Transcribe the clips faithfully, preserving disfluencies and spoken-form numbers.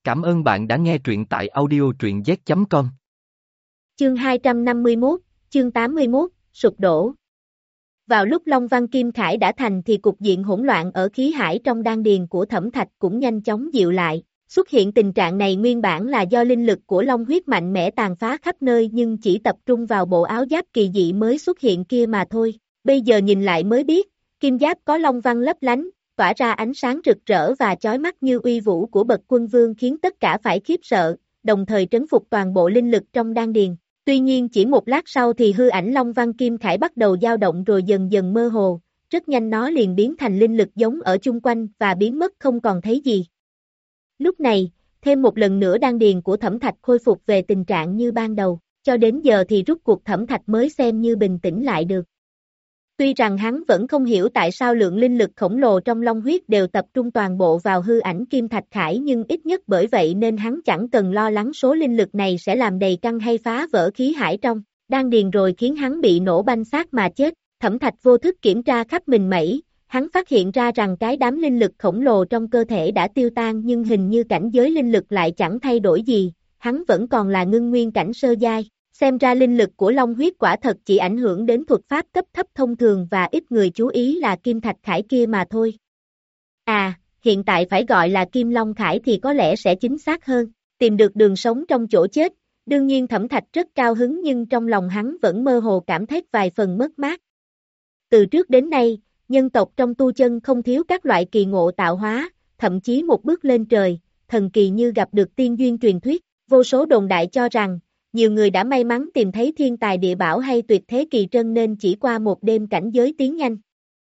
Cảm ơn bạn đã nghe truyện tại audio truyện z chấm com. Chương hai trăm năm mươi mốt, chương tám mươi mốt, sụp đổ. Vào lúc Long Văn Kim Khải đã thành thì cục diện hỗn loạn ở khí hải trong đan điền của Thẩm Thạch cũng nhanh chóng dịu lại. Xuất hiện tình trạng này nguyên bản là do linh lực của Long huyết mạnh mẽ tàn phá khắp nơi nhưng chỉ tập trung vào bộ áo giáp kỳ dị mới xuất hiện kia mà thôi. Bây giờ nhìn lại mới biết, kim giáp có long văn lấp lánh, tỏa ra ánh sáng rực rỡ và chói mắt như uy vũ của bậc quân vương khiến tất cả phải khiếp sợ, đồng thời trấn phục toàn bộ linh lực trong đan điền. Tuy nhiên chỉ một lát sau thì hư ảnh Long Văn Kim Khải bắt đầu dao động rồi dần dần mơ hồ, rất nhanh nó liền biến thành linh lực giống ở chung quanh và biến mất không còn thấy gì. Lúc này, thêm một lần nữa đan điền của Thẩm Thạch khôi phục về tình trạng như ban đầu, cho đến giờ thì rút cuộc Thẩm Thạch mới xem như bình tĩnh lại được. Tuy rằng hắn vẫn không hiểu tại sao lượng linh lực khổng lồ trong long huyết đều tập trung toàn bộ vào hư ảnh Kim Thạch Khải nhưng ít nhất bởi vậy nên hắn chẳng cần lo lắng số linh lực này sẽ làm đầy căng hay phá vỡ khí hải trong đan điền rồi khiến hắn bị nổ banh xác mà chết. Thẩm Thạch vô thức kiểm tra khắp mình mẩy, hắn phát hiện ra rằng cái đám linh lực khổng lồ trong cơ thể đã tiêu tan nhưng hình như cảnh giới linh lực lại chẳng thay đổi gì, hắn vẫn còn là ngưng nguyên cảnh sơ giai. Xem ra linh lực của long huyết quả thật chỉ ảnh hưởng đến thuật pháp cấp thấp thông thường và ít người chú ý là Kim Thạch Khải kia mà thôi. À, hiện tại phải gọi là Kim Long Khải thì có lẽ sẽ chính xác hơn, tìm được đường sống trong chỗ chết, đương nhiên Thẩm Thạch rất cao hứng nhưng trong lòng hắn vẫn mơ hồ cảm thấy vài phần mất mát. Từ trước đến nay, nhân tộc trong tu chân không thiếu các loại kỳ ngộ tạo hóa, thậm chí một bước lên trời, thần kỳ như gặp được tiên duyên truyền thuyết, vô số đồn đại cho rằng nhiều người đã may mắn tìm thấy thiên tài địa bảo hay tuyệt thế kỳ trân nên chỉ qua một đêm cảnh giới tiến nhanh.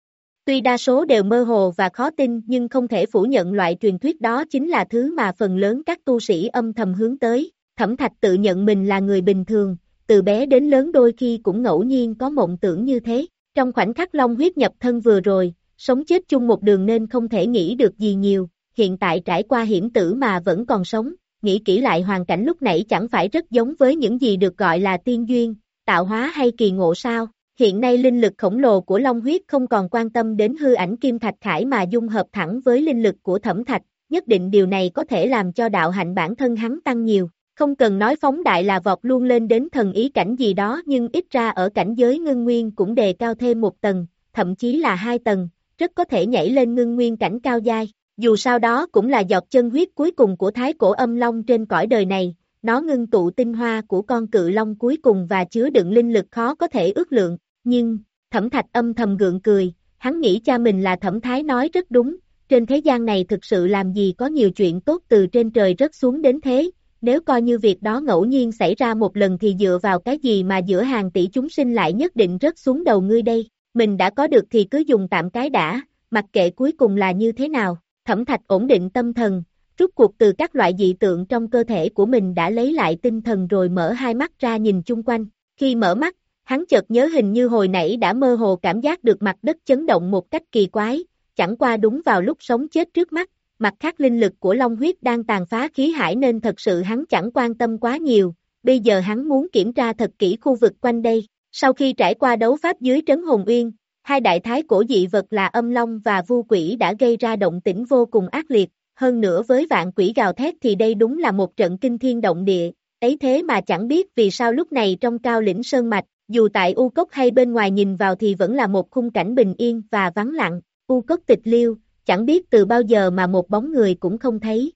Tuy đa số đều mơ hồ và khó tin nhưng không thể phủ nhận loại truyền thuyết đó chính là thứ mà phần lớn các tu sĩ âm thầm hướng tới. Thẩm Thạch tự nhận mình là người bình thường, từ bé đến lớn đôi khi cũng ngẫu nhiên có mộng tưởng như thế. Trong khoảnh khắc long huyết nhập thân vừa rồi, sống chết chung một đường nên không thể nghĩ được gì nhiều, hiện tại trải qua hiểm tử mà vẫn còn sống. Nghĩ kỹ lại hoàn cảnh lúc nãy chẳng phải rất giống với những gì được gọi là tiên duyên, tạo hóa hay kỳ ngộ sao? Hiện nay linh lực khổng lồ của long huyết không còn quan tâm đến hư ảnh Kim Thạch Khải mà dung hợp thẳng với linh lực của Thẩm Thạch, nhất định điều này có thể làm cho đạo hạnh bản thân hắn tăng nhiều. Không cần nói phóng đại là vọt luôn lên đến thần ý cảnh gì đó nhưng ít ra ở cảnh giới ngưng nguyên cũng đề cao thêm một tầng, thậm chí là hai tầng, rất có thể nhảy lên ngưng nguyên cảnh cao giai. Dù sao đó cũng là giọt chân huyết cuối cùng của thái cổ âm long trên cõi đời này, nó ngưng tụ tinh hoa của con cự long cuối cùng và chứa đựng linh lực khó có thể ước lượng, nhưng, Thẩm Thạch âm thầm gượng cười, hắn nghĩ cha mình là Thẩm Thái nói rất đúng, trên thế gian này thực sự làm gì có nhiều chuyện tốt từ trên trời rớt xuống đến thế, nếu coi như việc đó ngẫu nhiên xảy ra một lần thì dựa vào cái gì mà giữa hàng tỷ chúng sinh lại nhất định rớt xuống đầu ngươi đây, mình đã có được thì cứ dùng tạm cái đã, mặc kệ cuối cùng là như thế nào. Thẩm Thạch ổn định tâm thần, rút cuộc từ các loại dị tượng trong cơ thể của mình đã lấy lại tinh thần rồi mở hai mắt ra nhìn chung quanh. Khi mở mắt, hắn chợt nhớ hình như hồi nãy đã mơ hồ cảm giác được mặt đất chấn động một cách kỳ quái, chẳng qua đúng vào lúc sống chết trước mắt, mặt khác linh lực của long huyết đang tàn phá khí hải nên thật sự hắn chẳng quan tâm quá nhiều, bây giờ hắn muốn kiểm tra thật kỹ khu vực quanh đây. Sau khi trải qua đấu pháp dưới trấn Hồn Uyên, hai đại thái cổ dị vật là âm long và vu quỷ đã gây ra động tĩnh vô cùng ác liệt, hơn nữa với vạn quỷ gào thét thì đây đúng là một trận kinh thiên động địa, ấy thế mà chẳng biết vì sao lúc này trong Cao Lĩnh Sơn Mạch, dù tại U Cốc hay bên ngoài nhìn vào thì vẫn là một khung cảnh bình yên và vắng lặng, U Cốc tịch liêu, chẳng biết từ bao giờ mà một bóng người cũng không thấy.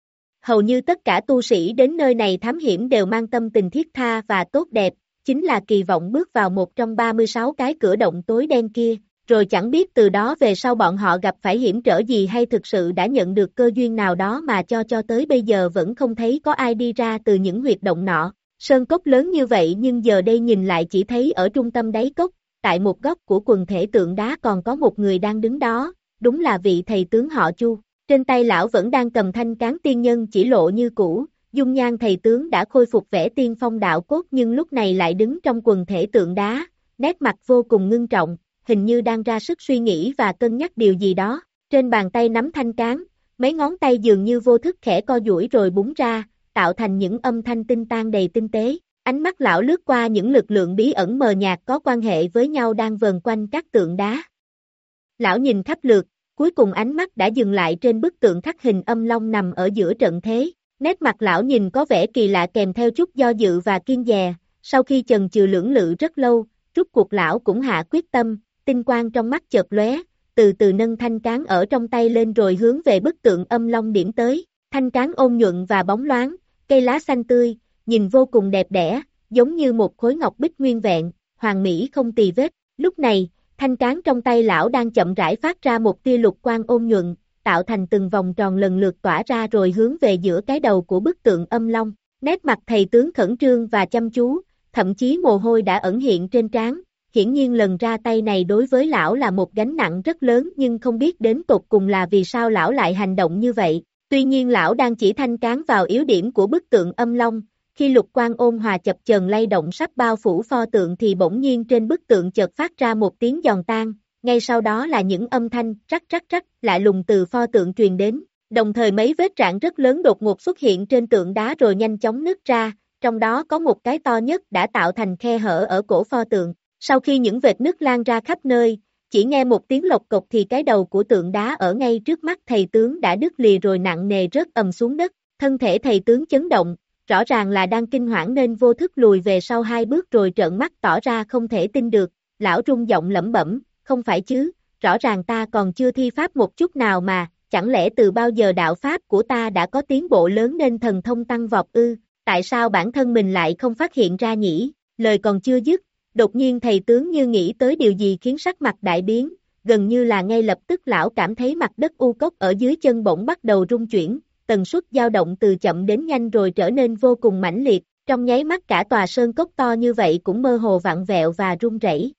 Hầu như tất cả tu sĩ đến nơi này thám hiểm đều mang tâm tình thiết tha và tốt đẹp, chính là kỳ vọng bước vào một trong ba mươi sáu cái cửa động tối đen kia, rồi chẳng biết từ đó về sau bọn họ gặp phải hiểm trở gì hay thực sự đã nhận được cơ duyên nào đó mà cho cho tới bây giờ vẫn không thấy có ai đi ra từ những huyệt động nọ. Sơn cốc lớn như vậy nhưng giờ đây nhìn lại chỉ thấy ở trung tâm đáy cốc, tại một góc của quần thể tượng đá còn có một người đang đứng đó, đúng là vị thầy tướng họ Chu, trên tay lão vẫn đang cầm thanh cán tiên nhân chỉ lộ như cũ. Dung nhan thầy tướng đã khôi phục vẻ tiên phong đạo cốt nhưng lúc này lại đứng trong quần thể tượng đá, nét mặt vô cùng ngưng trọng, hình như đang ra sức suy nghĩ và cân nhắc điều gì đó. Trên bàn tay nắm thanh cán, mấy ngón tay dường như vô thức khẽ co duỗi rồi búng ra, tạo thành những âm thanh tinh tan đầy tinh tế. Ánh mắt lão lướt qua những lực lượng bí ẩn mờ nhạt có quan hệ với nhau đang vờn quanh các tượng đá. Lão nhìn khắp lượt, cuối cùng ánh mắt đã dừng lại trên bức tượng khắc hình âm long nằm ở giữa trận thế. Nét mặt lão nhìn có vẻ kỳ lạ kèm theo chút do dự và kiêng dè, sau khi chần chừ lưỡng lự rất lâu, rút cuộc lão cũng hạ quyết tâm, tinh quang trong mắt chợt lóe, từ từ nâng thanh cán ở trong tay lên rồi hướng về bức tượng âm long điểm tới, thanh cán ôn nhuận và bóng loáng, cây lá xanh tươi, nhìn vô cùng đẹp đẽ, giống như một khối ngọc bích nguyên vẹn, hoàn mỹ không tì vết, lúc này, thanh cán trong tay lão đang chậm rãi phát ra một tia lục quang ôn nhuận, tạo thành từng vòng tròn lần lượt tỏa ra rồi hướng về giữa cái đầu của bức tượng âm long, nét mặt thầy tướng khẩn trương và chăm chú, thậm chí mồ hôi đã ẩn hiện trên trán, hiển nhiên lần ra tay này đối với lão là một gánh nặng rất lớn nhưng không biết đến tột cùng là vì sao lão lại hành động như vậy, tuy nhiên lão đang chỉ thanh cán vào yếu điểm của bức tượng âm long, khi lục quang ôn hòa chập chờn lay động sắp bao phủ pho tượng thì bỗng nhiên trên bức tượng chợt phát ra một tiếng giòn tan, ngay sau đó là những âm thanh rắc rắc rắc lạ lùng từ pho tượng truyền đến, đồng thời mấy vết rạn rất lớn đột ngột xuất hiện trên tượng đá rồi nhanh chóng nứt ra, trong đó có một cái to nhất đã tạo thành khe hở ở cổ pho tượng, sau khi những vệt nứt lan ra khắp nơi, chỉ nghe một tiếng lộc cộc thì cái đầu của tượng đá ở ngay trước mắt thầy tướng đã đứt lìa rồi nặng nề rớt ầm xuống đất, thân thể thầy tướng chấn động, rõ ràng là đang kinh hoảng nên vô thức lùi về sau hai bước rồi trợn mắt tỏ ra không thể tin được, lão rung giọng lẩm bẩm, không phải chứ, rõ ràng ta còn chưa thi pháp một chút nào mà, chẳng lẽ từ bao giờ đạo pháp của ta đã có tiến bộ lớn nên thần thông tăng vọt ư, tại sao bản thân mình lại không phát hiện ra nhỉ, lời còn chưa dứt, đột nhiên thầy tướng như nghĩ tới điều gì khiến sắc mặt đại biến, gần như là ngay lập tức lão cảm thấy mặt đất u cốc ở dưới chân bỗng bắt đầu rung chuyển, tần suất dao động từ chậm đến nhanh rồi trở nên vô cùng mãnh liệt, trong nháy mắt cả tòa sơn cốc to như vậy cũng mơ hồ vặn vẹo và rung rẩy.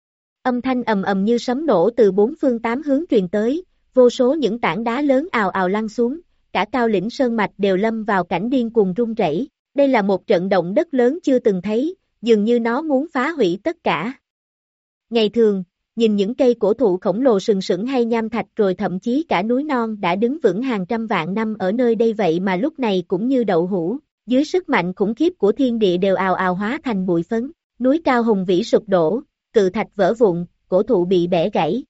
Âm thanh ầm ầm như sấm nổ từ bốn phương tám hướng truyền tới, vô số những tảng đá lớn ào ào lăn xuống, cả cao lĩnh sơn mạch đều lâm vào cảnh điên cuồng rung rẩy. Đây là một trận động đất lớn chưa từng thấy, dường như nó muốn phá hủy tất cả. Ngày thường, nhìn những cây cổ thụ khổng lồ sừng sững hay nham thạch rồi thậm chí cả núi non đã đứng vững hàng trăm vạn năm ở nơi đây vậy mà lúc này cũng như đậu hũ, dưới sức mạnh khủng khiếp của thiên địa đều ào ào hóa thành bụi phấn, núi cao hùng vĩ sụp đổ, cự thạch vỡ vụn, cổ thụ bị bẻ gãy.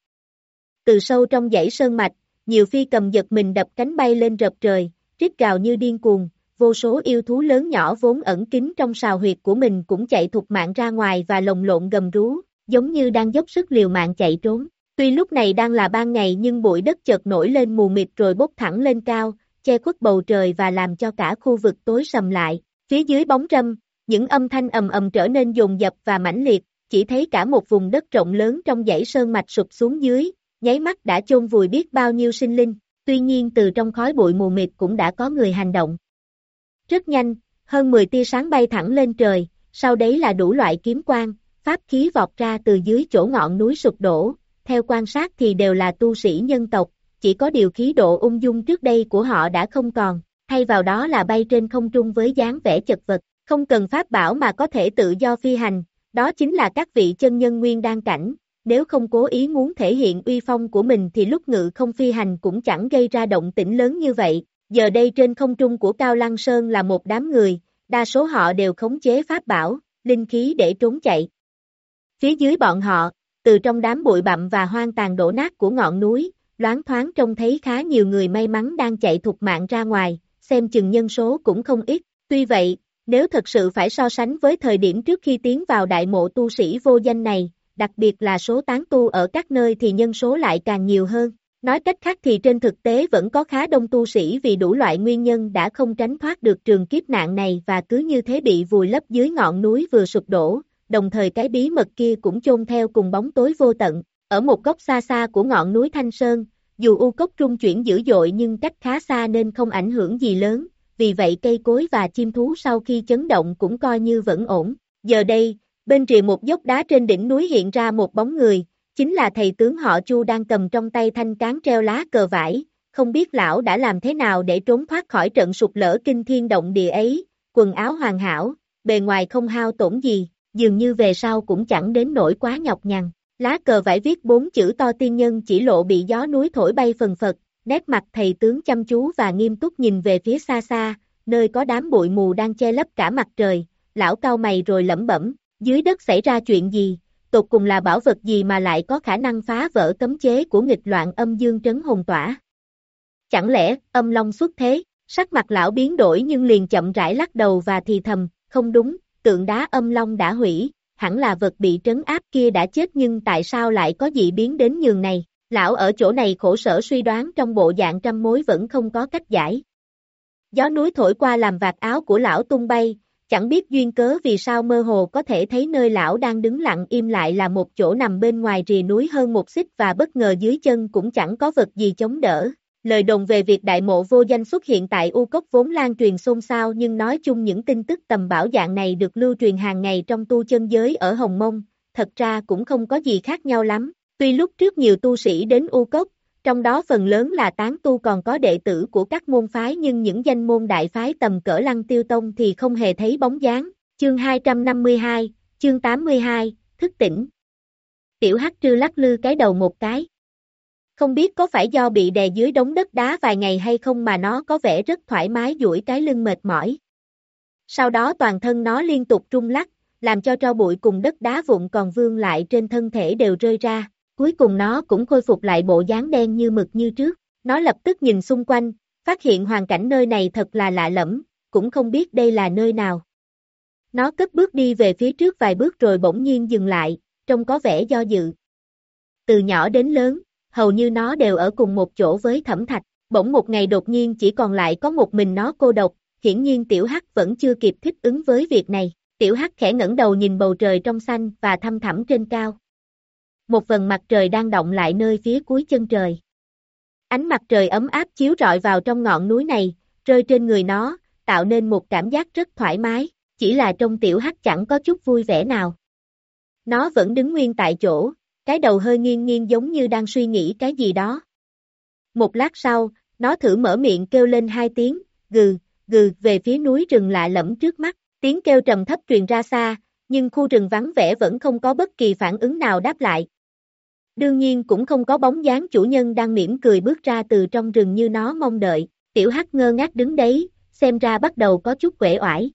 Từ sâu trong dãy sơn mạch, nhiều phi cầm giật mình đập cánh bay lên rợp trời, rít gào như điên cuồng, vô số yêu thú lớn nhỏ vốn ẩn kín trong sào huyệt của mình cũng chạy thục mạng ra ngoài và lồng lộn gầm rú, giống như đang dốc sức liều mạng chạy trốn. Tuy lúc này đang là ban ngày nhưng bụi đất chợt nổi lên mù mịt rồi bốc thẳng lên cao, che khuất bầu trời và làm cho cả khu vực tối sầm lại. Phía dưới bóng râm, những âm thanh ầm ầm trở nên dồn dập và mãnh liệt, chỉ thấy cả một vùng đất rộng lớn trong dãy sơn mạch sụp xuống dưới, nháy mắt đã chôn vùi biết bao nhiêu sinh linh, tuy nhiên từ trong khói bụi mù mịt cũng đã có người hành động. Rất nhanh, hơn mười tia sáng bay thẳng lên trời, sau đấy là đủ loại kiếm quang, pháp khí vọt ra từ dưới chỗ ngọn núi sụp đổ, theo quan sát thì đều là tu sĩ nhân tộc, chỉ có điều khí độ ung dung trước đây của họ đã không còn, thay vào đó là bay trên không trung với dáng vẻ chật vật, không cần pháp bảo mà có thể tự do phi hành, đó chính là các vị chân nhân nguyên đan cảnh, nếu không cố ý muốn thể hiện uy phong của mình thì lúc ngự không phi hành cũng chẳng gây ra động tĩnh lớn như vậy. Giờ đây trên không trung của Cao Lăng Sơn là một đám người, đa số họ đều khống chế pháp bảo, linh khí để trốn chạy. Phía dưới bọn họ, từ trong đám bụi bặm và hoang tàn đổ nát của ngọn núi, loáng thoáng trông thấy khá nhiều người may mắn đang chạy thục mạng ra ngoài, xem chừng nhân số cũng không ít. Tuy vậy, nếu thật sự phải so sánh với thời điểm trước khi tiến vào đại mộ tu sĩ vô danh này, đặc biệt là số tán tu ở các nơi thì nhân số lại càng nhiều hơn. Nói cách khác thì trên thực tế vẫn có khá đông tu sĩ vì đủ loại nguyên nhân đã không tránh thoát được trường kiếp nạn này và cứ như thế bị vùi lấp dưới ngọn núi vừa sụp đổ, đồng thời cái bí mật kia cũng chôn theo cùng bóng tối vô tận. Ở một góc xa xa của ngọn núi Thanh Sơn, dù u cốc rung chuyển dữ dội nhưng cách khá xa nên không ảnh hưởng gì lớn, vì vậy cây cối và chim thú sau khi chấn động cũng coi như vẫn ổn. Giờ đây, bên rìa một dốc đá trên đỉnh núi hiện ra một bóng người, chính là thầy tướng họ Chu đang cầm trong tay thanh cán treo lá cờ vải, không biết lão đã làm thế nào để trốn thoát khỏi trận sụp lở kinh thiên động địa ấy, quần áo hoàn hảo, bề ngoài không hao tổn gì, dường như về sau cũng chẳng đến nỗi quá nhọc nhằn. Lá cờ vải viết bốn chữ to tiên nhân chỉ lộ bị gió núi thổi bay phần phật, nét mặt thầy tướng chăm chú và nghiêm túc nhìn về phía xa xa, nơi có đám bụi mù đang che lấp cả mặt trời, lão cau mày rồi lẩm bẩm, dưới đất xảy ra chuyện gì? Tột cùng là bảo vật gì mà lại có khả năng phá vỡ cấm chế của nghịch loạn âm dương trấn hồn tỏa? Chẳng lẽ âm long xuất thế? Sắc mặt lão biến đổi nhưng liền chậm rãi lắc đầu và thì thầm, không đúng, tượng đá âm long đã hủy, hẳn là vật bị trấn áp kia đã chết nhưng tại sao lại có dị biến đến nhường này, lão ở chỗ này khổ sở suy đoán trong bộ dạng trăm mối vẫn không có cách giải. Gió núi thổi qua làm vạt áo của lão tung bay, chẳng biết duyên cớ vì sao mơ hồ có thể thấy nơi lão đang đứng lặng im lại là một chỗ nằm bên ngoài rìa núi hơn một xích và bất ngờ dưới chân cũng chẳng có vật gì chống đỡ. Lời đồn về việc đại mộ vô danh xuất hiện tại U Cốc vốn lan truyền xôn xao nhưng nói chung những tin tức tầm bảo dạng này được lưu truyền hàng ngày trong tu chân giới ở Hồng Mông, thật ra cũng không có gì khác nhau lắm. Tuy lúc trước nhiều tu sĩ đến U Cốc, trong đó phần lớn là tán tu còn có đệ tử của các môn phái nhưng những danh môn đại phái tầm cỡ Lăng Tiêu Tông thì không hề thấy bóng dáng. Chương hai trăm năm mươi hai, chương tám mươi hai, thức tỉnh. Tiểu Hắc Trư lắc lư cái đầu một cái. Không biết có phải do bị đè dưới đống đất đá vài ngày hay không mà nó có vẻ rất thoải mái duỗi cái lưng mệt mỏi. Sau đó toàn thân nó liên tục rung lắc, làm cho tro bụi cùng đất đá vụn còn vương lại trên thân thể đều rơi ra. Cuối cùng nó cũng khôi phục lại bộ dáng đen như mực như trước. Nó lập tức nhìn xung quanh, phát hiện hoàn cảnh nơi này thật là lạ lẫm, cũng không biết đây là nơi nào. Nó cất bước đi về phía trước vài bước rồi bỗng nhiên dừng lại, trông có vẻ do dự. Từ nhỏ đến lớn, hầu như nó đều ở cùng một chỗ với Thẩm Thạch. Bỗng một ngày đột nhiên chỉ còn lại có một mình nó cô độc, hiển nhiên Tiểu Hắc vẫn chưa kịp thích ứng với việc này. Tiểu Hắc khẽ ngẩng đầu nhìn bầu trời trong xanh và thăm thẳm trên cao. Một vầng mặt trời đang động lại nơi phía cuối chân trời. Ánh mặt trời ấm áp chiếu rọi vào trong ngọn núi này, rơi trên người nó, tạo nên một cảm giác rất thoải mái, chỉ là trong Tiểu Hắc chẳng có chút vui vẻ nào. Nó vẫn đứng nguyên tại chỗ, cái đầu hơi nghiêng nghiêng giống như đang suy nghĩ cái gì đó. Một lát sau, nó thử mở miệng kêu lên hai tiếng, gừ, gừ về phía núi rừng lạ lẫm trước mắt, tiếng kêu trầm thấp truyền ra xa, nhưng khu rừng vắng vẻ vẫn không có bất kỳ phản ứng nào đáp lại. Đương nhiên cũng không có bóng dáng chủ nhân đang mỉm cười bước ra từ trong rừng như nó mong đợi. Tiểu Hắc ngơ ngác đứng đấy, xem ra bắt đầu có chút uể oải.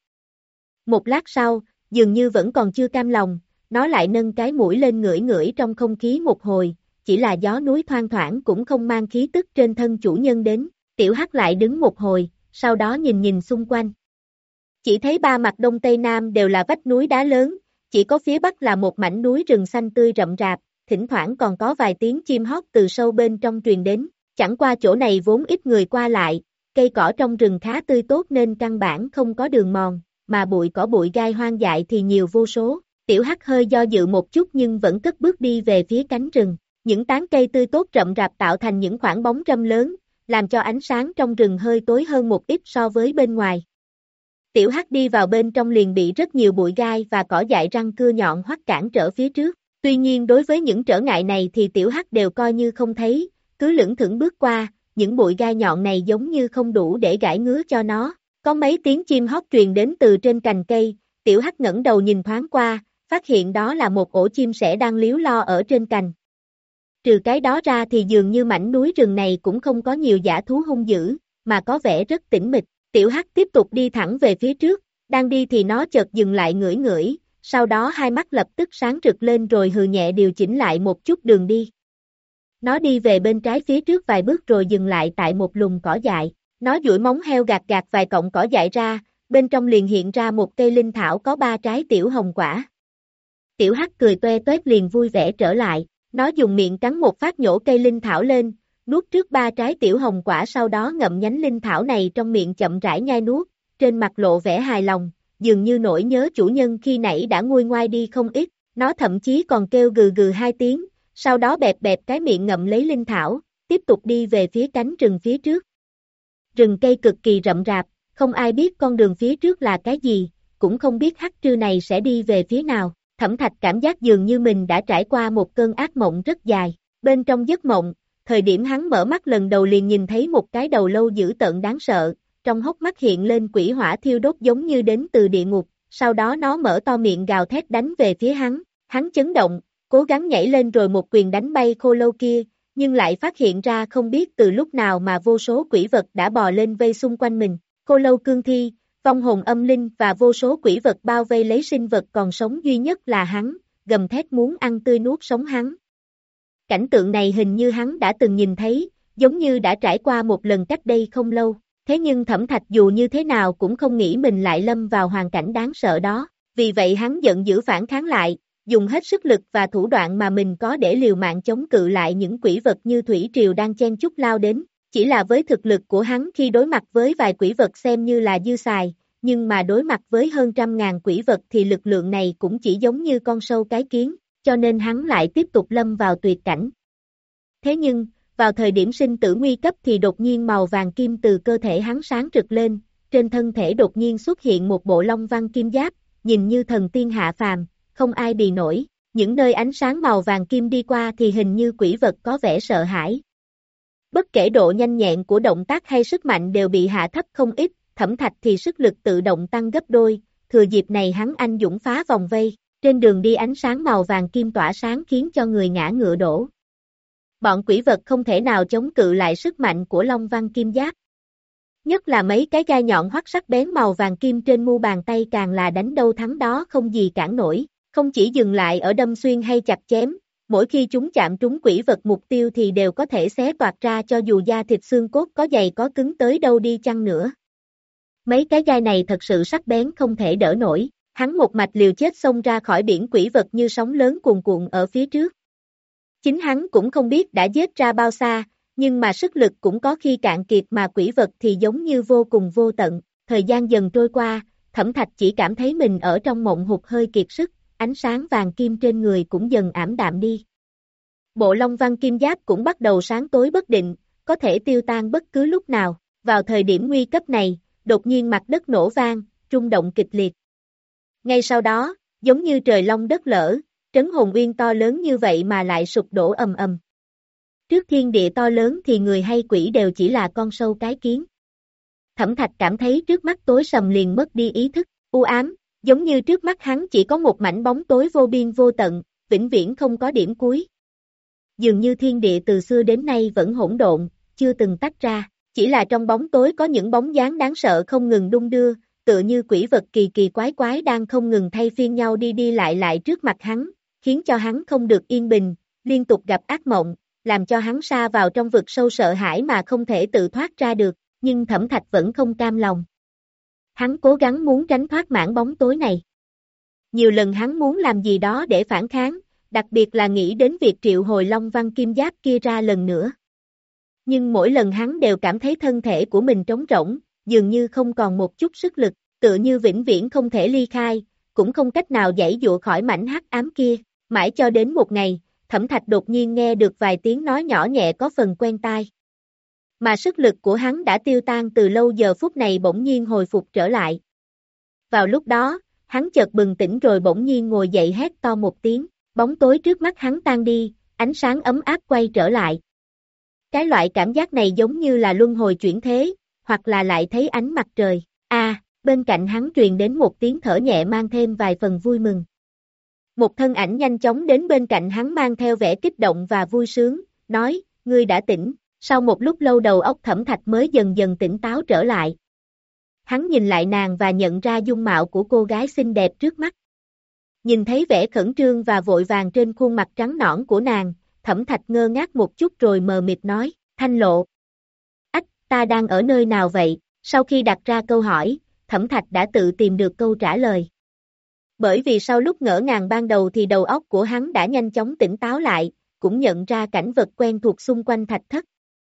Một lát sau, dường như vẫn còn chưa cam lòng, nó lại nâng cái mũi lên ngửi ngửi trong không khí một hồi, chỉ là gió núi thoang thoảng cũng không mang khí tức trên thân chủ nhân đến. Tiểu Hắc lại đứng một hồi, sau đó nhìn nhìn xung quanh. Chỉ thấy ba mặt đông tây nam đều là vách núi đá lớn, chỉ có phía bắc là một mảnh núi rừng xanh tươi rậm rạp, thỉnh thoảng còn có vài tiếng chim hót từ sâu bên trong truyền đến. Chẳng qua chỗ này vốn ít người qua lại, cây cỏ trong rừng khá tươi tốt nên căn bản không có đường mòn, mà bụi cỏ bụi gai hoang dại thì nhiều vô số. Tiểu Hắc hơi do dự một chút nhưng vẫn cất bước đi về phía cánh rừng. Những tán cây tươi tốt rậm rạp tạo thành những khoảng bóng râm lớn, làm cho ánh sáng trong rừng hơi tối hơn một ít so với bên ngoài. Tiểu Hắc đi vào bên trong liền bị rất nhiều bụi gai và cỏ dại răng cưa nhọn hoắt cản trở phía trước. Tuy nhiên đối với những trở ngại này thì Tiểu Hắc đều coi như không thấy, cứ lững thững bước qua, những bụi gai nhọn này giống như không đủ để gãi ngứa cho nó. Có mấy tiếng chim hót truyền đến từ trên cành cây, Tiểu Hắc ngẩng đầu nhìn thoáng qua, phát hiện đó là một ổ chim sẻ đang líu lo ở trên cành. Trừ cái đó ra thì dường như mảnh núi rừng này cũng không có nhiều dã thú hung dữ, mà có vẻ rất tĩnh mịch. Tiểu Hắc tiếp tục đi thẳng về phía trước, đang đi thì nó chợt dừng lại ngửi ngửi, sau đó hai mắt lập tức sáng rực lên rồi hừ nhẹ điều chỉnh lại một chút đường đi. Nó đi về bên trái phía trước vài bước rồi dừng lại tại một lùm cỏ dại, nó duỗi móng heo gạt gạt vài cọng cỏ dại ra, bên trong liền hiện ra một cây linh thảo có ba trái tiểu hồng quả. Tiểu Hắc cười toe toét liền vui vẻ trở lại, nó dùng miệng cắn một phát nhổ cây linh thảo lên, nuốt trước ba trái tiểu hồng quả sau đó ngậm nhánh linh thảo này trong miệng chậm rãi nhai nuốt, trên mặt lộ vẻ hài lòng, dường như nỗi nhớ chủ nhân khi nãy đã nguôi ngoai đi không ít, nó thậm chí còn kêu gừ gừ hai tiếng, sau đó bẹp bẹp cái miệng ngậm lấy linh thảo, tiếp tục đi về phía cánh rừng phía trước. Rừng cây cực kỳ rậm rạp, không ai biết con đường phía trước là cái gì, cũng không biết Hắc Trư này sẽ đi về phía nào. Thẩm Thạch cảm giác dường như mình đã trải qua một cơn ác mộng rất dài. Bên trong giấc mộng, thời điểm hắn mở mắt lần đầu liền nhìn thấy một cái đầu lâu dữ tợn đáng sợ, trong hốc mắt hiện lên quỷ hỏa thiêu đốt giống như đến từ địa ngục, sau đó nó mở to miệng gào thét đánh về phía hắn. Hắn chấn động, cố gắng nhảy lên rồi một quyền đánh bay khô lâu kia, nhưng lại phát hiện ra không biết từ lúc nào mà vô số quỷ vật đã bò lên vây xung quanh mình. Khô lâu cương thi, vong hồn âm linh và vô số quỷ vật bao vây lấy sinh vật còn sống duy nhất là hắn, gầm thét muốn ăn tươi nuốt sống hắn. Cảnh tượng này hình như hắn đã từng nhìn thấy, giống như đã trải qua một lần cách đây không lâu. Thế nhưng Thẩm Thạch dù như thế nào cũng không nghĩ mình lại lâm vào hoàn cảnh đáng sợ đó, vì vậy hắn giận dữ phản kháng lại, dùng hết sức lực và thủ đoạn mà mình có để liều mạng chống cự lại những quỷ vật như thủy triều đang chen chúc lao đến. Chỉ là với thực lực của hắn khi đối mặt với vài quỷ vật xem như là dư xài, nhưng mà đối mặt với hơn trăm ngàn quỷ vật thì lực lượng này cũng chỉ giống như con sâu cái kiến, cho nên hắn lại tiếp tục lâm vào tuyệt cảnh. Thế nhưng, vào thời điểm sinh tử nguy cấp thì đột nhiên màu vàng kim từ cơ thể hắn sáng rực lên, trên thân thể đột nhiên xuất hiện một bộ long văn kim giáp, nhìn như thần tiên hạ phàm, không ai bì nổi, những nơi ánh sáng màu vàng kim đi qua thì hình như quỷ vật có vẻ sợ hãi. Bất kể độ nhanh nhẹn của động tác hay sức mạnh đều bị hạ thấp không ít, Thẩm Thạch thì sức lực tự động tăng gấp đôi, thừa dịp này hắn anh dũng phá vòng vây, trên đường đi ánh sáng màu vàng kim tỏa sáng khiến cho người ngã ngựa đổ. Bọn quỷ vật không thể nào chống cự lại sức mạnh của long văn kim giáp. Nhất là mấy cái gai nhọn hoắt sắc bén màu vàng kim trên mu bàn tay càng là đánh đâu thắng đó không gì cản nổi, không chỉ dừng lại ở đâm xuyên hay chặt chém, mỗi khi chúng chạm trúng quỷ vật mục tiêu thì đều có thể xé toạc ra cho dù da thịt xương cốt có dày có cứng tới đâu đi chăng nữa. Mấy cái gai này thật sự sắc bén không thể đỡ nổi, hắn một mạch liều chết xông ra khỏi biển quỷ vật như sóng lớn cuồn cuộn ở phía trước. Chính hắn cũng không biết đã giết ra bao xa, nhưng mà sức lực cũng có khi cạn kiệt mà quỷ vật thì giống như vô cùng vô tận, thời gian dần trôi qua, Thẩm Thạch chỉ cảm thấy mình ở trong mộng hụt hơi kiệt sức, ánh sáng vàng kim trên người cũng dần ảm đạm đi. Bộ long văn kim giáp cũng bắt đầu sáng tối bất định, có thể tiêu tan bất cứ lúc nào, vào thời điểm nguy cấp này, đột nhiên mặt đất nổ vang, rung động kịch liệt. Ngay sau đó, giống như trời long đất lở, trấn hồn uyên to lớn như vậy mà lại sụp đổ ầm ầm. Trước thiên địa to lớn thì người hay quỷ đều chỉ là con sâu cái kiến. Thẩm Thạch cảm thấy trước mắt tối sầm liền mất đi ý thức, u ám, giống như trước mắt hắn chỉ có một mảnh bóng tối vô biên vô tận, vĩnh viễn không có điểm cuối. Dường như thiên địa từ xưa đến nay vẫn hỗn độn, chưa từng tách ra, chỉ là trong bóng tối có những bóng dáng đáng sợ không ngừng đung đưa, tựa như quỷ vật kỳ kỳ quái quái đang không ngừng thay phiên nhau đi đi lại lại trước mặt hắn, khiến cho hắn không được yên bình, liên tục gặp ác mộng, làm cho hắn sa vào trong vực sâu sợ hãi mà không thể tự thoát ra được, nhưng Thẩm Thạch vẫn không cam lòng. Hắn cố gắng muốn tránh thoát mảng bóng tối này. Nhiều lần hắn muốn làm gì đó để phản kháng, đặc biệt là nghĩ đến việc triệu hồi long văn kim giáp kia ra lần nữa. Nhưng mỗi lần hắn đều cảm thấy thân thể của mình trống rỗng, dường như không còn một chút sức lực, tựa như vĩnh viễn không thể ly khai, cũng không cách nào giãy giụa khỏi mảnh hắc ám kia, mãi cho đến một ngày, Thẩm Thạch đột nhiên nghe được vài tiếng nói nhỏ nhẹ có phần quen tai. Mà sức lực của hắn đã tiêu tan từ lâu giờ phút này bỗng nhiên hồi phục trở lại. Vào lúc đó, hắn chợt bừng tỉnh rồi bỗng nhiên ngồi dậy hét to một tiếng, bóng tối trước mắt hắn tan đi, ánh sáng ấm áp quay trở lại. Cái loại cảm giác này giống như là luân hồi chuyển thế, hoặc là lại thấy ánh mặt trời. A, à, bên cạnh hắn truyền đến một tiếng thở nhẹ mang thêm vài phần vui mừng. Một thân ảnh nhanh chóng đến bên cạnh hắn mang theo vẻ kích động và vui sướng, nói, ngươi đã tỉnh. Sau một lúc lâu đầu óc Thẩm Thạch mới dần dần tỉnh táo trở lại. Hắn nhìn lại nàng và nhận ra dung mạo của cô gái xinh đẹp trước mắt. Nhìn thấy vẻ khẩn trương và vội vàng trên khuôn mặt trắng nõn của nàng, Thẩm Thạch ngơ ngác một chút rồi mờ mịt nói, Thanh Lộ. Ách, ta đang ở nơi nào vậy? Sau khi đặt ra câu hỏi, Thẩm Thạch đã tự tìm được câu trả lời. Bởi vì sau lúc ngỡ ngàng ban đầu thì đầu óc của hắn đã nhanh chóng tỉnh táo lại, cũng nhận ra cảnh vật quen thuộc xung quanh thạch thất.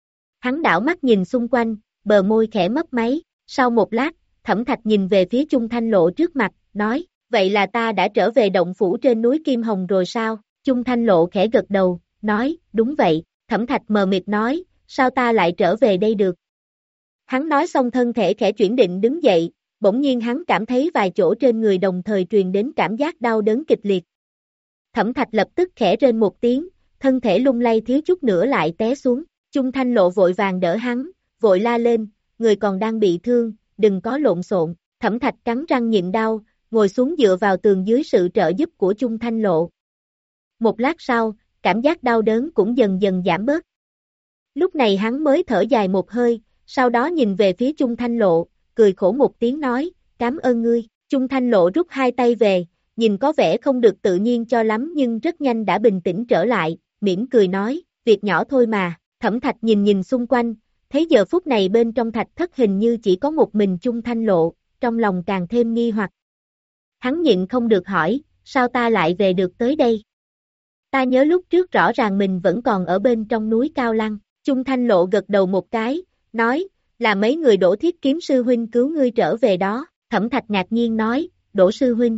Hắn đảo mắt nhìn xung quanh, bờ môi khẽ mấp máy, sau một lát, Thẩm Thạch nhìn về phía Chung Thanh Lộ trước mặt, nói, vậy là ta đã trở về động phủ trên núi Kim Hồng rồi sao? Chung Thanh Lộ khẽ gật đầu, nói, đúng vậy, Thẩm Thạch mờ mịt nói, sao ta lại trở về đây được? Hắn nói xong thân thể khẽ chuyển định đứng dậy, bỗng nhiên hắn cảm thấy vài chỗ trên người đồng thời truyền đến cảm giác đau đớn kịch liệt. Thẩm Thạch lập tức khẽ rên một tiếng, thân thể lung lay thiếu chút nữa lại té xuống. Chung Thanh Lộ vội vàng đỡ hắn, vội la lên, người còn đang bị thương, đừng có lộn xộn. Thẩm Thạch cắn răng nhịn đau, ngồi xuống dựa vào tường dưới sự trợ giúp của Chung Thanh Lộ. Một lát sau, cảm giác đau đớn cũng dần dần giảm bớt. Lúc này hắn mới thở dài một hơi, sau đó nhìn về phía Chung Thanh Lộ, cười khổ một tiếng nói, cảm ơn ngươi. Chung Thanh Lộ rút hai tay về, nhìn có vẻ không được tự nhiên cho lắm nhưng rất nhanh đã bình tĩnh trở lại, mỉm cười nói, việc nhỏ thôi mà. Thẩm Thạch nhìn nhìn xung quanh, Thấy giờ phút này bên trong thạch thất hình như chỉ có một mình Chung Thanh Lộ, trong lòng càng thêm nghi hoặc. Hắn nhịn không được hỏi, sao ta lại về được tới đây? Ta nhớ lúc trước rõ ràng mình vẫn còn ở bên trong núi Cao Lăng. Chung Thanh Lộ gật đầu một cái, nói, là mấy người Đỗ Thiết Kiếm sư huynh cứu ngươi trở về đó. Thẩm Thạch ngạc nhiên nói, Đỗ sư huynh.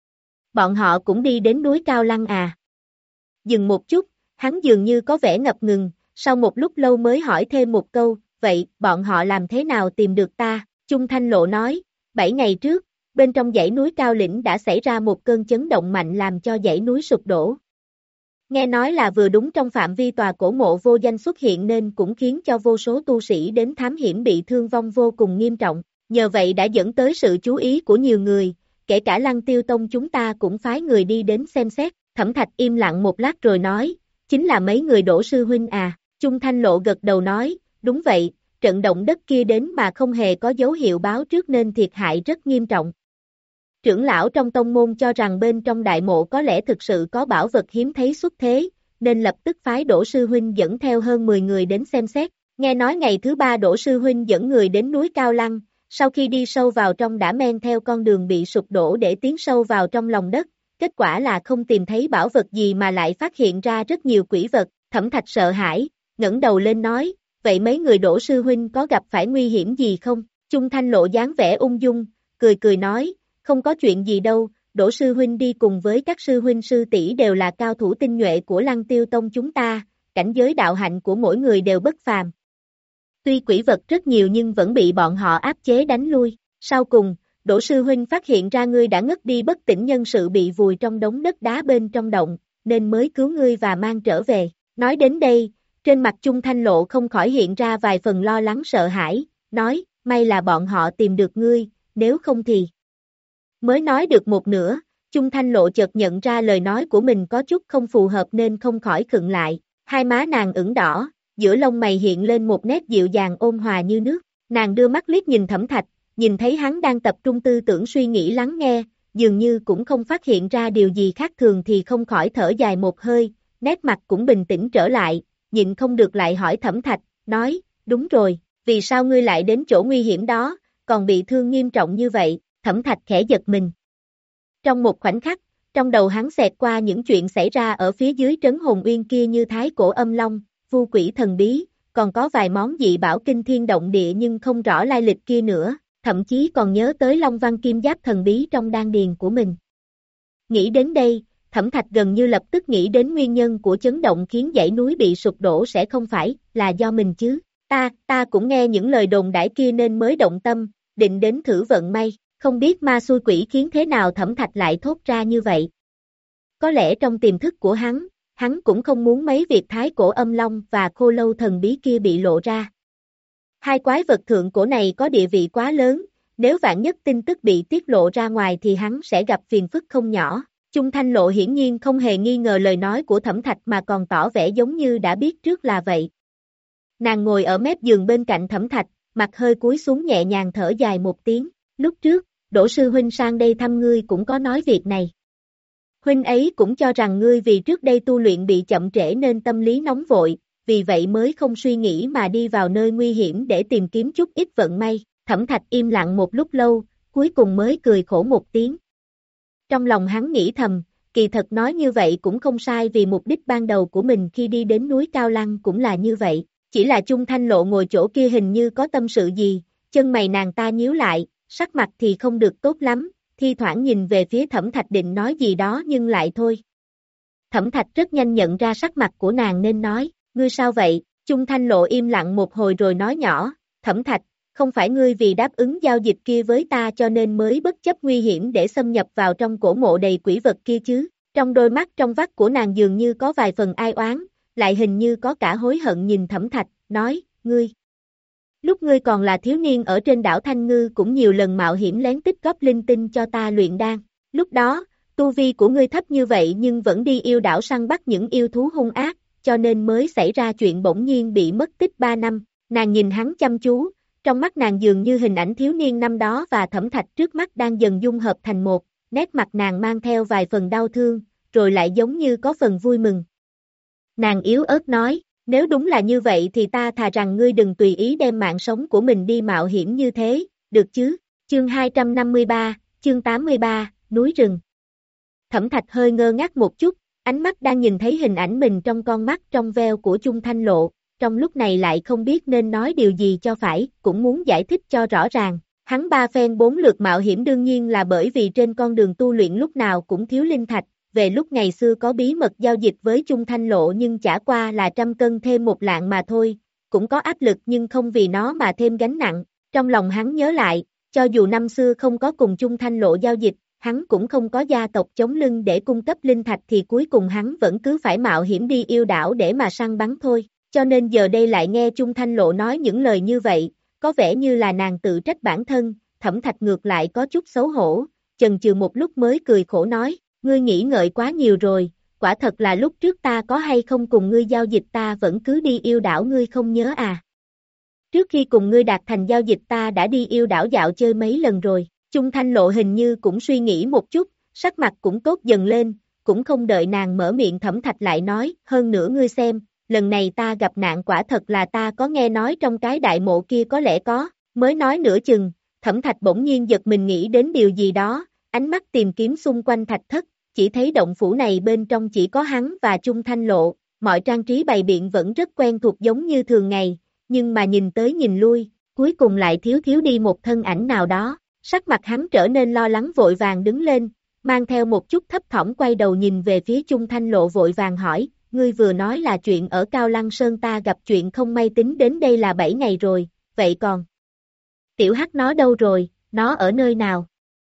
Bọn họ cũng đi đến núi Cao Lăng à? Dừng một chút, hắn dường như có vẻ ngập ngừng, sau một lúc lâu mới hỏi thêm một câu, vậy, bọn họ làm thế nào tìm được ta? Chung Thanh Lộ nói, bảy ngày trước, bên trong dãy núi Cao Lĩnh đã xảy ra một cơn chấn động mạnh làm cho dãy núi sụp đổ. Nghe nói là vừa đúng trong phạm vi tòa cổ mộ vô danh xuất hiện nên cũng khiến cho vô số tu sĩ đến thám hiểm bị thương vong vô cùng nghiêm trọng. Nhờ vậy đã dẫn tới sự chú ý của nhiều người, kể cả Lăng Tiêu Tông chúng ta cũng phái người đi đến xem xét. Thẩm Thạch im lặng một lát rồi nói, chính là mấy người Đỗ sư huynh à? Chung Thanh Lộ gật đầu nói, đúng vậy, trận động đất kia đến mà không hề có dấu hiệu báo trước nên thiệt hại rất nghiêm trọng. Trưởng lão trong tông môn cho rằng bên trong đại mộ có lẽ thực sự có bảo vật hiếm thấy xuất thế, nên lập tức phái Đỗ sư huynh dẫn theo hơn mười người đến xem xét. Nghe nói ngày thứ ba Đỗ sư huynh dẫn người đến núi Cao Lăng, sau khi đi sâu vào trong đã men theo con đường bị sụp đổ để tiến sâu vào trong lòng đất, kết quả là không tìm thấy bảo vật gì mà lại phát hiện ra rất nhiều quỷ vật. Thẩm Thạch sợ hãi, ngẩng đầu lên nói, vậy mấy người Đỗ sư huynh có gặp phải nguy hiểm gì không? Chung Thanh Lộ dáng vẻ ung dung, cười cười nói, không có chuyện gì đâu, Đỗ sư huynh đi cùng với các sư huynh sư tỷ đều là cao thủ tinh nhuệ của Lăng Tiêu Tông chúng ta, cảnh giới đạo hạnh của mỗi người đều bất phàm. Tuy quỷ vật rất nhiều nhưng vẫn bị bọn họ áp chế đánh lui. Sau cùng, Đỗ sư huynh phát hiện ra ngươi đã ngất đi bất tỉnh nhân sự bị vùi trong đống đất đá bên trong động, nên mới cứu ngươi và mang trở về. Nói đến đây, trên mặt Chung Thanh Lộ không khỏi hiện ra vài phần lo lắng sợ hãi, nói, may là bọn họ tìm được ngươi, nếu không thì... Mới nói được một nửa, Chung Thanh Lộ chợt nhận ra lời nói của mình có chút không phù hợp nên không khỏi khựng lại, hai má nàng ửng đỏ, giữa lông mày hiện lên một nét dịu dàng ôn hòa như nước, nàng đưa mắt liếc nhìn Thẩm Thạch, nhìn thấy hắn đang tập trung tư tưởng suy nghĩ lắng nghe, dường như cũng không phát hiện ra điều gì khác thường thì không khỏi thở dài một hơi, nét mặt cũng bình tĩnh trở lại, nhịn không được lại hỏi Thẩm Thạch, nói, đúng rồi, vì sao ngươi lại đến chỗ nguy hiểm đó, còn bị thương nghiêm trọng như vậy? Thẩm Thạch khẽ giật mình. Trong một khoảnh khắc, trong đầu hắn xẹt qua những chuyện xảy ra ở phía dưới trấn hồn uyên kia như thái cổ âm long, vu quỷ thần bí, còn có vài món dị bảo kinh thiên động địa nhưng không rõ lai lịch kia nữa, thậm chí còn nhớ tới Long Văn Kim Giáp thần bí trong đan điền của mình. Nghĩ đến đây, Thẩm Thạch gần như lập tức nghĩ đến nguyên nhân của chấn động khiến dãy núi bị sụp đổ sẽ không phải là do mình chứ. Ta, ta cũng nghe những lời đồn đãi kia nên mới động tâm, định đến thử vận may. Không biết ma xui quỷ khiến thế nào Thẩm Thạch lại thốt ra như vậy. Có lẽ trong tiềm thức của hắn, hắn cũng không muốn mấy việc thái cổ âm long và khô lâu thần bí kia bị lộ ra. Hai quái vật thượng cổ này có địa vị quá lớn, nếu vạn nhất tin tức bị tiết lộ ra ngoài thì hắn sẽ gặp phiền phức không nhỏ. Chung Thanh Lộ hiển nhiên không hề nghi ngờ lời nói của Thẩm Thạch mà còn tỏ vẻ giống như đã biết trước là vậy. Nàng ngồi ở mép giường bên cạnh Thẩm Thạch, mặt hơi cúi xuống nhẹ nhàng thở dài một tiếng. Lúc trước, Đỗ sư huynh sang đây thăm ngươi cũng có nói việc này. Huynh ấy cũng cho rằng ngươi vì trước đây tu luyện bị chậm trễ nên tâm lý nóng vội, vì vậy mới không suy nghĩ mà đi vào nơi nguy hiểm để tìm kiếm chút ít vận may. Thẩm Thạch im lặng một lúc lâu, cuối cùng mới cười khổ một tiếng. Trong lòng hắn nghĩ thầm, kỳ thật nói như vậy cũng không sai vì mục đích ban đầu của mình khi đi đến núi Cao Lăng cũng là như vậy. Chỉ là Chung Thanh Lộ ngồi chỗ kia hình như có tâm sự gì, chân mày nàng ta nhíu lại, sắc mặt thì không được tốt lắm, thi thoảng nhìn về phía Thẩm Thạch định nói gì đó nhưng lại thôi. Thẩm Thạch rất nhanh nhận ra sắc mặt của nàng nên nói, ngươi sao vậy? Chung Thanh Lộ im lặng một hồi rồi nói nhỏ, Thẩm Thạch, không phải ngươi vì đáp ứng giao dịch kia với ta cho nên mới bất chấp nguy hiểm để xâm nhập vào trong cổ mộ đầy quỷ vật kia chứ? Trong đôi mắt trong vắt của nàng dường như có vài phần ai oán, lại hình như có cả hối hận nhìn Thẩm Thạch, nói, ngươi. Lúc ngươi còn là thiếu niên ở trên đảo Thanh Ngư cũng nhiều lần mạo hiểm lén tích góp linh tinh cho ta luyện đan. Lúc đó, tu vi của ngươi thấp như vậy nhưng vẫn đi yêu đảo săn bắt những yêu thú hung ác, cho nên mới xảy ra chuyện bỗng nhiên bị mất tích ba năm. Nàng nhìn hắn chăm chú, trong mắt nàng dường như hình ảnh thiếu niên năm đó và Thẩm Thạch trước mắt đang dần dung hợp thành một, nét mặt nàng mang theo vài phần đau thương, rồi lại giống như có phần vui mừng. Nàng yếu ớt nói, Nếu đúng là như vậy thì ta thà rằng ngươi đừng tùy ý đem mạng sống của mình đi mạo hiểm như thế, được chứ? Chương hai trăm năm mươi ba, chương tám mươi ba, núi rừng. Thẩm Thạch hơi ngơ ngác một chút, ánh mắt đang nhìn thấy hình ảnh mình trong con mắt trong veo của Chung Thanh Lộ, trong lúc này lại không biết nên nói điều gì cho phải, cũng muốn giải thích cho rõ ràng. Hắn ba phen bốn lượt mạo hiểm đương nhiên là bởi vì trên con đường tu luyện lúc nào cũng thiếu linh thạch, về lúc ngày xưa có bí mật giao dịch với Chung Thanh Lộ nhưng chả qua là trăm cân thêm một lạng mà thôi, cũng có áp lực nhưng không vì nó mà thêm gánh nặng. Trong lòng hắn nhớ lại, cho dù năm xưa không có cùng Chung Thanh Lộ giao dịch, hắn cũng không có gia tộc chống lưng để cung cấp linh thạch thì cuối cùng hắn vẫn cứ phải mạo hiểm đi yêu đảo để mà săn bắn thôi, cho nên giờ đây lại nghe Chung Thanh Lộ nói những lời như vậy, có vẻ như là nàng tự trách bản thân. Thẩm Thạch ngược lại có chút xấu hổ, chần chừ một lúc mới cười khổ nói, ngươi nghĩ ngợi quá nhiều rồi, quả thật là lúc trước ta có hay không cùng ngươi giao dịch ta vẫn cứ đi yêu đảo ngươi không nhớ à. Trước khi cùng ngươi đạt thành giao dịch ta đã đi yêu đảo dạo chơi mấy lần rồi. Chung Thanh Lộ hình như cũng suy nghĩ một chút, sắc mặt cũng tốt dần lên, cũng không đợi nàng mở miệng Thẩm Thạch lại nói, hơn nữa ngươi xem, lần này ta gặp nạn quả thật là ta có nghe nói trong cái đại mộ kia có lẽ có, mới nói nửa chừng, Thẩm Thạch bỗng nhiên giật mình nghĩ đến điều gì đó, ánh mắt tìm kiếm xung quanh thạch thất, chỉ thấy động phủ này bên trong chỉ có hắn và Chung Thanh Lộ, mọi trang trí bày biện vẫn rất quen thuộc giống như thường ngày, nhưng mà nhìn tới nhìn lui, cuối cùng lại thiếu thiếu đi một thân ảnh nào đó. Sắc mặt hắn trở nên lo lắng vội vàng đứng lên, mang theo một chút thấp thỏm quay đầu nhìn về phía Chung Thanh Lộ vội vàng hỏi, ngươi vừa nói là chuyện ở Cao Lăng Sơn ta gặp chuyện không may tính đến đây là bảy ngày rồi, vậy còn? Tiểu Hắc nó đâu rồi, nó ở nơi nào?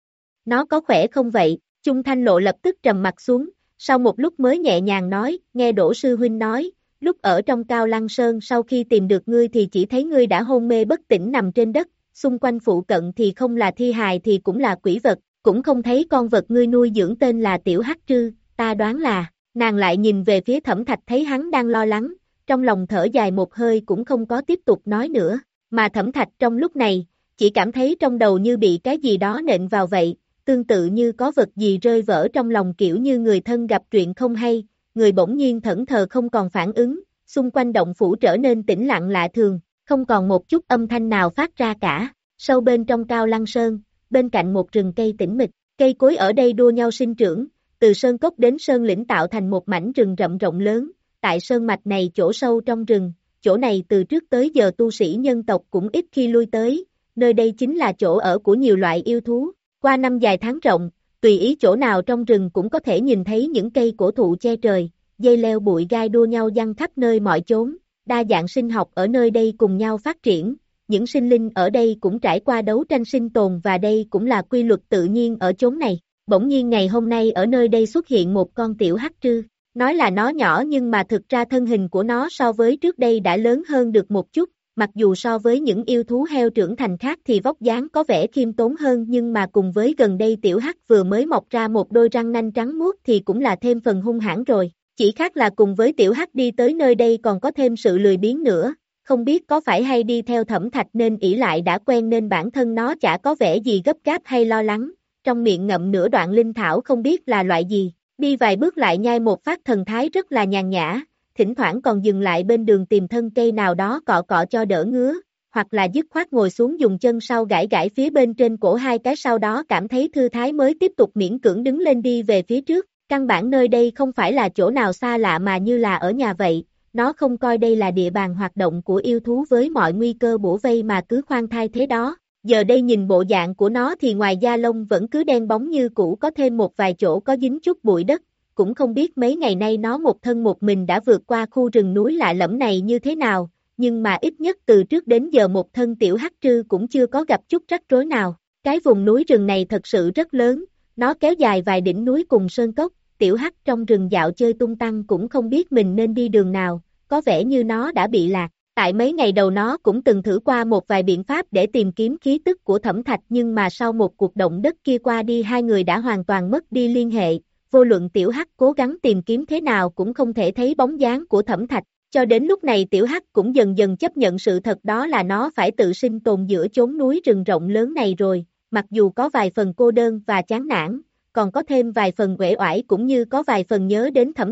Nó có khỏe không vậy? Chung Thanh Lộ lập tức trầm mặt xuống, sau một lúc mới nhẹ nhàng nói, nghe Đỗ sư huynh nói, lúc ở trong Cao Lăng Sơn sau khi tìm được ngươi thì chỉ thấy ngươi đã hôn mê bất tỉnh nằm trên đất. Xung quanh phụ cận thì không là thi hài thì cũng là quỷ vật, cũng không thấy con vật ngươi nuôi dưỡng tên là Tiểu Hắc Trư, ta đoán là, nàng lại nhìn về phía Thẩm Thạch thấy hắn đang lo lắng, trong lòng thở dài một hơi cũng không có tiếp tục nói nữa, mà Thẩm Thạch trong lúc này, chỉ cảm thấy trong đầu như bị cái gì đó nện vào vậy, tương tự như có vật gì rơi vỡ trong lòng kiểu như người thân gặp chuyện không hay, người bỗng nhiên thẫn thờ không còn phản ứng, xung quanh động phủ trở nên tĩnh lặng lạ thường. Không còn một chút âm thanh nào phát ra cả, sâu bên trong Cao Lăng Sơn, bên cạnh một rừng cây tĩnh mịch, cây cối ở đây đua nhau sinh trưởng, từ sơn cốc đến sơn lĩnh tạo thành một mảnh rừng rậm rộng lớn, tại sơn mạch này chỗ sâu trong rừng, chỗ này từ trước tới giờ tu sĩ nhân tộc cũng ít khi lui tới, nơi đây chính là chỗ ở của nhiều loại yêu thú, qua năm dài tháng rộng, tùy ý chỗ nào trong rừng cũng có thể nhìn thấy những cây cổ thụ che trời, dây leo bụi gai đua nhau giăng khắp nơi mọi chốn. Đa dạng sinh học ở nơi đây cùng nhau phát triển, những sinh linh ở đây cũng trải qua đấu tranh sinh tồn và đây cũng là quy luật tự nhiên ở chốn này. Bỗng nhiên ngày hôm nay ở nơi đây xuất hiện một con tiểu hắc trư, nói là nó nhỏ nhưng mà thực ra thân hình của nó so với trước đây đã lớn hơn được một chút, mặc dù so với những yêu thú heo trưởng thành khác thì vóc dáng có vẻ khiêm tốn hơn nhưng mà cùng với gần đây tiểu hắc vừa mới mọc ra một đôi răng nanh trắng muốt thì cũng là thêm phần hung hãn rồi. Chỉ khác là cùng với Tiểu Hắc đi tới nơi đây còn có thêm sự lười biếng nữa, không biết có phải hay đi theo Thẩm Thạch nên ỷ lại đã quen nên bản thân nó chả có vẻ gì gấp gáp hay lo lắng, trong miệng ngậm nửa đoạn linh thảo không biết là loại gì, đi vài bước lại nhai một phát thần thái rất là nhàn nhã, thỉnh thoảng còn dừng lại bên đường tìm thân cây nào đó cọ cọ cho đỡ ngứa, hoặc là dứt khoát ngồi xuống dùng chân sau gãi gãi phía bên trên cổ hai cái sau đó cảm thấy thư thái mới tiếp tục miễn cưỡng đứng lên đi về phía trước. Căn bản nơi đây không phải là chỗ nào xa lạ mà như là ở nhà vậy, nó không coi đây là địa bàn hoạt động của yêu thú với mọi nguy cơ bủa vây mà cứ khoan thai thế đó. Giờ đây nhìn bộ dạng của nó thì ngoài da lông vẫn cứ đen bóng như cũ có thêm một vài chỗ có dính chút bụi đất, cũng không biết mấy ngày nay nó một thân một mình đã vượt qua khu rừng núi lạ lẫm này như thế nào, nhưng mà ít nhất từ trước đến giờ một thân tiểu hắc trư cũng chưa có gặp chút rắc rối nào. Cái vùng núi rừng này thật sự rất lớn, nó kéo dài vài đỉnh núi cùng sơn cốc. Tiểu Hắc trong rừng dạo chơi tung tăng cũng không biết mình nên đi đường nào, có vẻ như nó đã bị lạc. Tại mấy ngày đầu nó cũng từng thử qua một vài biện pháp để tìm kiếm khí tức của Thẩm Thạch nhưng mà sau một cuộc động đất kia qua đi hai người đã hoàn toàn mất đi liên hệ, vô luận Tiểu Hắc cố gắng tìm kiếm thế nào cũng không thể thấy bóng dáng của Thẩm Thạch. Cho đến lúc này Tiểu Hắc cũng dần dần chấp nhận sự thật đó là nó phải tự sinh tồn giữa chốn núi rừng rộng lớn này rồi, mặc dù có vài phần cô đơn và chán nản. Còn có thêm vài phần uể oải cũng như có vài phần nhớ đến Thẩm Thạch,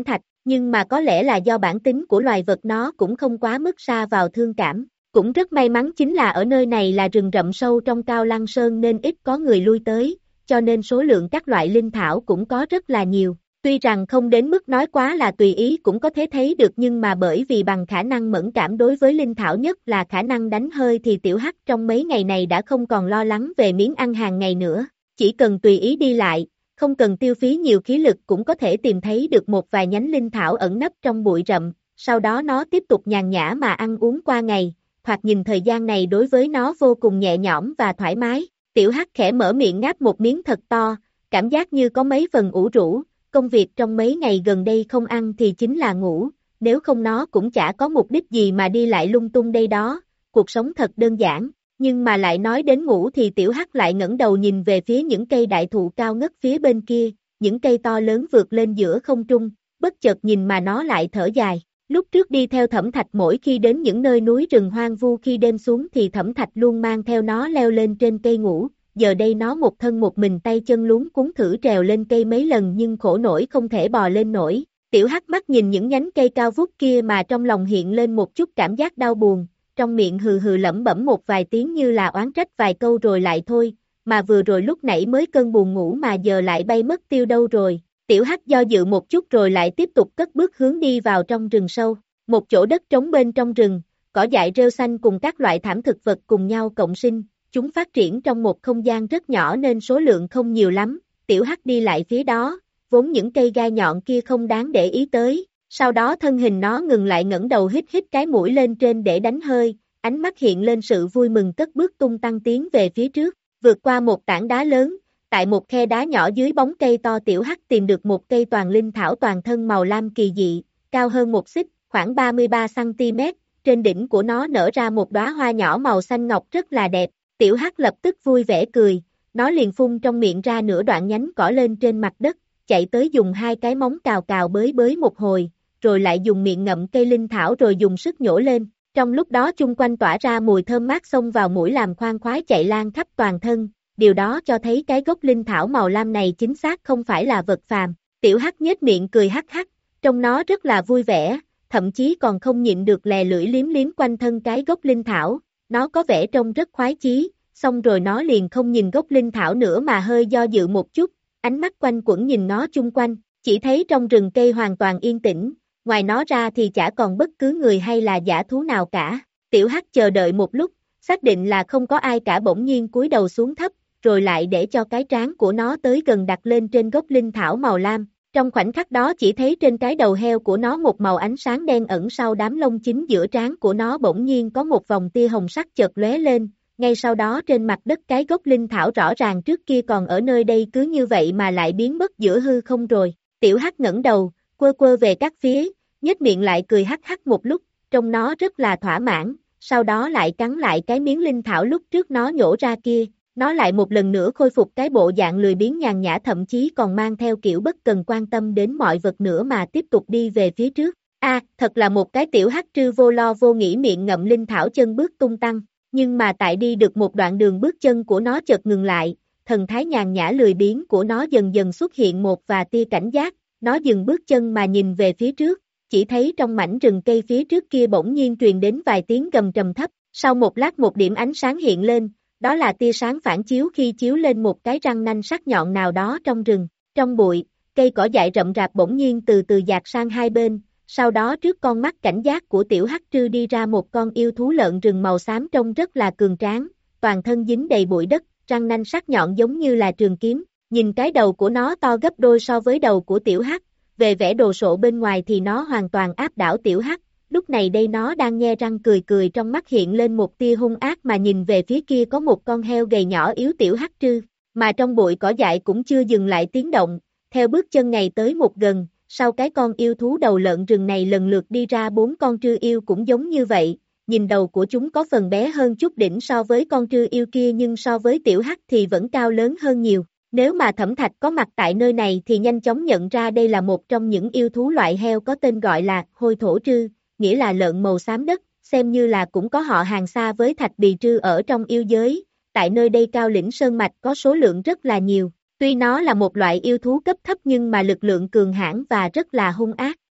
nhưng mà có lẽ là do bản tính của loài vật nó cũng không quá mức xa vào thương cảm. Cũng rất may mắn chính là ở nơi này là rừng rậm sâu trong Cao Lăng Sơn nên ít có người lui tới, cho nên số lượng các loại linh thảo cũng có rất là nhiều. Tuy rằng không đến mức nói quá là tùy ý cũng có thể thấy được nhưng mà bởi vì bằng khả năng mẫn cảm đối với linh thảo nhất là khả năng đánh hơi thì Tiểu Hắc trong mấy ngày này đã không còn lo lắng về miếng ăn hàng ngày nữa. Chỉ cần tùy ý đi lại, không cần tiêu phí nhiều khí lực cũng có thể tìm thấy được một vài nhánh linh thảo ẩn nấp trong bụi rậm, sau đó nó tiếp tục nhàn nhã mà ăn uống qua ngày, thoạt nhìn thời gian này đối với nó vô cùng nhẹ nhõm và thoải mái. Tiểu Hắc khẽ mở miệng ngáp một miếng thật to, cảm giác như có mấy phần ủ rũ, công việc trong mấy ngày gần đây không ăn thì chính là ngủ, nếu không nó cũng chả có mục đích gì mà đi lại lung tung đây đó, cuộc sống thật đơn giản. Nhưng mà lại nói đến ngủ thì Tiểu Hắc lại ngẩng đầu nhìn về phía những cây đại thụ cao ngất phía bên kia, những cây to lớn vượt lên giữa không trung, bất chợt nhìn mà nó lại thở dài. Lúc trước đi theo Thẩm Thạch mỗi khi đến những nơi núi rừng hoang vu khi đêm xuống thì Thẩm Thạch luôn mang theo nó leo lên trên cây ngủ, giờ đây nó một thân một mình tay chân luống cuống thử trèo lên cây mấy lần nhưng khổ nổi không thể bò lên nổi. Tiểu Hắc mắt nhìn những nhánh cây cao vút kia mà trong lòng hiện lên một chút cảm giác đau buồn, trong miệng hừ hừ lẩm bẩm một vài tiếng như là oán trách vài câu rồi lại thôi, mà vừa rồi lúc nãy mới cơn buồn ngủ mà giờ lại bay mất tiêu đâu rồi. Tiểu Hắc do dự một chút rồi lại tiếp tục cất bước hướng đi vào trong rừng sâu, một chỗ đất trống bên trong rừng, cỏ dại rêu xanh cùng các loại thảm thực vật cùng nhau cộng sinh, chúng phát triển trong một không gian rất nhỏ nên số lượng không nhiều lắm. Tiểu Hắc đi lại phía đó, vốn những cây gai nhọn kia không đáng để ý tới, sau đó thân hình nó ngừng lại ngẩng đầu hít hít cái mũi lên trên để đánh hơi, ánh mắt hiện lên sự vui mừng cất bước tung tăng tiến về phía trước, vượt qua một tảng đá lớn, tại một khe đá nhỏ dưới bóng cây to Tiểu Hắc tìm được một cây toàn linh thảo toàn thân màu lam kỳ dị, cao hơn một xích, khoảng ba mươi ba xăng ti mét, trên đỉnh của nó nở ra một đóa hoa nhỏ màu xanh ngọc rất là đẹp. Tiểu Hắc lập tức vui vẻ cười, nó liền phun trong miệng ra nửa đoạn nhánh cỏ lên trên mặt đất, chạy tới dùng hai cái móng cào cào bới bới một hồi, rồi lại dùng miệng ngậm cây linh thảo rồi dùng sức nhổ lên. Trong lúc đó chung quanh tỏa ra mùi thơm mát xông vào mũi làm khoan khoái chạy lan khắp toàn thân, điều đó cho thấy cái gốc linh thảo màu lam này chính xác không phải là vật phàm. Tiểu Hắc nhếch miệng cười hắc hắc, trông nó rất là vui vẻ, thậm chí còn không nhịn được lè lưỡi liếm liếm quanh thân cái gốc linh thảo, nó có vẻ trông rất khoái chí, xong rồi nó liền không nhìn gốc linh thảo nữa mà hơi do dự một chút, ánh mắt quanh quẩn nhìn nó chung quanh, chỉ thấy trong rừng cây hoàn toàn yên tĩnh, ngoài nó ra thì chả còn bất cứ người hay là dã thú nào cả. Tiểu Hắc chờ đợi một lúc, xác định là không có ai cả bỗng nhiên cúi đầu xuống thấp, rồi lại để cho cái trán của nó tới gần đặt lên trên gốc linh thảo màu lam. Trong khoảnh khắc đó chỉ thấy trên cái đầu heo của nó một màu ánh sáng đen ẩn sau đám lông chính giữa trán của nó bỗng nhiên có một vòng tia hồng sắc chợt lóe lên, ngay sau đó trên mặt đất cái gốc linh thảo rõ ràng trước kia còn ở nơi đây cứ như vậy mà lại biến mất giữa hư không rồi. Tiểu Hắc ngẩng đầu, quơ quơ về các phía, nhếch miệng lại cười hắc hắc một lúc, trông nó rất là thỏa mãn, sau đó lại cắn lại cái miếng linh thảo lúc trước nó nhổ ra kia, nó lại một lần nữa khôi phục cái bộ dạng lười biếng nhàn nhã thậm chí còn mang theo kiểu bất cần quan tâm đến mọi vật nữa mà tiếp tục đi về phía trước. A, à, thật là một cái Tiểu Hắc trư vô lo vô nghĩ miệng ngậm linh thảo chân bước tung tăng, nhưng mà tại đi được một đoạn đường bước chân của nó chợt ngừng lại, thần thái nhàn nhã lười biếng của nó dần dần xuất hiện một và tia cảnh giác, nó dừng bước chân mà nhìn về phía trước, chỉ thấy trong mảnh rừng cây phía trước kia bỗng nhiên truyền đến vài tiếng gầm trầm thấp, sau một lát một điểm ánh sáng hiện lên, đó là tia sáng phản chiếu khi chiếu lên một cái răng nanh sắc nhọn nào đó trong rừng, trong bụi, cây cỏ dại rậm rạp bỗng nhiên từ từ dạt sang hai bên, sau đó trước con mắt cảnh giác của Tiểu Hắc trư đi ra một con yêu thú lợn rừng màu xám trông rất là cường tráng, toàn thân dính đầy bụi đất, răng nanh sắc nhọn giống như là trường kiếm, nhìn cái đầu của nó to gấp đôi so với đầu của Tiểu Hắc, về vẻ đồ sộ bên ngoài thì nó hoàn toàn áp đảo Tiểu Hắc, lúc này đây nó đang nhe răng cười cười trong mắt hiện lên một tia hung ác mà nhìn về phía kia có một con heo gầy nhỏ yếu Tiểu Hắc trư, mà trong bụi cỏ dại cũng chưa dừng lại tiếng động, theo bước chân ngày tới một gần, sau cái con yêu thú đầu lợn rừng này lần lượt đi ra bốn con trư yêu cũng giống như vậy, nhìn đầu của chúng có phần bé hơn chút đỉnh so với con trư yêu kia nhưng so với Tiểu Hắc thì vẫn cao lớn hơn nhiều. Nếu mà Thẩm Thạch có mặt tại nơi này thì nhanh chóng nhận ra đây là một trong những yêu thú loại heo có tên gọi là hôi thổ trư, nghĩa là lợn màu xám đất, xem như là cũng có họ hàng xa với Thạch Bì trư ở trong yêu giới, tại nơi đây cao lĩnh sơn mạch có số lượng rất là nhiều. Tuy nó là một loại yêu thú cấp thấp nhưng mà lực lượng cường hãn và rất là hung ác.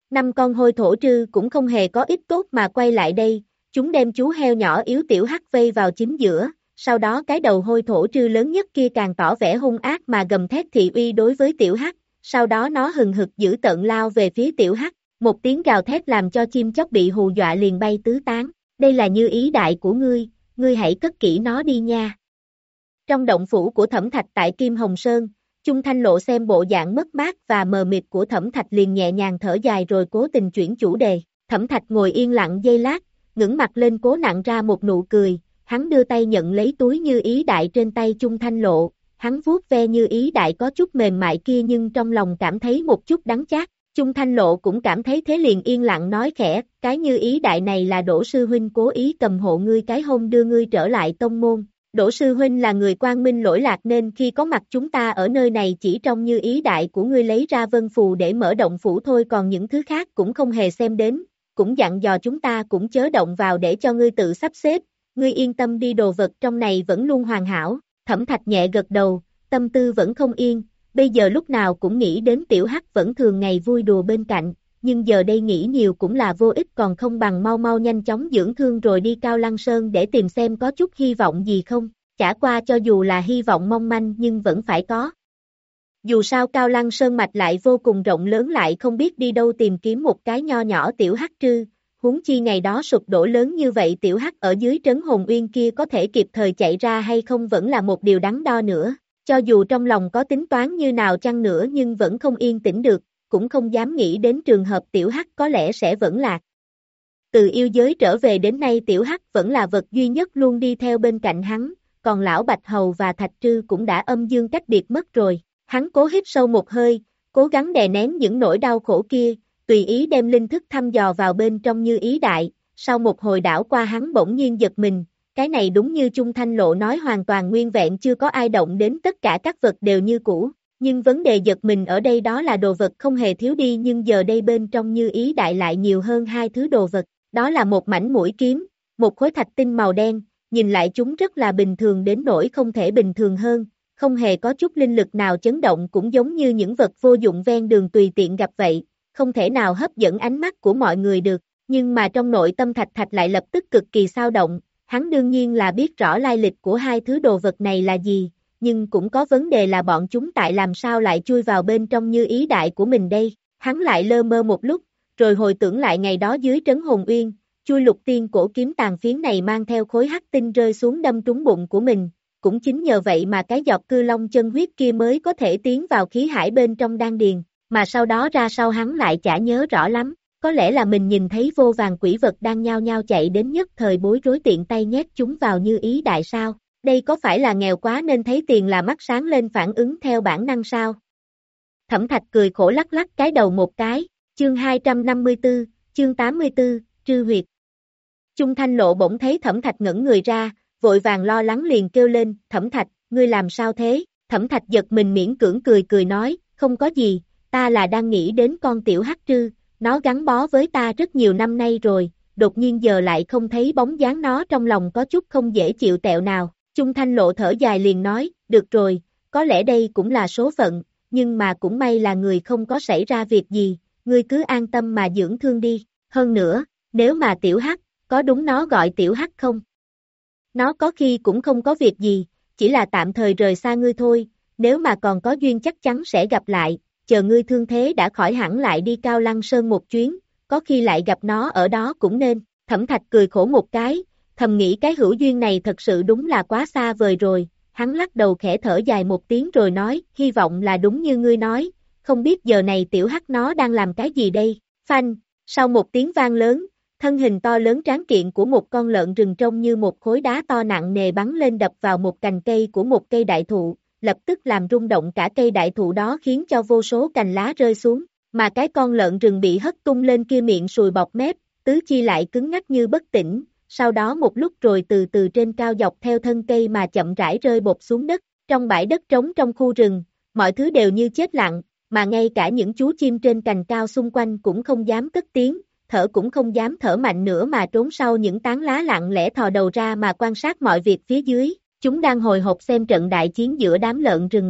Năm con hôi thổ trư cũng không hề có ít tốt mà quay lại đây, chúng đem chú heo nhỏ yếu tiểu hắc vây vào chính giữa, sau đó cái đầu hôi thổ trư lớn nhất kia càng tỏ vẻ hung ác mà gầm thét thị uy đối với tiểu hắc, sau đó nó hừng hực dữ tợn lao về phía tiểu hắc, một tiếng gào thét làm cho chim chóc bị hù dọa liền bay tứ tán, đây là như ý đại của ngươi, ngươi hãy cất kỹ nó đi nha. Trong động phủ của Thẩm Thạch tại Kim Hồng Sơn, Chung Thanh Lộ xem bộ dạng mất mát và mờ mịt của Thẩm Thạch liền nhẹ nhàng thở dài rồi cố tình chuyển chủ đề. Thẩm Thạch ngồi yên lặng giây lát, ngẩng mặt lên cố nặn ra một nụ cười, hắn đưa tay nhận lấy túi như ý đại trên tay Chung Thanh Lộ, hắn vuốt ve như ý đại có chút mềm mại kia nhưng trong lòng cảm thấy một chút đắng chát. Chung Thanh Lộ cũng cảm thấy thế liền yên lặng nói khẽ, cái như ý đại này là Đỗ sư huynh cố ý cầm hộ ngươi cái hôn đưa ngươi trở lại tông môn. Đỗ sư huynh là người quang minh lỗi lạc nên khi có mặt chúng ta ở nơi này chỉ trong như ý đại của ngươi lấy ra vân phù để mở động phủ thôi, còn những thứ khác cũng không hề xem đến, cũng dặn dò chúng ta cũng chớ động vào để cho ngươi tự sắp xếp, ngươi yên tâm đi, đồ vật trong này vẫn luôn hoàn hảo. Thẩm Thạch nhẹ gật đầu, tâm tư vẫn không yên, bây giờ lúc nào cũng nghĩ đến tiểu hắc vẫn thường ngày vui đùa bên cạnh, nhưng giờ đây nghĩ nhiều cũng là vô ích, còn không bằng mau mau nhanh chóng dưỡng thương rồi đi Cao Lăng Sơn để tìm xem có chút hy vọng gì không, chả qua cho dù là hy vọng mong manh nhưng vẫn phải có. Dù sao Cao Lăng Sơn mạch lại vô cùng rộng lớn, lại không biết đi đâu tìm kiếm một cái nho nhỏ tiểu hắc trư, huống chi ngày đó sụp đổ lớn như vậy tiểu hắc ở dưới trấn Hồn Uyên kia có thể kịp thời chạy ra hay không vẫn là một điều đắn đo nữa, cho dù trong lòng có tính toán như nào chăng nữa nhưng vẫn không yên tĩnh được, cũng không dám nghĩ đến trường hợp tiểu hắc có lẽ sẽ vẫn lạc. Từ yêu giới trở về đến nay tiểu hắc vẫn là vật duy nhất luôn đi theo bên cạnh hắn, còn lão Bạch Hầu và Thạch Trư cũng đã âm dương cách biệt mất rồi. Hắn cố hít sâu một hơi, cố gắng đè nén những nỗi đau khổ kia, tùy ý đem linh thức thăm dò vào bên trong như ý đại, sau một hồi đảo qua hắn bỗng nhiên giật mình, cái này đúng như Chung Thanh Lộ nói hoàn toàn nguyên vẹn, chưa có ai động đến, tất cả các vật đều như cũ, nhưng vấn đề giật mình ở đây đó là đồ vật không hề thiếu đi, nhưng giờ đây bên trong như ý đại lại nhiều hơn hai thứ đồ vật, đó là một mảnh mũi kiếm, một khối thạch tinh màu đen, nhìn lại chúng rất là bình thường đến nỗi không thể bình thường hơn, không hề có chút linh lực nào chấn động, cũng giống như những vật vô dụng ven đường tùy tiện gặp vậy, không thể nào hấp dẫn ánh mắt của mọi người được, nhưng mà trong nội tâm Thạch Thạch lại lập tức cực kỳ xao động, hắn đương nhiên là biết rõ lai lịch của hai thứ đồ vật này là gì, nhưng cũng có vấn đề là bọn chúng tại làm sao lại chui vào bên trong như ý đại của mình đây, hắn lại lơ mơ một lúc, rồi hồi tưởng lại ngày đó dưới trấn Hồn Uyên, chui lục tiên cổ kiếm tàn phiến này mang theo khối hắc tinh rơi xuống đâm trúng bụng của mình, cũng chính nhờ vậy mà cái giọt cư long chân huyết kia mới có thể tiến vào khí hải bên trong đan điền, mà sau đó ra sau hắn lại chả nhớ rõ lắm, có lẽ là mình nhìn thấy vô vàn quỷ vật đang nhao nhao chạy đến nhất thời bối rối tiện tay nhét chúng vào như ý đại sao, đây có phải là nghèo quá nên thấy tiền là mắt sáng lên phản ứng theo bản năng sao? Thẩm Thạch cười khổ lắc lắc cái đầu một cái, chương hai trăm năm mươi tư, chương tám mươi tư, trư huyệt. Chung Thanh Lộ bỗng thấy Thẩm Thạch ngẩng người ra, vội vàng lo lắng liền kêu lên, Thẩm Thạch, ngươi làm sao thế? Thẩm Thạch giật mình miễn cưỡng cười cười nói, không có gì, ta là đang nghĩ đến con tiểu hắc trư, nó gắn bó với ta rất nhiều năm nay rồi, đột nhiên giờ lại không thấy bóng dáng nó, trong lòng có chút không dễ chịu tẹo nào. Chung Thanh Lộ thở dài liền nói, được rồi, có lẽ đây cũng là số phận, nhưng mà cũng may là người không có xảy ra việc gì, ngươi cứ an tâm mà dưỡng thương đi, hơn nữa, nếu mà tiểu hắc, có đúng nó gọi tiểu hắc không? Nó có khi cũng không có việc gì, chỉ là tạm thời rời xa ngươi thôi, nếu mà còn có duyên chắc chắn sẽ gặp lại, chờ ngươi thương thế đã khỏi hẳn lại đi Cao Lăng Sơn một chuyến, có khi lại gặp nó ở đó cũng nên. Thẩm Thạch cười khổ một cái, thầm nghĩ cái hữu duyên này thật sự đúng là quá xa vời rồi, hắn lắc đầu khẽ thở dài một tiếng rồi nói, hy vọng là đúng như ngươi nói, không biết giờ này tiểu hắc nó đang làm cái gì đây. Phanh, sau một tiếng vang lớn, thân hình to lớn tráng kiện của một con lợn rừng trông như một khối đá to nặng nề bắn lên đập vào một cành cây của một cây đại thụ, lập tức làm rung động cả cây đại thụ đó khiến cho vô số cành lá rơi xuống, mà cái con lợn rừng bị hất tung lên kia miệng sùi bọt mép, tứ chi lại cứng ngắc như bất tỉnh, sau đó một lúc rồi từ từ trên cao dọc theo thân cây mà chậm rãi rơi bột xuống đất, trong bãi đất trống trong khu rừng, mọi thứ đều như chết lặng, mà ngay cả những chú chim trên cành cao xung quanh cũng không dám cất tiếng, thở cũng không dám thở mạnh nữa mà trốn sau những tán lá lặng lẽ thò đầu ra mà quan sát mọi việc phía dưới, chúng đang hồi hộp xem trận đại chiến giữa đám lợn rừng này.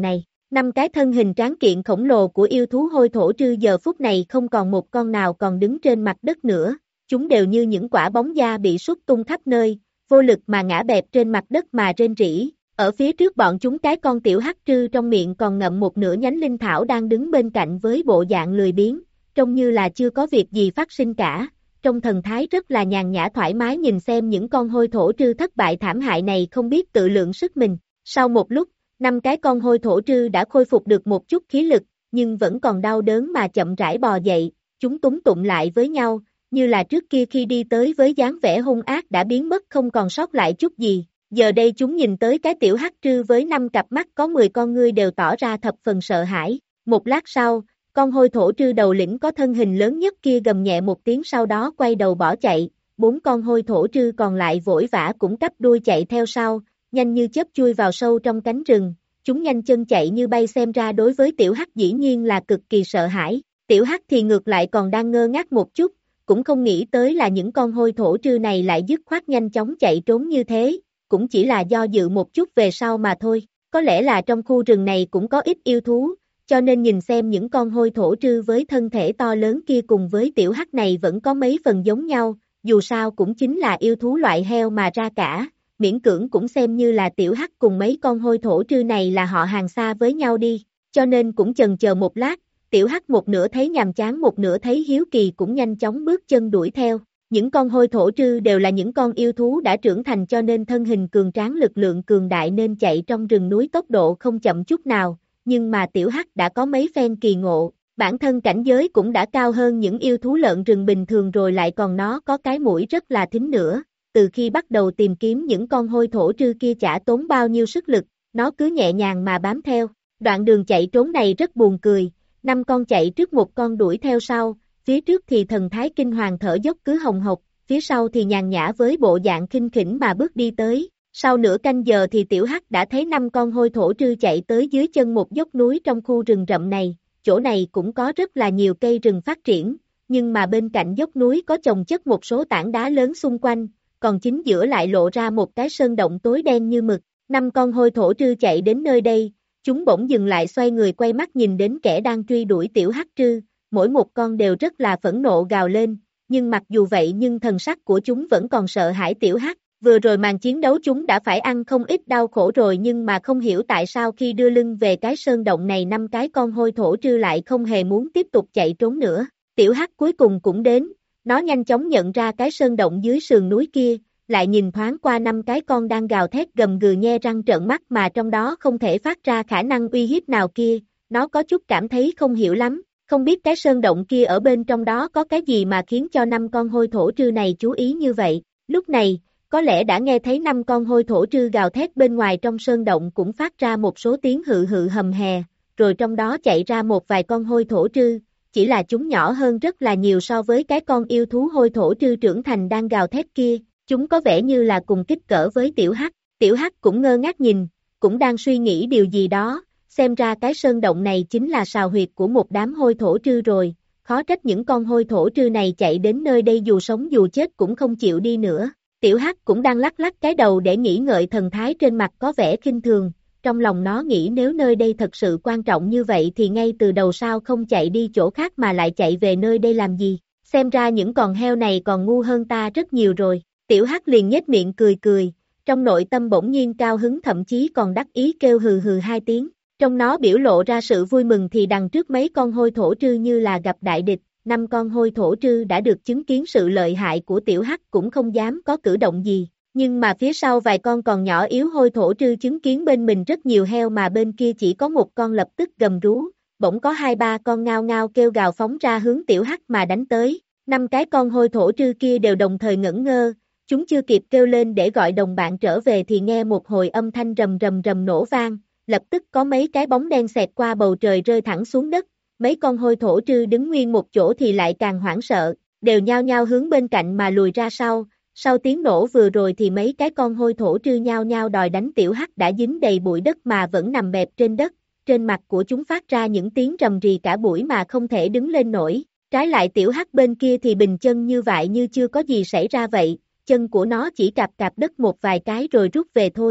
Năm cái thân hình tráng kiện khổng lồ của yêu thú hôi thổ trư giờ phút này không còn một con nào còn đứng trên mặt đất nữa, chúng đều như những quả bóng da bị sút tung khắp nơi, vô lực mà ngã bẹp trên mặt đất mà rên rỉ. Ở phía trước bọn chúng cái con tiểu hắc trư trong miệng còn ngậm một nửa nhánh linh thảo đang đứng bên cạnh với bộ dạng lười biếng, trông như là chưa có việc gì phát sinh cả, trong thần thái rất là nhàn nhã thoải mái nhìn xem những con hôi thổ trư thất bại thảm hại này không biết tự lượng sức mình. Sau một lúc, năm cái con hôi thổ trư đã khôi phục được một chút khí lực, nhưng vẫn còn đau đớn mà chậm rãi bò dậy, chúng túm tụm lại với nhau, như là trước kia khi đi tới với dáng vẻ hung ác đã biến mất không còn sót lại chút gì. Giờ đây chúng nhìn tới cái tiểu hắc trư với năm cặp mắt có mười con ngươi đều tỏ ra thập phần sợ hãi. Một lát sau, con hôi thổ trư đầu lĩnh có thân hình lớn nhất kia gầm nhẹ một tiếng sau đó quay đầu bỏ chạy, bốn con hôi thổ trư còn lại vội vã cũng cắp đuôi chạy theo sau, nhanh như chớp chui vào sâu trong cánh rừng, chúng nhanh chân chạy như bay xem ra đối với tiểu hắc dĩ nhiên là cực kỳ sợ hãi, tiểu hắc thì ngược lại còn đang ngơ ngác một chút, cũng không nghĩ tới là những con hôi thổ trư này lại dứt khoát nhanh chóng chạy trốn như thế, cũng chỉ là do dự một chút về sau mà thôi, có lẽ là trong khu rừng này cũng có ít yêu thú, cho nên nhìn xem những con hôi thổ trư với thân thể to lớn kia cùng với tiểu hắc này vẫn có mấy phần giống nhau, dù sao cũng chính là yêu thú loại heo mà ra cả, miễn cưỡng cũng xem như là tiểu hắc cùng mấy con hôi thổ trư này là họ hàng xa với nhau đi, cho nên cũng chần chờ một lát, tiểu hắc một nửa thấy nhàm chán một nửa thấy hiếu kỳ cũng nhanh chóng bước chân đuổi theo. Những con hôi thổ trư đều là những con yêu thú đã trưởng thành cho nên thân hình cường tráng lực lượng cường đại nên chạy trong rừng núi tốc độ không chậm chút nào, nhưng mà tiểu hắc đã có mấy phen kỳ ngộ, bản thân cảnh giới cũng đã cao hơn những yêu thú lợn rừng bình thường rồi lại còn nó có cái mũi rất là thính nữa, từ khi bắt đầu tìm kiếm những con hôi thổ trư kia chả tốn bao nhiêu sức lực, nó cứ nhẹ nhàng mà bám theo, đoạn đường chạy trốn này rất buồn cười, năm con chạy trước một con đuổi theo sau. Phía trước thì thần thái kinh hoàng thở dốc cứ hồng hộc, phía sau thì nhàn nhã với bộ dạng khinh khỉnh mà bước đi tới. Sau nửa canh giờ thì tiểu hắc đã thấy năm con hôi thổ trư chạy tới dưới chân một dốc núi trong khu rừng rậm này. Chỗ này cũng có rất là nhiều cây rừng phát triển, nhưng mà bên cạnh dốc núi có chồng chất một số tảng đá lớn xung quanh, còn chính giữa lại lộ ra một cái sơn động tối đen như mực. Năm con hôi thổ trư chạy đến nơi đây, chúng bỗng dừng lại xoay người quay mắt nhìn đến kẻ đang truy đuổi tiểu hắc trư. Mỗi một con đều rất là phẫn nộ gào lên, nhưng mặc dù vậy nhưng thần sắc của chúng vẫn còn sợ hãi tiểu hắc, vừa rồi màn chiến đấu chúng đã phải ăn không ít đau khổ rồi nhưng mà không hiểu tại sao khi đưa lưng về cái sơn động này năm cái con hôi thổ trư lại không hề muốn tiếp tục chạy trốn nữa, tiểu hắc cuối cùng cũng đến, nó nhanh chóng nhận ra cái sơn động dưới sườn núi kia, lại nhìn thoáng qua năm cái con đang gào thét gầm gừ nhe răng trợn mắt mà trong đó không thể phát ra khả năng uy hiếp nào kia, nó có chút cảm thấy không hiểu lắm. Không biết cái sơn động kia ở bên trong đó có cái gì mà khiến cho năm con hôi thổ trư này chú ý như vậy. Lúc này, có lẽ đã nghe thấy năm con hôi thổ trư gào thét bên ngoài trong sơn động cũng phát ra một số tiếng hự hự hầm hè, rồi trong đó chạy ra một vài con hôi thổ trư, chỉ là chúng nhỏ hơn rất là nhiều so với cái con yêu thú hôi thổ trư trưởng thành đang gào thét kia, chúng có vẻ như là cùng kích cỡ với tiểu hắc. Tiểu hắc cũng ngơ ngác nhìn, cũng đang suy nghĩ điều gì đó. Xem ra cái sơn động này chính là sào huyệt của một đám hôi thổ trư rồi, khó trách những con hôi thổ trư này chạy đến nơi đây dù sống dù chết cũng không chịu đi nữa. Tiểu hắc cũng đang lắc lắc cái đầu để nghĩ ngợi thần thái trên mặt có vẻ khinh thường, trong lòng nó nghĩ nếu nơi đây thật sự quan trọng như vậy thì ngay từ đầu sao không chạy đi chỗ khác mà lại chạy về nơi đây làm gì, xem ra những con heo này còn ngu hơn ta rất nhiều rồi. Tiểu hắc liền nhếch miệng cười cười, trong nội tâm bỗng nhiên cao hứng thậm chí còn đắc ý kêu hừ hừ hai tiếng. Trong nó biểu lộ ra sự vui mừng thì đằng trước mấy con hôi thổ trư như là gặp đại địch, năm con hôi thổ trư đã được chứng kiến sự lợi hại của tiểu hắc cũng không dám có cử động gì, nhưng mà phía sau vài con còn nhỏ yếu hôi thổ trư chứng kiến bên mình rất nhiều heo mà bên kia chỉ có một con lập tức gầm rú, bỗng có hai ba con ngao ngao kêu gào phóng ra hướng tiểu hắc mà đánh tới, năm cái con hôi thổ trư kia đều đồng thời ngẩn ngơ, chúng chưa kịp kêu lên để gọi đồng bạn trở về thì nghe một hồi âm thanh rầm rầm rầm nổ vang. Lập tức có mấy cái bóng đen xẹt qua bầu trời rơi thẳng xuống đất, mấy con hôi thổ trư đứng nguyên một chỗ thì lại càng hoảng sợ, đều nhao nhao hướng bên cạnh mà lùi ra sau, sau tiếng nổ vừa rồi thì mấy cái con hôi thổ trư nhao nhao đòi đánh tiểu hắc đã dính đầy bụi đất mà vẫn nằm bẹp trên đất, trên mặt của chúng phát ra những tiếng rầm rì cả buổi mà không thể đứng lên nổi, trái lại tiểu hắc bên kia thì bình chân như vậy như chưa có gì xảy ra vậy, chân của nó chỉ cạp cạp đất một vài cái rồi rút về thôi.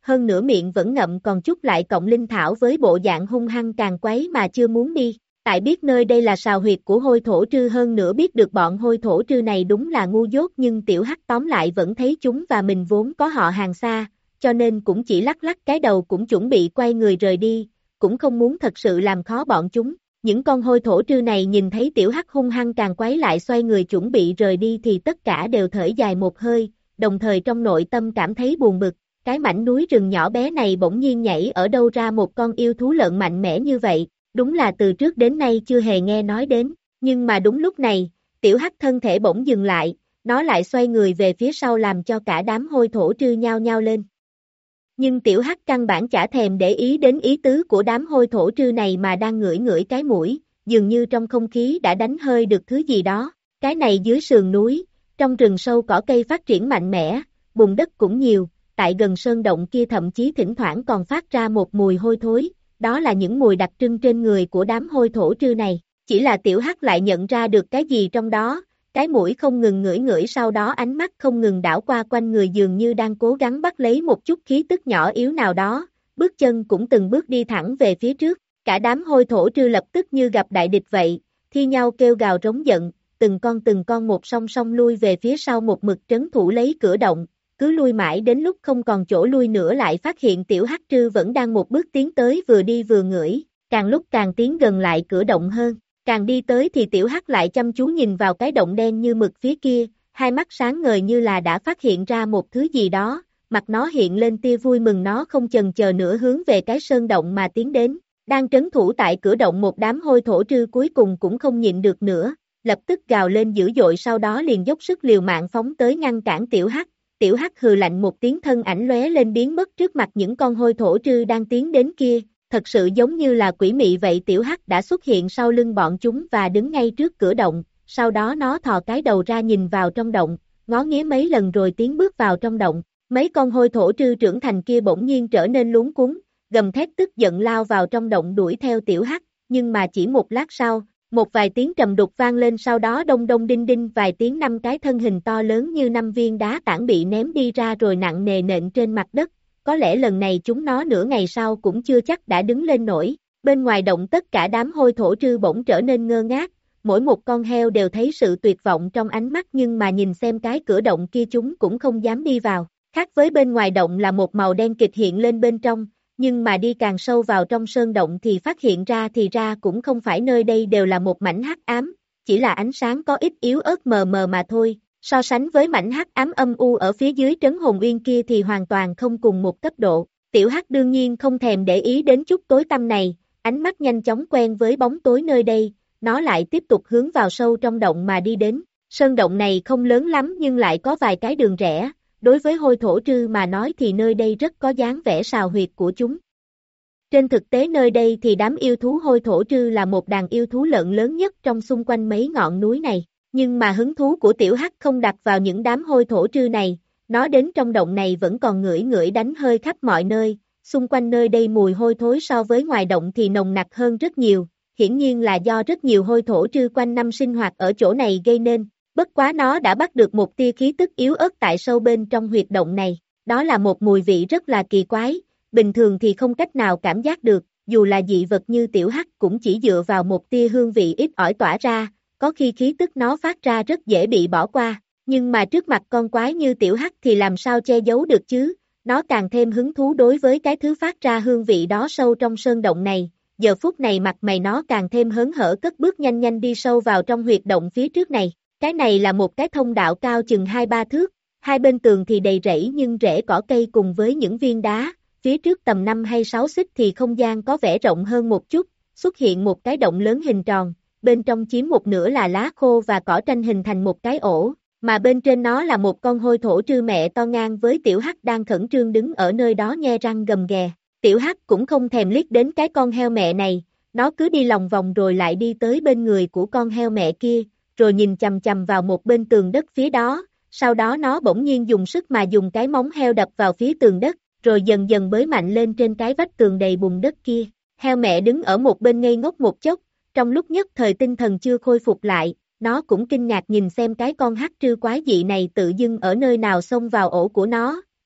hơn nữa miệng vẫn ngậm còn chút lại cộng linh thảo với bộ dạng hung hăng càng quấy mà chưa muốn đi. Tại biết nơi đây là sào huyệt của hôi thổ trư hơn nữa biết được bọn hôi thổ trư này đúng là ngu dốt nhưng tiểu hắc tóm lại vẫn thấy chúng và mình vốn có họ hàng xa, cho nên cũng chỉ lắc lắc cái đầu cũng chuẩn bị quay người rời đi, cũng không muốn thật sự làm khó bọn chúng. Những con hôi thổ trư này nhìn thấy tiểu hắc hung hăng càng quấy lại xoay người chuẩn bị rời đi thì tất cả đều thở dài một hơi, đồng thời trong nội tâm cảm thấy buồn bực, cái mảnh núi rừng nhỏ bé này bỗng nhiên nhảy ở đâu ra một con yêu thú lợn mạnh mẽ như vậy, đúng là từ trước đến nay chưa hề nghe nói đến, nhưng mà đúng lúc này, tiểu hắc thân thể bỗng dừng lại, nó lại xoay người về phía sau làm cho cả đám hôi thổ trư nhao nhao lên. Nhưng tiểu hắc căn bản chả thèm để ý đến ý tứ của đám hôi thổ trư này mà đang ngửi ngửi cái mũi, dường như trong không khí đã đánh hơi được thứ gì đó. Cái này dưới sườn núi, trong rừng sâu cỏ cây phát triển mạnh mẽ, bùn đất cũng nhiều, tại gần sơn động kia thậm chí thỉnh thoảng còn phát ra một mùi hôi thối, đó là những mùi đặc trưng trên người của đám hôi thổ trư này. Chỉ là tiểu hắc lại nhận ra được cái gì trong đó, cái mũi không ngừng ngửi ngửi sau đó ánh mắt không ngừng đảo qua quanh người dường như đang cố gắng bắt lấy một chút khí tức nhỏ yếu nào đó, bước chân cũng từng bước đi thẳng về phía trước, cả đám hôi thổ trư lập tức như gặp đại địch vậy, thi nhau kêu gào rống giận, từng con từng con một song song lui về phía sau một mực trấn thủ lấy cửa động, cứ lui mãi đến lúc không còn chỗ lui nữa lại phát hiện tiểu hắc trư vẫn đang một bước tiến tới vừa đi vừa ngửi, càng lúc càng tiến gần lại cửa động hơn. Càng đi tới thì tiểu hắc lại chăm chú nhìn vào cái động đen như mực phía kia, hai mắt sáng ngời như là đã phát hiện ra một thứ gì đó, mặt nó hiện lên tia vui mừng nó không chần chờ nữa hướng về cái sơn động mà tiến đến. Đang trấn thủ tại cửa động một đám hôi thổ trư cuối cùng cũng không nhịn được nữa, lập tức gào lên dữ dội sau đó liền dốc sức liều mạng phóng tới ngăn cản tiểu hắc. Tiểu hắc hừ lạnh một tiếng thân ảnh lóe lên biến mất trước mặt những con hôi thổ trư đang tiến đến kia. Thật sự giống như là quỷ mị vậy tiểu hắc đã xuất hiện sau lưng bọn chúng và đứng ngay trước cửa động, sau đó nó thò cái đầu ra nhìn vào trong động, ngó nghía mấy lần rồi tiến bước vào trong động, mấy con hôi thổ trư trưởng thành kia bỗng nhiên trở nên luống cuống, gầm thét tức giận lao vào trong động đuổi theo tiểu hắc, nhưng mà chỉ một lát sau, một vài tiếng trầm đục vang lên sau đó đông đông đinh đinh vài tiếng năm cái thân hình to lớn như năm viên đá tảng bị ném đi ra rồi nặng nề nện trên mặt đất. Có lẽ lần này chúng nó nửa ngày sau cũng chưa chắc đã đứng lên nổi, bên ngoài động tất cả đám hôi thổ trư bỗng trở nên ngơ ngác, mỗi một con heo đều thấy sự tuyệt vọng trong ánh mắt nhưng mà nhìn xem cái cửa động kia chúng cũng không dám đi vào, khác với bên ngoài động là một màu đen kịt hiện lên bên trong, nhưng mà đi càng sâu vào trong sơn động thì phát hiện ra thì ra cũng không phải nơi đây đều là một mảnh hắc ám, chỉ là ánh sáng có ít yếu ớt mờ mờ mà thôi. So sánh với mảnh hắc ám âm u ở phía dưới trấn hồn uyên kia thì hoàn toàn không cùng một cấp độ. Tiểu hắc đương nhiên không thèm để ý đến chút tối tăm này, ánh mắt nhanh chóng quen với bóng tối nơi đây, nó lại tiếp tục hướng vào sâu trong động mà đi đến. Sơn động này không lớn lắm nhưng lại có vài cái đường rẽ, đối với hôi thổ trư mà nói thì nơi đây rất có dáng vẻ sào huyệt của chúng. Trên thực tế nơi đây thì đám yêu thú hôi thổ trư là một đàn yêu thú lợn lớn nhất trong xung quanh mấy ngọn núi này. Nhưng mà hứng thú của tiểu hắc không đặt vào những đám hôi thổ trư này, nó đến trong động này vẫn còn ngửi ngửi đánh hơi khắp mọi nơi, xung quanh nơi đây mùi hôi thối so với ngoài động thì nồng nặc hơn rất nhiều, hiển nhiên là do rất nhiều hôi thổ trư quanh năm sinh hoạt ở chỗ này gây nên, bất quá nó đã bắt được một tia khí tức yếu ớt tại sâu bên trong huyệt động này, đó là một mùi vị rất là kỳ quái, bình thường thì không cách nào cảm giác được, dù là dị vật như tiểu hắc cũng chỉ dựa vào một tia hương vị ít ỏi tỏa ra. Có khi khí tức nó phát ra rất dễ bị bỏ qua, nhưng mà trước mặt con quái như tiểu hắc thì làm sao che giấu được chứ, nó càng thêm hứng thú đối với cái thứ phát ra hương vị đó sâu trong sơn động này, giờ phút này mặt mày nó càng thêm hớn hở cất bước nhanh nhanh đi sâu vào trong huyệt động phía trước này, cái này là một cái thông đạo cao chừng hai ba thước, hai bên tường thì đầy rẫy nhưng rễ cỏ cây cùng với những viên đá, phía trước tầm năm hay sáu xích thì không gian có vẻ rộng hơn một chút, xuất hiện một cái động lớn hình tròn. Bên trong chiếm một nửa là lá khô và cỏ tranh hình thành một cái ổ, mà bên trên nó là một con hôi thổ trư mẹ to ngang với tiểu hắc đang khẩn trương đứng ở nơi đó nhe răng gầm ghè. Tiểu hắc cũng không thèm liếc đến cái con heo mẹ này, nó cứ đi lòng vòng rồi lại đi tới bên người của con heo mẹ kia, rồi nhìn chằm chằm vào một bên tường đất phía đó, sau đó nó bỗng nhiên dùng sức mà dùng cái móng heo đập vào phía tường đất, rồi dần dần bới mạnh lên trên cái vách tường đầy bùn đất kia. Heo mẹ đứng ở một bên ngây ngốc một chốc, trong lúc nhất thời tinh thần chưa khôi phục lại, nó cũng kinh ngạc nhìn xem cái con hắc trư quái dị này tự dưng ở nơi nào xông vào ổ của nó,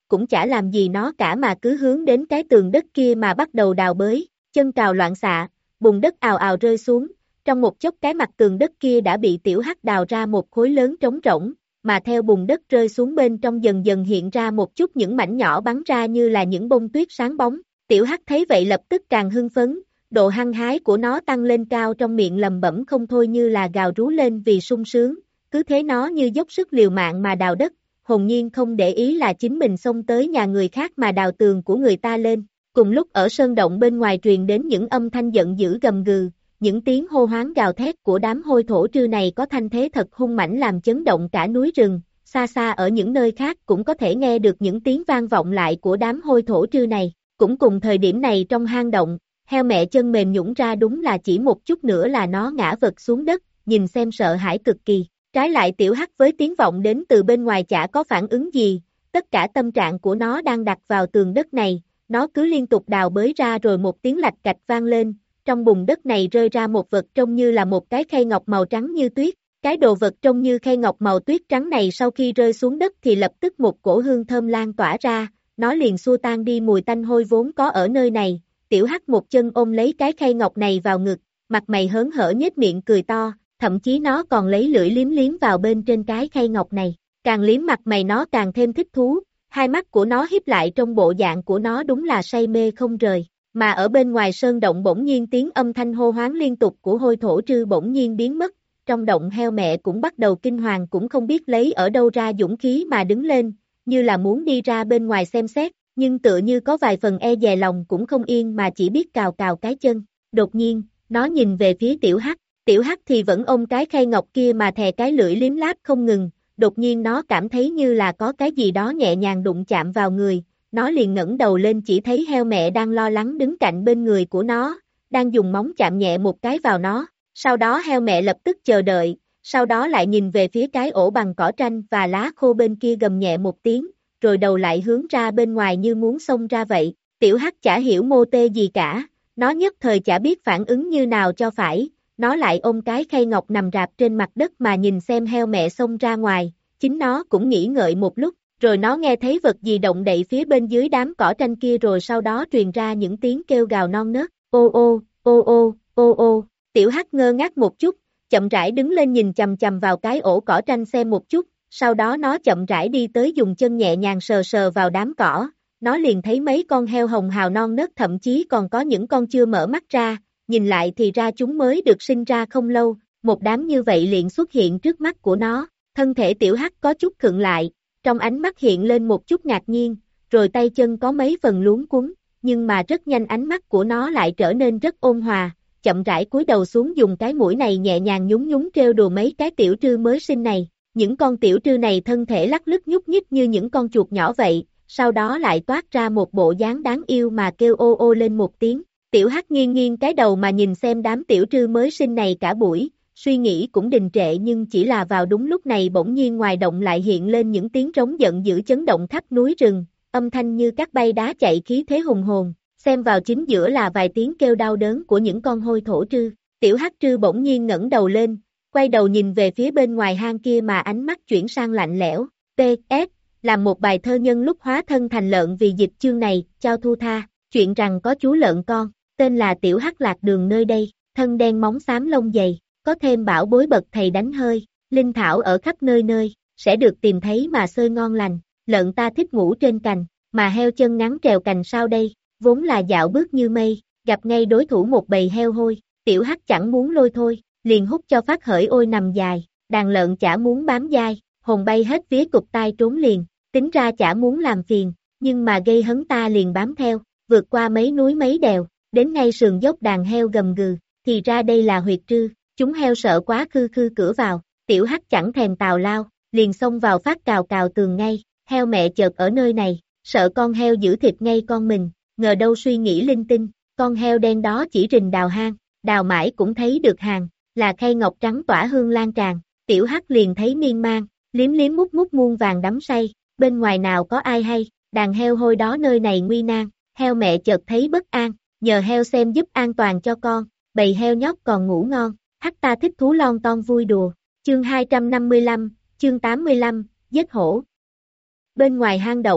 cũng chả làm gì nó cả mà cứ hướng đến cái tường đất kia mà bắt đầu đào bới, chân cào loạn xạ, bùn đất ào ào rơi xuống, trong một chốc cái mặt tường đất kia đã bị tiểu hắc đào ra một khối lớn trống rỗng, mà theo bùn đất rơi xuống bên trong dần dần hiện ra một chút những mảnh nhỏ bắn ra như là những bông tuyết sáng bóng, tiểu hắc thấy vậy lập tức càng hưng phấn, độ hăng hái của nó tăng lên cao, trong miệng lầm bẩm không thôi như là gào rú lên vì sung sướng, cứ thế nó như dốc sức liều mạng mà đào đất, hồn nhiên không để ý là chính mình xông tới nhà người khác mà đào tường của người ta lên. Cùng lúc ở sơn động bên ngoài truyền đến những âm thanh giận dữ gầm gừ, những tiếng hô hoán gào thét của đám hôi thổ trư này có thanh thế thật hung mãnh làm chấn động cả núi rừng, xa xa ở những nơi khác cũng có thể nghe được những tiếng vang vọng lại của đám hôi thổ trư này. Cũng cùng thời điểm này trong hang động, heo mẹ chân mềm nhũn ra, đúng là chỉ một chút nữa là nó ngã vật xuống đất, nhìn xem sợ hãi cực kỳ. Trái lại tiểu hắc với tiếng vọng đến từ bên ngoài chả có phản ứng gì, tất cả tâm trạng của nó đang đặt vào tường đất này, nó cứ liên tục đào bới ra rồi một tiếng lạch cạch vang lên, trong bùn đất này rơi ra một vật trông như là một cái khay ngọc màu trắng như tuyết, cái đồ vật trông như khay ngọc màu tuyết trắng này sau khi rơi xuống đất thì lập tức một cổ hương thơm lan tỏa ra, nó liền xua tan đi mùi tanh hôi vốn có ở nơi này, tiểu hắc một chân ôm lấy cái khay ngọc này vào ngực, mặt mày hớn hở nhếch miệng cười to, thậm chí nó còn lấy lưỡi liếm liếm vào bên trên cái khay ngọc này, càng liếm mặt mày nó càng thêm thích thú, hai mắt của nó híp lại, trong bộ dạng của nó đúng là say mê không rời, mà ở bên ngoài sơn động bỗng nhiên tiếng âm thanh hô hoán liên tục của hôi thổ trư bỗng nhiên biến mất, trong động heo mẹ cũng bắt đầu kinh hoàng, cũng không biết lấy ở đâu ra dũng khí mà đứng lên, như là muốn đi ra bên ngoài xem xét, nhưng tựa như có vài phần e dè lòng cũng không yên mà chỉ biết cào cào cái chân, đột nhiên, nó nhìn về phía tiểu hắc. Tiểu hắc thì vẫn ôm cái khay ngọc kia mà thè cái lưỡi liếm láp không ngừng, đột nhiên nó cảm thấy như là có cái gì đó nhẹ nhàng đụng chạm vào người, nó liền ngẩng đầu lên chỉ thấy heo mẹ đang lo lắng đứng cạnh bên người của nó, đang dùng móng chạm nhẹ một cái vào nó, sau đó heo mẹ lập tức chờ đợi, sau đó lại nhìn về phía cái ổ bằng cỏ tranh và lá khô bên kia gầm nhẹ một tiếng, rồi đầu lại hướng ra bên ngoài như muốn xông ra vậy, tiểu hắc chả hiểu mô tê gì cả, nó nhất thời chả biết phản ứng như nào cho phải. Nó lại ôm cái khay ngọc nằm rạp trên mặt đất mà nhìn xem heo mẹ xông ra ngoài, chính nó cũng nghĩ ngợi một lúc, rồi nó nghe thấy vật gì động đậy phía bên dưới đám cỏ tranh kia, rồi sau đó truyền ra những tiếng kêu gào non nớt, ô ô, ô ô, ô ô, tiểu hắc ngơ ngác một chút, chậm rãi đứng lên nhìn chằm chằm vào cái ổ cỏ tranh xem một chút, sau đó nó chậm rãi đi tới dùng chân nhẹ nhàng sờ sờ vào đám cỏ, nó liền thấy mấy con heo hồng hào non nớt, thậm chí còn có những con chưa mở mắt ra. Nhìn lại thì ra chúng mới được sinh ra không lâu, một đám như vậy liền xuất hiện trước mắt của nó, thân thể tiểu hắc có chút khựng lại, trong ánh mắt hiện lên một chút ngạc nhiên, rồi tay chân có mấy phần luống cuống, nhưng mà rất nhanh ánh mắt của nó lại trở nên rất ôn hòa, chậm rãi cúi đầu xuống dùng cái mũi này nhẹ nhàng nhún nhún trêu đùa mấy cái tiểu trư mới sinh này, những con tiểu trư này thân thể lắc lức nhúc nhích như những con chuột nhỏ vậy, sau đó lại toát ra một bộ dáng đáng yêu mà kêu ô ô lên một tiếng. Tiểu hắc nghiêng nghiêng cái đầu mà nhìn xem đám tiểu trư mới sinh này cả buổi, suy nghĩ cũng đình trệ, nhưng chỉ là vào đúng lúc này bỗng nhiên ngoài động lại hiện lên những tiếng trống giận dữ chấn động khắp núi rừng, âm thanh như cát bay đá chạy khí thế hùng hồn, xem vào chính giữa là vài tiếng kêu đau đớn của những con hôi thổ trư. Tiểu hắc trư bỗng nhiên ngẩng đầu lên, quay đầu nhìn về phía bên ngoài hang kia mà ánh mắt chuyển sang lạnh lẽo. pê ét làm một bài thơ nhân lúc hóa thân thành lợn vì dịch chương này, trao thu tha, chuyện rằng có chú lợn con. Tên là Tiểu Hắc lạc đường nơi đây, thân đen móng xám lông dày, có thêm bảo bối bậc thầy đánh hơi, linh thảo ở khắp nơi nơi, sẽ được tìm thấy mà xơi ngon lành, lợn ta thích ngủ trên cành, mà heo chân ngắn trèo cành sao đây, vốn là dạo bước như mây, gặp ngay đối thủ một bầy heo hôi, Tiểu Hắc chẳng muốn lôi thôi, liền hút cho phát hởi ôi nằm dài, đàn lợn chả muốn bám dai, hồn bay hết phía cụp tai trốn liền, tính ra chả muốn làm phiền, nhưng mà gây hấn ta liền bám theo, vượt qua mấy núi mấy đèo. Đến ngay sườn dốc đàn heo gầm gừ, thì ra đây là huyệt trư, chúng heo sợ quá khư khư cửa vào, tiểu hắc chẳng thèm tào lao, liền xông vào phát cào cào tường ngay, heo mẹ chợt ở nơi này, sợ con heo giữ thịt ngay con mình, ngờ đâu suy nghĩ linh tinh, con heo đen đó chỉ rình đào hang, đào mãi cũng thấy được hàng, là khay ngọc trắng tỏa hương lan tràn, tiểu hắc liền thấy miên man, liếm liếm mút mút muôn vàng đắm say, bên ngoài nào có ai hay, đàn heo hôi đó nơi này nguy nan, heo mẹ chợt thấy bất an. Nhờ heo xem giúp an toàn cho con, bầy heo nhóc còn ngủ ngon, hắc ta thích thú lon ton vui đùa, chương hai trăm năm mươi lăm, chương tám mươi lăm, giết hổ. Bên ngoài hang động,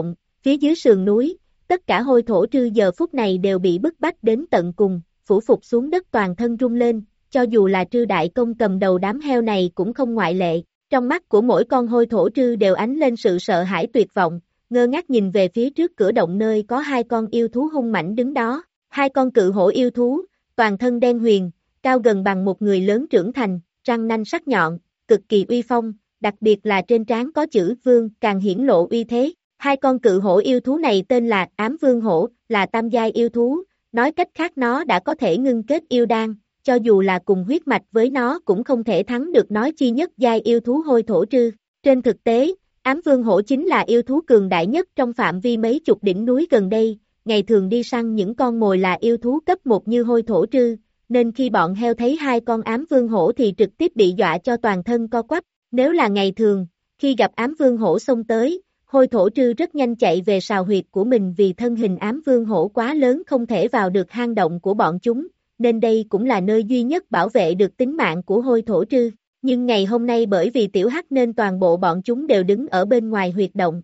Phía dưới sườn núi, tất cả hôi thổ trư giờ phút này đều bị bức bách đến tận cùng, phủ phục xuống đất toàn thân rung lên, cho dù là trư đại công cầm đầu đám heo này cũng không ngoại lệ. Trong mắt của mỗi con hôi thổ trư đều ánh lên sự sợ hãi tuyệt vọng, ngơ ngác nhìn về phía trước cửa động nơi có hai con yêu thú hung mãnh đứng đó. Hai con cự hổ yêu thú, toàn thân đen huyền, cao gần bằng một người lớn trưởng thành, răng nanh sắc nhọn, cực kỳ uy phong, đặc biệt là trên trán có chữ vương càng hiển lộ uy thế. Hai con cự hổ yêu thú này tên là Ám Vương Hổ, là tam giai yêu thú, nói cách khác nó đã có thể ngưng kết yêu đan, cho dù là cùng huyết mạch với nó cũng không thể thắng được nói chi nhất giai yêu thú hôi thổ trư. Trên thực tế, Ám Vương Hổ chính là yêu thú cường đại nhất trong phạm vi mấy chục đỉnh núi gần đây, ngày thường đi săn những con mồi là yêu thú cấp một như hôi thổ trư, nên khi bọn heo thấy hai con Ám Vương Hổ thì trực tiếp bị dọa cho toàn thân co quắp. Nếu là ngày thường, khi gặp Ám Vương Hổ xông tới, hôi thổ trư rất nhanh chạy về sào huyệt của mình vì thân hình Ám Vương Hổ quá lớn không thể vào được hang động của bọn chúng, nên đây cũng là nơi duy nhất bảo vệ được tính mạng của hôi thổ trư. Nhưng ngày hôm nay bởi vì tiểu hắc nên toàn bộ bọn chúng đều đứng ở bên ngoài huyệt động.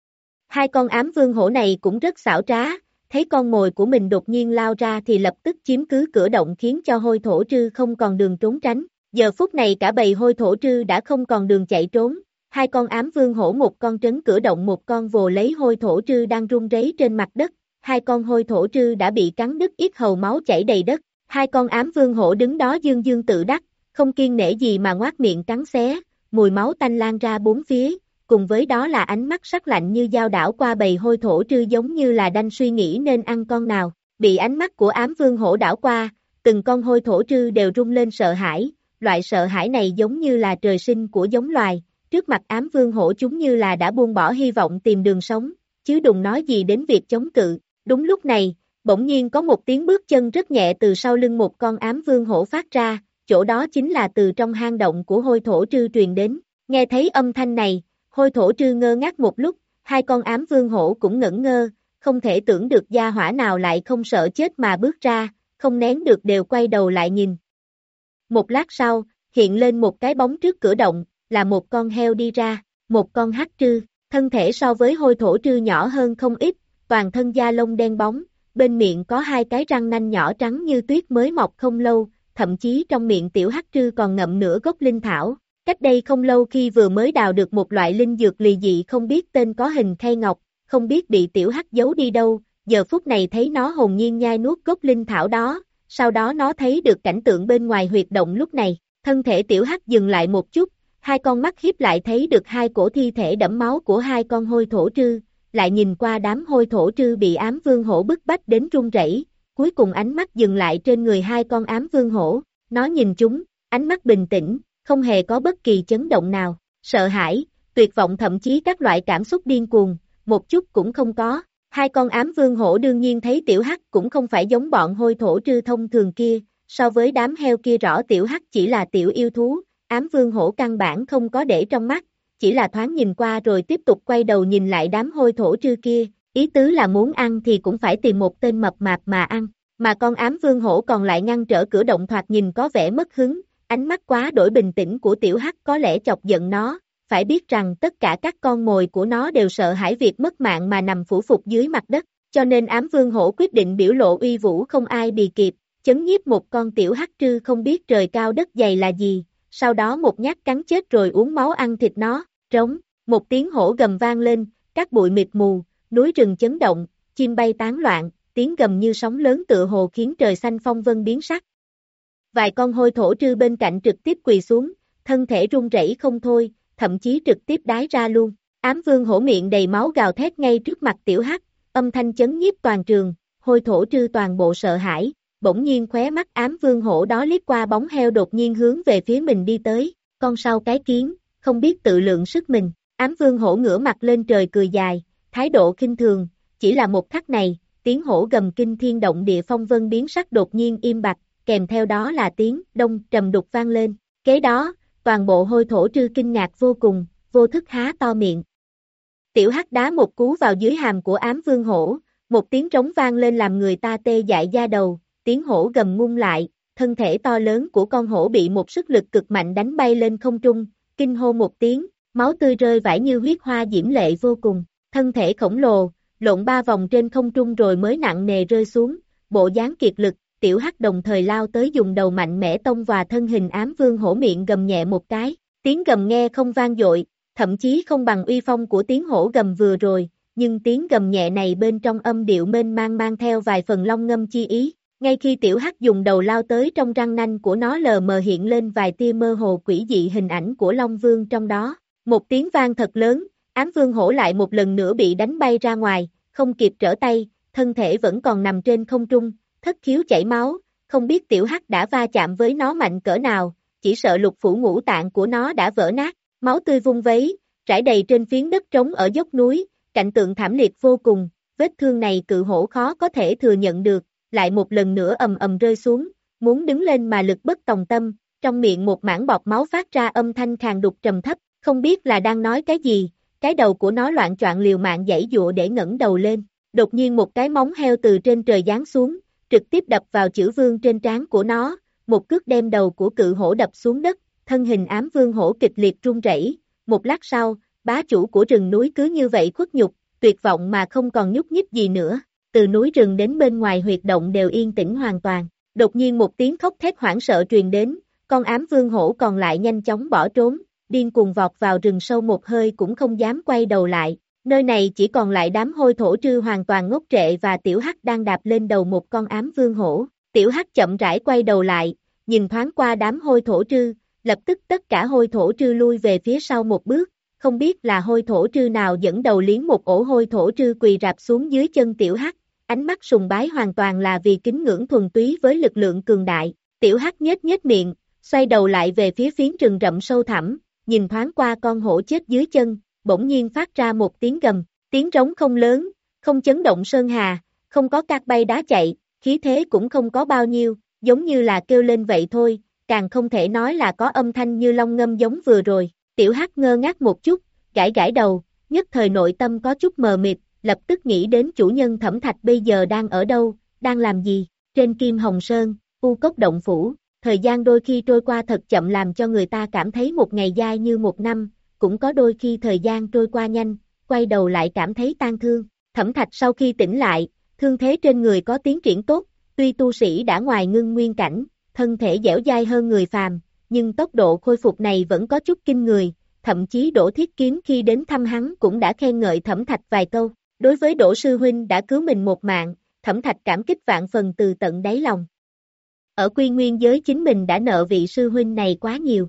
Hai con Ám Vương Hổ này cũng rất xảo trá, thấy con mồi của mình đột nhiên lao ra thì lập tức chiếm cứ cửa động khiến cho hôi thổ trư không còn đường trốn tránh. Giờ phút này cả bầy hôi thổ trư đã không còn đường chạy trốn. Hai con Ám Vương Hổ một con trấn cửa động một con vồ lấy hôi thổ trư đang run rẩy trên mặt đất. Hai con hôi thổ trư đã bị cắn đứt yết hầu máu chảy đầy đất. Hai con Ám Vương Hổ đứng đó dương dương tự đắc, không kiêng nể gì mà ngoác miệng cắn xé, mùi máu tanh lan ra bốn phía, cùng với đó là ánh mắt sắc lạnh như dao đảo qua bầy hôi thổ trư giống như là đang suy nghĩ nên ăn con nào. Bị ánh mắt của Ám Vương Hổ đảo qua, từng con hôi thổ trư đều rung lên sợ hãi, loại sợ hãi này giống như là trời sinh của giống loài, trước mặt Ám Vương Hổ chúng như là đã buông bỏ hy vọng tìm đường sống, chứ đừng nói gì đến việc chống cự. Đúng lúc này, bỗng nhiên có một tiếng bước chân rất nhẹ từ sau lưng một con Ám Vương Hổ phát ra, chỗ đó chính là từ trong hang động của hôi thổ trư truyền đến. Nghe thấy âm thanh này, hôi thổ trư ngơ ngác một lúc, hai con Ám Vương Hổ cũng ngẩn ngơ, không thể tưởng được gia hỏa nào lại không sợ chết mà bước ra, không nén được đều quay đầu lại nhìn. Một lát sau, hiện lên một cái bóng trước cửa động, là một con heo đi ra, một con hắc trư, thân thể so với hôi thổ trư nhỏ hơn không ít, toàn thân da lông đen bóng, bên miệng có hai cái răng nanh nhỏ trắng như tuyết mới mọc không lâu, thậm chí trong miệng tiểu hắc trư còn ngậm nửa gốc linh thảo. Cách đây không lâu khi vừa mới đào được một loại linh dược lì dị không biết tên có hình khay ngọc, không biết bị tiểu hắc giấu đi đâu, giờ phút này thấy nó hồn nhiên nhai nuốt gốc linh thảo đó, sau đó nó thấy được cảnh tượng bên ngoài huyệt động lúc này, thân thể tiểu hắc dừng lại một chút, hai con mắt hiếp lại thấy được hai cổ thi thể đẫm máu của hai con hôi thổ trư, lại nhìn qua đám hôi thổ trư bị Ám Vương Hổ bức bách đến run rẩy, cuối cùng ánh mắt dừng lại trên người hai con Ám Vương Hổ, nó nhìn chúng, ánh mắt bình tĩnh, không hề có bất kỳ chấn động nào, sợ hãi, tuyệt vọng thậm chí các loại cảm xúc điên cuồng, một chút cũng không có. Hai con Ám Vương Hổ đương nhiên thấy tiểu hắc cũng không phải giống bọn hôi thổ trư thông thường kia, so với đám heo kia rõ tiểu hắc chỉ là tiểu yêu thú, Ám Vương Hổ căn bản không có để trong mắt, chỉ là thoáng nhìn qua rồi tiếp tục quay đầu nhìn lại đám hôi thổ trư kia, ý tứ là muốn ăn thì cũng phải tìm một tên mập mạp mà ăn, mà con Ám Vương Hổ còn lại ngăn trở cửa động thoạt nhìn có vẻ mất hứng, ánh mắt quá đổi bình tĩnh của tiểu hắc có lẽ chọc giận nó, phải biết rằng tất cả các con mồi của nó đều sợ hãi việc mất mạng mà nằm phủ phục dưới mặt đất, cho nên Ám Vương Hổ quyết định biểu lộ uy vũ không ai bì kịp, chấn nhiếp một con tiểu hắc trư không biết trời cao đất dày là gì, sau đó một nhát cắn chết rồi uống máu ăn thịt nó, trống, một tiếng hổ gầm vang lên, các bụi mịt mù, núi rừng chấn động, chim bay tán loạn, tiếng gầm như sóng lớn tựa hồ khiến trời xanh phong vân biến sắc. Vài con hôi thổ trư bên cạnh trực tiếp quỳ xuống, thân thể run rẩy không thôi, thậm chí trực tiếp đái ra luôn. Ám Vương Hổ miệng đầy máu gào thét ngay trước mặt tiểu hắc, âm thanh chấn nhiếp toàn trường, hôi thổ trư toàn bộ sợ hãi, bỗng nhiên khóe mắt Ám Vương Hổ đó liếc qua bóng heo đột nhiên hướng về phía mình đi tới, con sau cái kiến, không biết tự lượng sức mình. Ám Vương Hổ ngửa mặt lên trời cười dài, thái độ khinh thường, chỉ là một khắc này, tiếng hổ gầm kinh thiên động địa phong vân biến sắc đột nhiên im bặt, kèm theo đó là tiếng đông trầm đục vang lên. Kế đó, toàn bộ hôi thổ trư kinh ngạc vô cùng, vô thức há to miệng. Tiểu hắc đá một cú vào dưới hàm của Ám Vương Hổ, một tiếng trống vang lên làm người ta tê dại da đầu, tiếng hổ gầm ngung lại, thân thể to lớn của con hổ bị một sức lực cực mạnh đánh bay lên không trung, kinh hô một tiếng, máu tươi rơi vãi như huyết hoa diễm lệ vô cùng, thân thể khổng lồ, lộn ba vòng trên không trung rồi mới nặng nề rơi xuống, bộ dáng kiệt lực, tiểu hắc đồng thời lao tới dùng đầu mạnh mẽ tông vào thân hình ám vương hổ miệng gầm nhẹ một cái, tiếng gầm nghe không vang dội, thậm chí không bằng uy phong của tiếng hổ gầm vừa rồi, nhưng tiếng gầm nhẹ này bên trong âm điệu mênh mang mang theo vài phần long ngâm chi ý. Ngay khi tiểu hắc dùng đầu lao tới, trong răng nanh của nó lờ mờ hiện lên vài tia mơ hồ quỷ dị hình ảnh của Long Vương trong đó. Một tiếng vang thật lớn, ám vương hổ lại một lần nữa bị đánh bay ra ngoài, không kịp trở tay, thân thể vẫn còn nằm trên không trung, thất khiếu chảy máu, không biết tiểu hắc đã va chạm với nó mạnh cỡ nào, chỉ sợ lục phủ ngũ tạng của nó đã vỡ nát, máu tươi vung vấy, rải đầy trên phiến đất trống ở dốc núi, cảnh tượng thảm liệt vô cùng, vết thương này cự hổ khó có thể thừa nhận được, lại một lần nữa ầm ầm rơi xuống, muốn đứng lên mà lực bất tòng tâm, trong miệng một mảng bọt máu phát ra âm thanh khàn đục trầm thấp, không biết là đang nói cái gì, cái đầu của nó loạn choạng liều mạng giãy giụa để ngẩng đầu lên, đột nhiên một cái móng heo từ trên trời giáng xuống, trực tiếp đập vào chữ vương trên trán của nó, một cước đem đầu của cự hổ đập xuống đất, thân hình ám vương hổ kịch liệt run rẩy, một lát sau, bá chủ của rừng núi cứ như vậy khuất nhục, tuyệt vọng mà không còn nhúc nhích gì nữa. Từ núi rừng đến bên ngoài huyệt động đều yên tĩnh hoàn toàn, đột nhiên một tiếng khóc thét hoảng sợ truyền đến, con ám vương hổ còn lại nhanh chóng bỏ trốn, điên cuồng vọt vào rừng sâu một hơi cũng không dám quay đầu lại, nơi này chỉ còn lại đám hôi thổ trư hoàn toàn ngốc trệ và tiểu hắc đang đạp lên đầu một con ám vương hổ, tiểu hắc chậm rãi quay đầu lại, nhìn thoáng qua đám hôi thổ trư, lập tức tất cả hôi thổ trư lui về phía sau một bước, không biết là hôi thổ trư nào dẫn đầu liếm một ổ hôi thổ trư quỳ rạp xuống dưới chân tiểu hắc. Ánh mắt sùng bái hoàn toàn là vì kính ngưỡng thuần túy với lực lượng cường đại, tiểu hắc nhếch nhếch miệng, xoay đầu lại về phía phiến rừng rậm sâu thẳm, nhìn thoáng qua con hổ chết dưới chân, bỗng nhiên phát ra một tiếng gầm, tiếng trống không lớn, không chấn động sơn hà, không có cát bay đá chạy, khí thế cũng không có bao nhiêu, giống như là kêu lên vậy thôi, càng không thể nói là có âm thanh như long ngâm giống vừa rồi, tiểu hắc ngơ ngác một chút, gãi gãi đầu, nhất thời nội tâm có chút mờ mịt, lập tức nghĩ đến chủ nhân Thẩm Thạch bây giờ đang ở đâu, đang làm gì, trên Kim Hồng Sơn, U Cốc Động Phủ, thời gian đôi khi trôi qua thật chậm làm cho người ta cảm thấy một ngày dài như một năm, cũng có đôi khi thời gian trôi qua nhanh, quay đầu lại cảm thấy tang thương, Thẩm Thạch sau khi tỉnh lại, thương thế trên người có tiến triển tốt, tuy tu sĩ đã ngoài ngưng nguyên cảnh, thân thể dẻo dai hơn người phàm, nhưng tốc độ khôi phục này vẫn có chút kinh người, thậm chí Đỗ Thiết Kiếm khi đến thăm hắn cũng đã khen ngợi Thẩm Thạch vài câu. Đối với Đỗ Sư Huynh đã cứu mình một mạng, Thẩm Thạch cảm kích vạn phần từ tận đáy lòng. Ở Quy Nguyên giới chính mình đã nợ vị Sư Huynh này quá nhiều.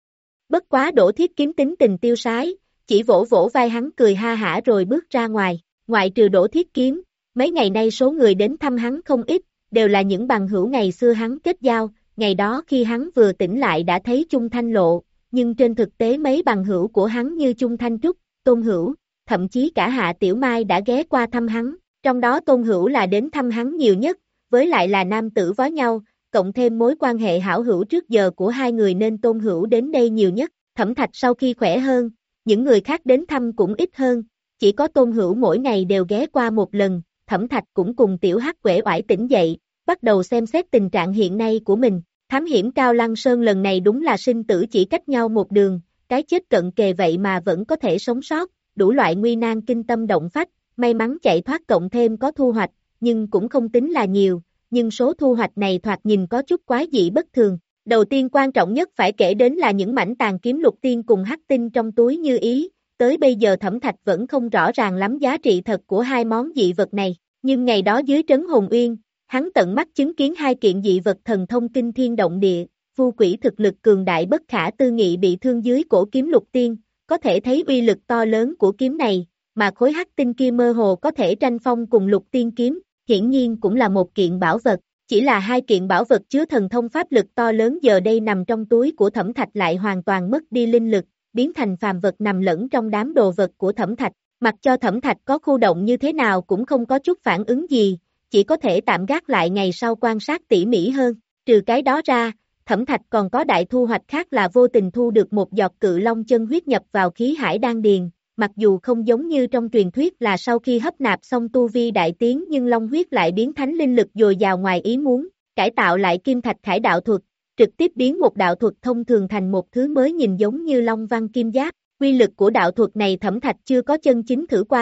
Bất quá Đỗ Thiết Kiếm tính tình tiêu sái, chỉ vỗ vỗ vai hắn cười ha hả rồi bước ra ngoài, ngoại trừ Đỗ Thiết Kiếm, mấy ngày nay số người đến thăm hắn không ít, đều là những bằng hữu ngày xưa hắn kết giao, ngày đó khi hắn vừa tỉnh lại đã thấy Chung Thanh Lộ, nhưng trên thực tế mấy bằng hữu của hắn như Chung Thanh Trúc, Tôn Hữu, thậm chí cả Hạ Tiểu Mai đã ghé qua thăm hắn, trong đó Tôn Hữu là đến thăm hắn nhiều nhất, với lại là nam tử vó nhau, cộng thêm mối quan hệ hảo hữu trước giờ của hai người nên Tôn Hữu đến đây nhiều nhất, Thẩm Thạch sau khi khỏe hơn, những người khác đến thăm cũng ít hơn, chỉ có Tôn Hữu mỗi ngày đều ghé qua một lần, Thẩm Thạch cũng cùng Tiểu Hắc uể oải tỉnh dậy, bắt đầu xem xét tình trạng hiện nay của mình, thám hiểm Cao Lăng Sơn lần này đúng là sinh tử chỉ cách nhau một đường, cái chết cận kề vậy mà vẫn có thể sống sót. Đủ loại nguy nan kinh tâm động phách, may mắn chạy thoát cộng thêm có thu hoạch, nhưng cũng không tính là nhiều, nhưng số thu hoạch này thoạt nhìn có chút quái dị bất thường. Đầu tiên quan trọng nhất phải kể đến là những mảnh tàn kiếm lục tiên cùng hắc tinh trong túi như ý, tới bây giờ Thẩm Thạch vẫn không rõ ràng lắm giá trị thật của hai món dị vật này, nhưng ngày đó dưới trấn Hồn Uyên, hắn tận mắt chứng kiến hai kiện dị vật thần thông kinh thiên động địa, vu quỷ thực lực cường đại bất khả tư nghị bị thương dưới cổ kiếm lục tiên. Có thể thấy uy lực to lớn của kiếm này, mà khối hắc tinh kia mơ hồ có thể tranh phong cùng lục tiên kiếm, hiển nhiên cũng là một kiện bảo vật, chỉ là hai kiện bảo vật chứa thần thông pháp lực to lớn giờ đây nằm trong túi của Thẩm Thạch lại hoàn toàn mất đi linh lực, biến thành phàm vật nằm lẫn trong đám đồ vật của Thẩm Thạch, mặc cho Thẩm Thạch có khu động như thế nào cũng không có chút phản ứng gì, chỉ có thể tạm gác lại ngày sau quan sát tỉ mỉ hơn, trừ cái đó ra. Thẩm Thạch còn có đại thu hoạch khác là vô tình thu được một giọt cự long chân huyết nhập vào khí hải đan điền, mặc dù không giống như trong truyền thuyết là sau khi hấp nạp xong tu vi đại tiến nhưng long huyết lại biến thánh linh lực dồi dào ngoài ý muốn, cải tạo lại kim thạch khải đạo thuật, trực tiếp biến một đạo thuật thông thường thành một thứ mới nhìn giống như long văn kim giáp. Quy lực của đạo thuật này Thẩm Thạch chưa có chân chính thử qua,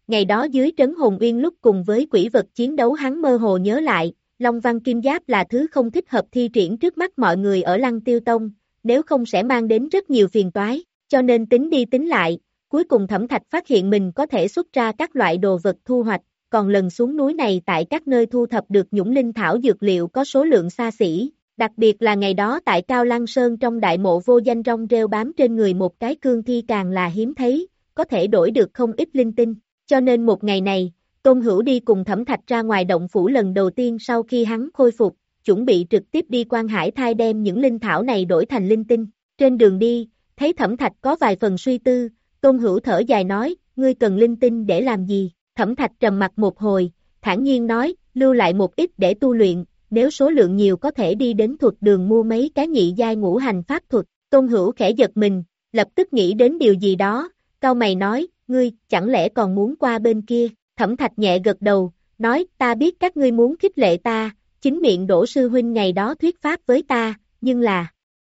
Ngày đó dưới trấn Hồn Uyên lúc cùng với quỷ vật chiến đấu hắn mơ hồ nhớ lại, Long Văn Kim Giáp là thứ không thích hợp thi triển trước mắt mọi người ở Lăng Tiêu Tông, nếu không sẽ mang đến rất nhiều phiền toái, cho nên tính đi tính lại, cuối cùng Thẩm Thạch phát hiện mình có thể xuất ra các loại đồ vật thu hoạch, còn lần xuống núi này tại các nơi thu thập được nhũng linh thảo dược liệu có số lượng xa xỉ, đặc biệt là ngày đó tại Cao Lăng Sơn trong đại mộ vô danh rong rêu bám trên người một cái cương thi càng là hiếm thấy, có thể đổi được không ít linh tinh, cho nên một ngày này, Tôn Hữu đi cùng Thẩm Thạch ra ngoài động phủ lần đầu tiên sau khi hắn khôi phục, chuẩn bị trực tiếp đi Quan Hải Thai đem những linh thảo này đổi thành linh tinh, trên đường đi, thấy Thẩm Thạch có vài phần suy tư, Tôn Hữu thở dài nói, ngươi cần linh tinh để làm gì? Thẩm Thạch trầm mặt một hồi, thản nhiên nói, lưu lại một ít để tu luyện, nếu số lượng nhiều có thể đi đến thuật đường mua mấy cái nhị giai ngũ hành pháp thuật. Tôn Hữu khẽ giật mình, lập tức nghĩ đến điều gì đó, cau mày nói, ngươi, chẳng lẽ còn muốn qua bên kia? Thẩm Thạch nhẹ gật đầu, nói, ta biết các ngươi muốn khích lệ ta, chính miệng Đỗ sư huynh ngày đó thuyết pháp với ta, nhưng là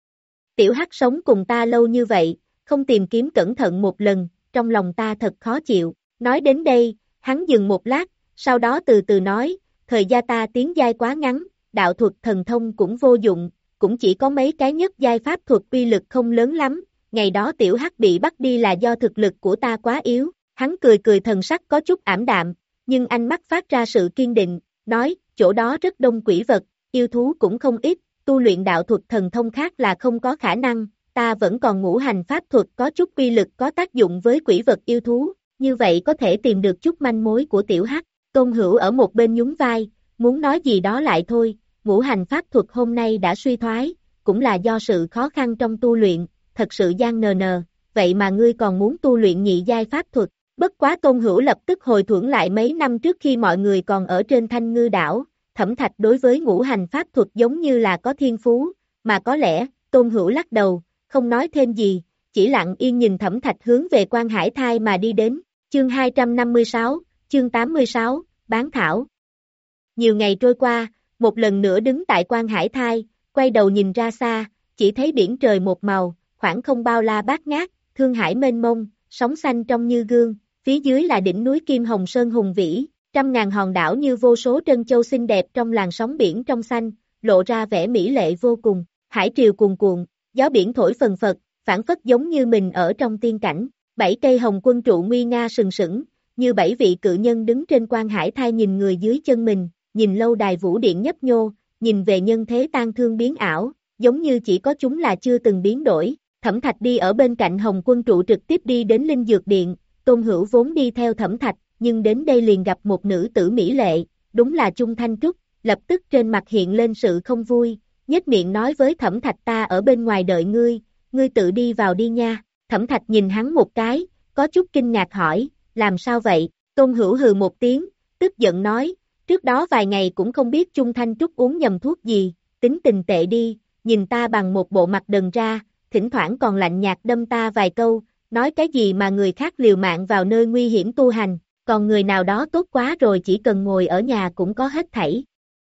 Tiểu Hắc sống cùng ta lâu như vậy, không tìm kiếm cẩn thận một lần, trong lòng ta thật khó chịu. Nói đến đây, hắn dừng một lát, sau đó từ từ nói, thời gian ta tiến giai quá ngắn, đạo thuật thần thông cũng vô dụng, cũng chỉ có mấy cái nhất giai pháp thuật uy lực không lớn lắm, ngày đó Tiểu Hắc bị bắt đi là do thực lực của ta quá yếu. Hắn cười cười thần sắc có chút ảm đạm, nhưng ánh mắt phát ra sự kiên định, nói, chỗ đó rất đông quỷ vật, yêu thú cũng không ít, tu luyện đạo thuật thần thông khác là không có khả năng, ta vẫn còn ngũ hành pháp thuật có chút quy lực có tác dụng với quỷ vật yêu thú, như vậy có thể tìm được chút manh mối của Tiểu Hắc. Tôn Hữu ở một bên nhún vai, muốn nói gì đó lại thôi, ngũ hành pháp thuật hôm nay đã suy thoái, cũng là do sự khó khăn trong tu luyện, thật sự gian nờ nờ, vậy mà ngươi còn muốn tu luyện nhị giai pháp thuật. Bất quá Tôn Hữu lập tức hồi tưởng lại mấy năm trước khi mọi người còn ở trên Thanh Ngư đảo, Thẩm Thạch đối với ngũ hành pháp thuật giống như là có thiên phú, mà có lẽ, Tôn Hữu lắc đầu, không nói thêm gì, chỉ lặng yên nhìn Thẩm Thạch hướng về Quan Hải Thai mà đi đến, chương hai trăm năm mươi sáu, chương tám mươi sáu, bán thảo. Nhiều ngày trôi qua, một lần nữa đứng tại Quan Hải Thai, quay đầu nhìn ra xa, chỉ thấy biển trời một màu, khoảng không bao la bát ngát, thương hải mênh mông, sóng xanh trong như gương, phía dưới là đỉnh núi Kim Hồng Sơn hùng vĩ, trăm ngàn hòn đảo như vô số trân châu xinh đẹp trong làn sóng biển trong xanh, lộ ra vẻ mỹ lệ vô cùng, hải triều cuồn cuộn, gió biển thổi phần phật, phảng phất giống như mình ở trong tiên cảnh, bảy cây hồng quân trụ nguy nga sừng sững, như bảy vị cự nhân đứng trên Quan Hải Thai nhìn người dưới chân mình, nhìn lâu đài vũ điện nhấp nhô, nhìn về nhân thế tan thương biến ảo, giống như chỉ có chúng là chưa từng biến đổi. Thẩm Thạch đi ở bên cạnh hồng quân trụ trực tiếp đi đến Linh Dược Điện, Tôn Hữu vốn đi theo Thẩm Thạch, nhưng đến đây liền gặp một nữ tử mỹ lệ, đúng là Chung Thanh Trúc, lập tức trên mặt hiện lên sự không vui, nhếch miệng nói với Thẩm Thạch ta ở bên ngoài đợi ngươi, ngươi tự đi vào đi nha. Thẩm Thạch nhìn hắn một cái, có chút kinh ngạc hỏi, làm sao vậy? Tôn Hữu hừ một tiếng, tức giận nói, trước đó vài ngày cũng không biết Chung Thanh Trúc uống nhầm thuốc gì, tính tình tệ đi, nhìn ta bằng một bộ mặt đần ra, thỉnh thoảng còn lạnh nhạt đâm ta vài câu, nói cái gì mà người khác liều mạng vào nơi nguy hiểm tu hành, còn người nào đó tốt quá rồi chỉ cần ngồi ở nhà cũng có hết thảy.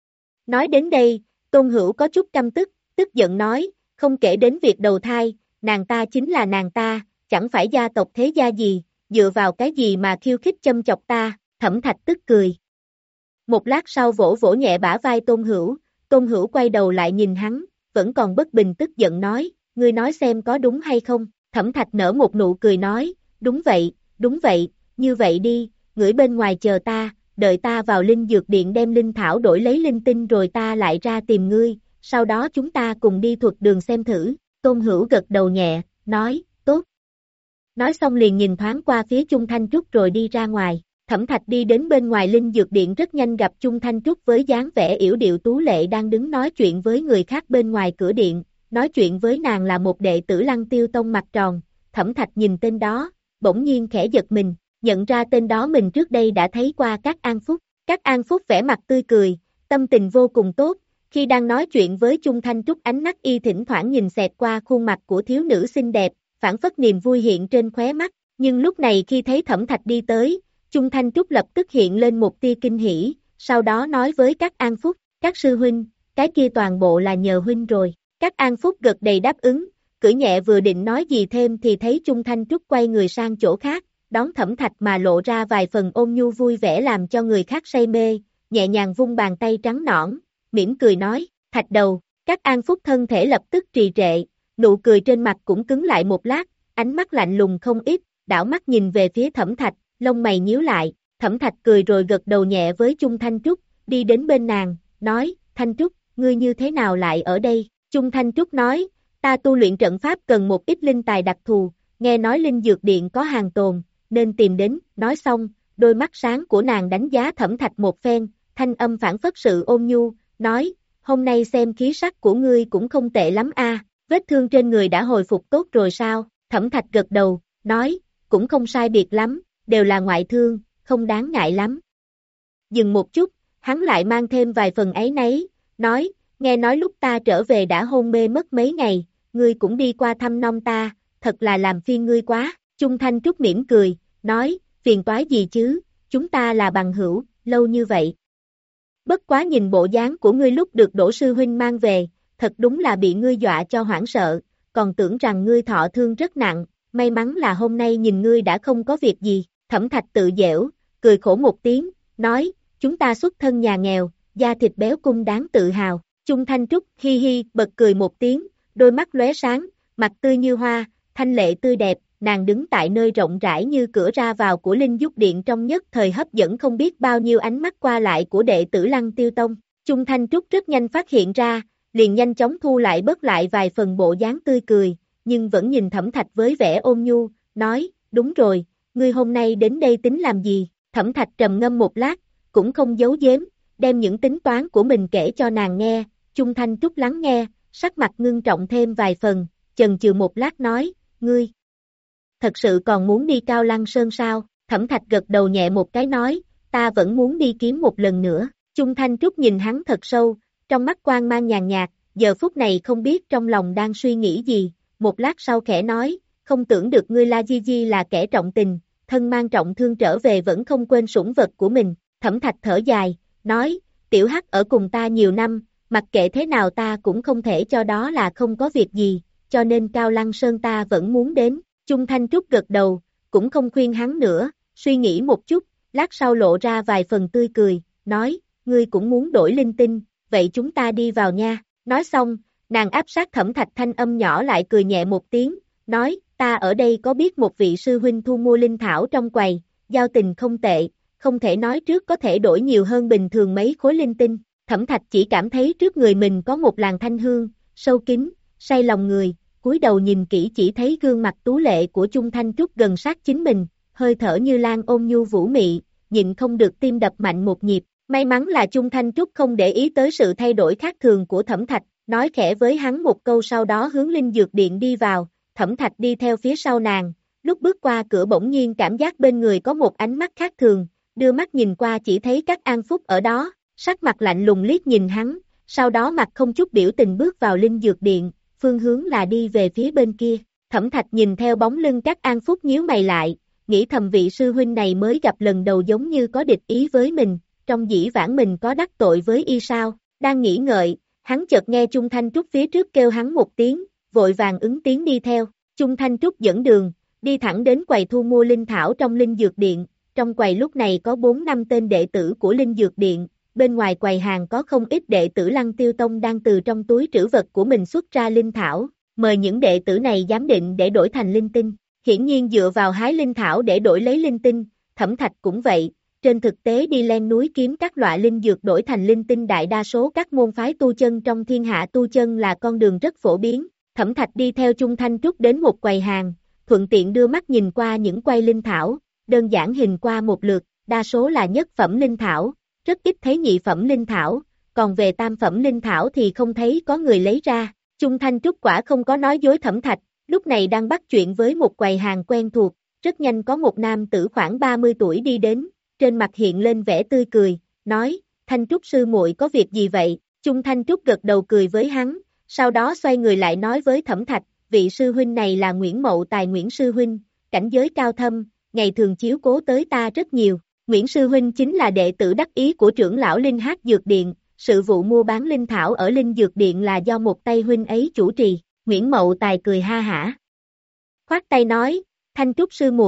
Nói đến đây, Tôn Hữu có chút căm tức, tức giận nói, không kể đến việc đầu thai, nàng ta chính là nàng ta, chẳng phải gia tộc thế gia gì, dựa vào cái gì mà khiêu khích châm chọc ta. Thẩm Thạch tức cười. Một lát sau vỗ vỗ nhẹ bả vai Tôn Hữu, Tôn Hữu quay đầu lại nhìn hắn, vẫn còn bất bình tức giận nói, ngươi nói xem có đúng hay không? Thẩm Thạch nở một nụ cười nói, đúng vậy, đúng vậy, như vậy đi, ngửi bên ngoài chờ ta, đợi ta vào Linh Dược Điện đem linh thảo đổi lấy linh tinh rồi ta lại ra tìm ngươi, sau đó chúng ta cùng đi thuật đường xem thử. Tôn Hữu gật đầu nhẹ, nói, tốt. Nói xong liền nhìn thoáng qua phía Chung Thanh Trúc rồi đi ra ngoài. Thẩm Thạch đi đến bên ngoài Linh Dược Điện rất nhanh gặp Chung Thanh Trúc với dáng vẻ yểu điệu tú lệ đang đứng nói chuyện với người khác bên ngoài cửa điện, nói chuyện với nàng là một đệ tử Lăng Tiêu Tông mặt tròn. Thẩm Thạch nhìn tên đó, bỗng nhiên khẽ giật mình, nhận ra tên đó mình trước đây đã thấy qua Các An Phúc. Các An Phúc vẻ mặt tươi cười, tâm tình vô cùng tốt, khi đang nói chuyện với Chung Thanh Trúc ánh mắt y thỉnh thoảng nhìn xẹt qua khuôn mặt của thiếu nữ xinh đẹp, phảng phất niềm vui hiện trên khóe mắt, nhưng lúc này khi thấy Thẩm Thạch đi tới, Chung Thanh Trúc lập tức hiện lên một tia kinh hỉ, sau đó nói với Các An Phúc, các sư huynh, cái kia toàn bộ là nhờ huynh rồi. Các An Phúc gật đầy đáp ứng, cưỡi nhẹ vừa định nói gì thêm thì thấy Chung Thanh Trúc quay người sang chỗ khác, đón Thẩm Thạch mà lộ ra vài phần ôn nhu vui vẻ làm cho người khác say mê, nhẹ nhàng vung bàn tay trắng nõn, mỉm cười nói, Thạch đầu, Cát An Phúc thân thể lập tức trì trệ, nụ cười trên mặt cũng cứng lại một lát, ánh mắt lạnh lùng không ít, đảo mắt nhìn về phía Thẩm Thạch, lông mày nhíu lại, Thẩm Thạch cười rồi gật đầu nhẹ với Chung Thanh Trúc, đi đến bên nàng, nói, Thanh Trúc, ngươi như thế nào lại ở đây? Chung Thanh Trúc nói, ta tu luyện trận pháp cần một ít linh tài đặc thù, nghe nói linh dược điện có hàng tồn, nên tìm đến, nói xong, đôi mắt sáng của nàng đánh giá Thẩm Thạch một phen, thanh âm phảng phất sự ôn nhu, nói, hôm nay xem khí sắc của ngươi cũng không tệ lắm a, vết thương trên người đã hồi phục tốt rồi sao? Thẩm Thạch gật đầu, nói, cũng không sai biệt lắm, đều là ngoại thương, không đáng ngại lắm. Dừng một chút, hắn lại mang thêm vài phần áy náy, nói, nghe nói lúc ta trở về đã hôn mê mất mấy ngày, ngươi cũng đi qua thăm nom ta, thật là làm phiền ngươi quá. Chung Thanh Trúc mỉm cười, nói, phiền toái gì chứ, chúng ta là bằng hữu, lâu như vậy. Bất quá nhìn bộ dáng của ngươi lúc được Đỗ sư huynh mang về, thật đúng là bị ngươi dọa cho hoảng sợ, còn tưởng rằng ngươi thọ thương rất nặng, may mắn là hôm nay nhìn ngươi đã không có việc gì. Thẩm Thạch tự giễu, cười khổ một tiếng, nói, chúng ta xuất thân nhà nghèo, da thịt béo cung đáng tự hào. Chung Thanh Trúc hi hi bật cười một tiếng, đôi mắt lóe sáng, mặt tươi như hoa, thanh lệ tươi đẹp, nàng đứng tại nơi rộng rãi như cửa ra vào của Linh Dúc Điện trong nhất thời hấp dẫn không biết bao nhiêu ánh mắt qua lại của đệ tử Lăng Tiêu Tông. Chung Thanh Trúc rất nhanh phát hiện ra, liền nhanh chóng thu lại bớt lại vài phần bộ dáng tươi cười, nhưng vẫn nhìn Thẩm Thạch với vẻ ôn nhu, nói, đúng rồi, ngươi hôm nay đến đây tính làm gì? Thẩm Thạch trầm ngâm một lát, cũng không giấu giếm, đem những tính toán của mình kể cho nàng nghe. Chung Thanh Trúc lắng nghe, sắc mặt ngưng trọng thêm vài phần, chần chừ một lát nói, ngươi thật sự còn muốn đi Cao Lăng Sơn sao? Thẩm Thạch gật đầu nhẹ một cái nói, ta vẫn muốn đi kiếm một lần nữa. Chung Thanh Trúc nhìn hắn thật sâu, trong mắt quang mang nhàn nhạt, giờ phút này không biết trong lòng đang suy nghĩ gì, một lát sau khẽ nói, không tưởng được ngươi La Di Di là kẻ trọng tình, thân mang trọng thương trở về vẫn không quên sủng vật của mình. Thẩm Thạch thở dài, nói, tiểu hắc ở cùng ta nhiều năm, mặc kệ thế nào ta cũng không thể cho đó là không có việc gì, cho nên Cao Lăng Sơn ta vẫn muốn đến. Chung Thanh Trúc gật đầu, cũng không khuyên hắn nữa, suy nghĩ một chút, lát sau lộ ra vài phần tươi cười, nói, ngươi cũng muốn đổi linh tinh, vậy chúng ta đi vào nha. Nói xong, nàng áp sát Thẩm Thạch thanh âm nhỏ lại cười nhẹ một tiếng, nói, ta ở đây có biết một vị sư huynh thu mua linh thảo trong quầy, giao tình không tệ, không thể nói trước có thể đổi nhiều hơn bình thường mấy khối linh tinh. Thẩm Thạch chỉ cảm thấy trước người mình có một làn thanh hương, sâu kín, say lòng người, cúi đầu nhìn kỹ chỉ thấy gương mặt tú lệ của Chung Thanh Trúc gần sát chính mình, hơi thở như lan ôn nhu vũ mị, nhịn không được tim đập mạnh một nhịp. May mắn là Chung Thanh Trúc không để ý tới sự thay đổi khác thường của Thẩm Thạch, nói khẽ với hắn một câu sau đó hướng Linh Dược Điện đi vào. Thẩm Thạch đi theo phía sau nàng, lúc bước qua cửa bỗng nhiên cảm giác bên người có một ánh mắt khác thường, đưa mắt nhìn qua chỉ thấy Cát An Phúc ở đó, sắc mặt lạnh lùng liếc nhìn hắn, sau đó mặt không chút biểu tình bước vào Linh Dược Điện, phương hướng là đi về phía bên kia. Thẩm Thạch nhìn theo bóng lưng Cát An Phúc nhíu mày lại, nghĩ thầm vị sư huynh này mới gặp lần đầu giống như có địch ý với mình, trong dĩ vãng mình có đắc tội với y sao. Đang nghĩ ngợi, hắn chợt nghe Chung Thanh Trúc phía trước kêu hắn một tiếng, vội vàng ứng tiếng đi theo. Chung Thanh Trúc dẫn đường, đi thẳng đến quầy thu mua linh thảo trong Linh Dược Điện. Trong quầy lúc này có bốn năm tên đệ tử của Linh Dược Điện, bên ngoài quầy hàng có không ít đệ tử Lăng Tiêu Tông đang từ trong túi trữ vật của mình xuất ra linh thảo, mời những đệ tử này giám định để đổi thành linh tinh. Hiển nhiên dựa vào hái linh thảo để đổi lấy linh tinh, Thẩm Thạch cũng vậy, trên thực tế đi len núi kiếm các loại linh dược đổi thành linh tinh đại đa số các môn phái tu chân trong thiên hạ tu chân là con đường rất phổ biến. Thẩm Thạch đi theo Chung Thanh Trúc đến một quầy hàng, thuận tiện đưa mắt nhìn qua những quầy linh thảo, đơn giản hình qua một lượt, đa số là nhất phẩm linh thảo, rất ít thấy nhị phẩm linh thảo, còn về tam phẩm linh thảo thì không thấy có người lấy ra. Chung Thanh Trúc quả không có nói dối Thẩm Thạch, lúc này đang bắt chuyện với một quầy hàng quen thuộc, rất nhanh có một nam tử khoảng ba mươi tuổi đi đến, trên mặt hiện lên vẻ tươi cười, nói, Thanh Trúc sư muội có việc gì vậy? Chung Thanh Trúc gật đầu cười với hắn, sau đó xoay người lại nói với Thẩm Thạch, vị sư huynh này là Nguyễn Mậu Tài Nguyễn sư huynh, cảnh giới cao thâm, ngày thường chiếu cố tới ta rất nhiều. Nguyễn sư huynh chính là đệ tử đắc ý của trưởng lão Linh Hát Dược Điện, sự vụ mua bán linh thảo ở Linh Dược Điện là do một tay huynh ấy chủ trì. Nguyễn Mậu Tài cười ha hả, khoát tay nói, Thanh Trúc sư muội,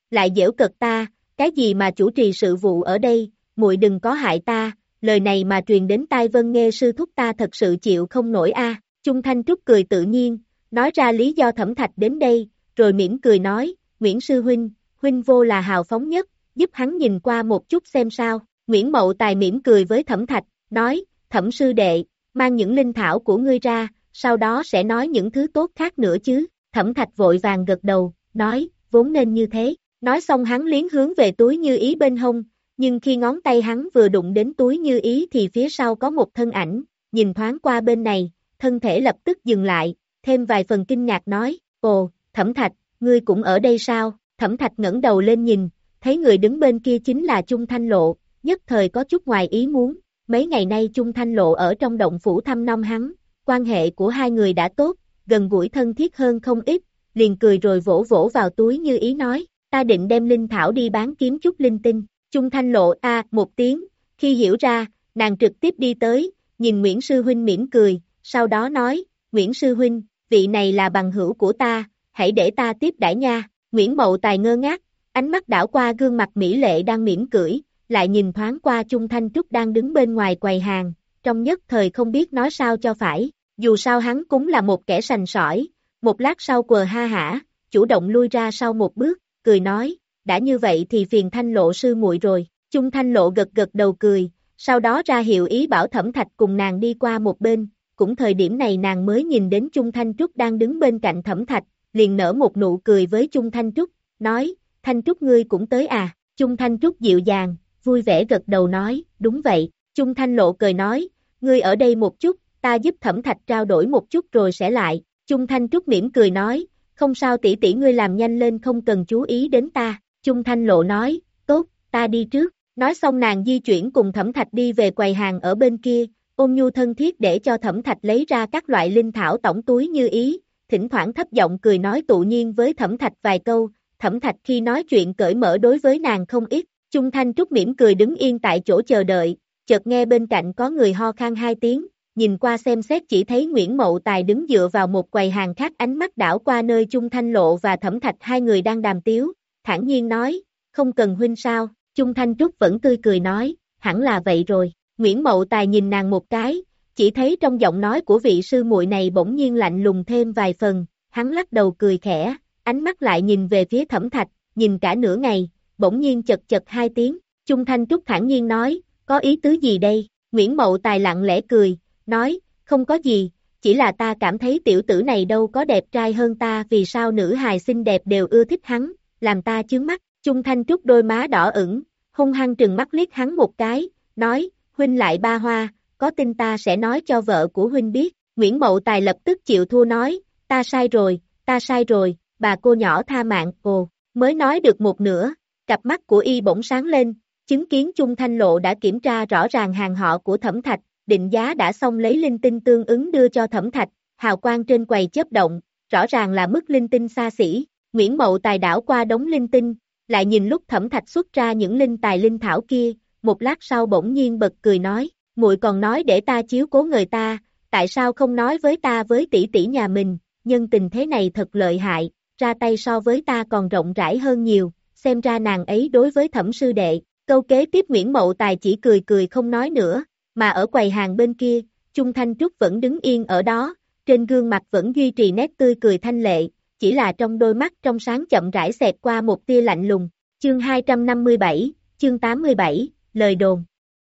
lại giễu cợt ta, cái gì mà chủ trì sự vụ ở đây, muội đừng có hại ta, lời này mà truyền đến tai Vân Nghê sư thúc ta thật sự chịu không nổi a. Chung Thanh Trúc cười tự nhiên, nói ra lý do Thẩm Thạch đến đây, rồi mỉm cười nói, Nguyễn sư huynh, huynh vô là hào phóng nhất, giúp hắn nhìn qua một chút xem sao. Nguyễn Mậu Tài mỉm cười với Thẩm Thạch, nói, Thẩm sư đệ, mang những linh thảo của ngươi ra, sau đó sẽ nói những thứ tốt khác nữa chứ. Thẩm Thạch vội vàng gật đầu, nói, vốn nên như thế. Nói xong hắn liến hướng về túi Như Ý bên hông, nhưng khi ngón tay hắn vừa đụng đến túi Như Ý thì phía sau có một thân ảnh, nhìn thoáng qua bên này, thân thể lập tức dừng lại, thêm vài phần kinh ngạc nói, ồ, Thẩm Thạch, ngươi cũng ở đây sao? Thẩm Thạch ngẩng đầu lên nhìn, thấy người đứng bên kia chính là Chung Thanh Lộ, nhất thời có chút ngoài ý muốn, mấy ngày nay Chung Thanh Lộ ở trong động phủ thăm nom hắn, quan hệ của hai người đã tốt, gần gũi thân thiết hơn không ít, liền cười rồi vỗ vỗ vào túi Như Ý nói, ta định đem linh thảo đi bán kiếm chút linh tinh. Chung Thanh Lộ a à, một tiếng, khi hiểu ra, nàng trực tiếp đi tới, nhìn Nguyễn Sư Huynh mỉm cười, sau đó nói, Nguyễn Sư Huynh, vị này là bằng hữu của ta, hãy để ta tiếp đãi nha. Nguyễn Mậu Tài ngơ ngác, ánh mắt đảo qua gương mặt mỹ lệ đang mỉm cười, lại nhìn thoáng qua Chung Thanh Trúc đang đứng bên ngoài quầy hàng, trong nhất thời không biết nói sao cho phải, dù sao hắn cũng là một kẻ sành sỏi, một lát sau quờ ha hả, chủ động lui ra sau một bước, cười nói, đã như vậy thì phiền Thanh Lộ sư muội rồi. Chung Thanh Lộ gật gật đầu cười, sau đó ra hiệu ý bảo Thẩm Thạch cùng nàng đi qua một bên, cũng thời điểm này nàng mới nhìn đến Chung Thanh Trúc đang đứng bên cạnh Thẩm Thạch, liền nở một nụ cười với Chung Thanh Trúc, nói, Thanh Trúc ngươi cũng tới à? Chung Thanh Trúc dịu dàng, vui vẻ gật đầu nói, đúng vậy. Chung Thanh Lộ cười nói, ngươi ở đây một chút, ta giúp Thẩm Thạch trao đổi một chút rồi sẽ lại. Chung Thanh Trúc mỉm cười nói, không sao tỷ tỷ ngươi làm nhanh lên không cần chú ý đến ta. Chung Thanh Lộ nói, tốt, ta đi trước. Nói xong nàng di chuyển cùng Thẩm Thạch đi về quầy hàng ở bên kia, ôn nhu thân thiết để cho Thẩm Thạch lấy ra các loại linh thảo tổng túi Như Ý, thỉnh thoảng thấp giọng cười nói tự nhiên với Thẩm Thạch vài câu. Thẩm Thạch khi nói chuyện cởi mở đối với nàng không ít. Chung Thanh Trúc mỉm cười đứng yên tại chỗ chờ đợi, chợt nghe bên cạnh có người ho khan hai tiếng, nhìn qua xem xét chỉ thấy Nguyễn Mậu Tài đứng dựa vào một quầy hàng khác, ánh mắt đảo qua nơi Chung Thanh Lộ và Thẩm Thạch hai người đang đàm tiếu, thản nhiên nói, không cần huynh sao. Chung Thanh Trúc vẫn tươi cười nói, hẳn là vậy rồi. Nguyễn Mậu Tài nhìn nàng một cái, chỉ thấy trong giọng nói của vị sư muội này bỗng nhiên lạnh lùng thêm vài phần, hắn lắc đầu cười khẽ, ánh mắt lại nhìn về phía Thẩm Thạch, nhìn cả nửa ngày, bỗng nhiên chật chật hai tiếng. Chung Thanh Trúc thản nhiên nói, có ý tứ gì đây? Nguyễn Mậu Tài lặng lẽ cười, nói, không có gì, chỉ là ta cảm thấy tiểu tử này đâu có đẹp trai hơn ta, vì sao nữ hài xinh đẹp đều ưa thích hắn, làm ta chướng mắt. Chung Thanh Trúc đôi má đỏ ửng, hung hăng trừng mắt liếc hắn một cái, nói, huynh lại ba hoa, có tin ta sẽ nói cho vợ của huynh biết. Nguyễn Mậu Tài lập tức chịu thua nói, ta sai rồi, ta sai rồi, bà cô nhỏ tha mạng. Ồ, mới nói được một nửa, cặp mắt của y bỗng sáng lên, chứng kiến Chung Thanh Lộ đã kiểm tra rõ ràng hàng họ của Thẩm Thạch, định giá đã xong lấy linh tinh tương ứng đưa cho Thẩm Thạch, hào quang trên quầy chớp động, rõ ràng là mức linh tinh xa xỉ. Nguyễn Mậu Tài đảo qua đống linh tinh, lại nhìn lúc Thẩm Thạch xuất ra những linh tài linh thảo kia, một lát sau bỗng nhiên bật cười nói, muội còn nói để ta chiếu cố người ta, tại sao không nói với ta với tỷ tỷ nhà mình, nhân tình thế này thật lợi hại, ra tay so với ta còn rộng rãi hơn nhiều, xem ra nàng ấy đối với Thẩm sư đệ. Câu kế tiếp Nguyễn Mậu Tài chỉ cười cười không nói nữa, mà ở quầy hàng bên kia, Chung Thanh Trúc vẫn đứng yên ở đó, trên gương mặt vẫn duy trì nét tươi cười thanh lệ, chỉ là trong đôi mắt trong sáng chậm rãi xẹt qua một tia lạnh lùng. Chương hai trăm năm mươi bảy, chương tám mươi bảy, lời đồn.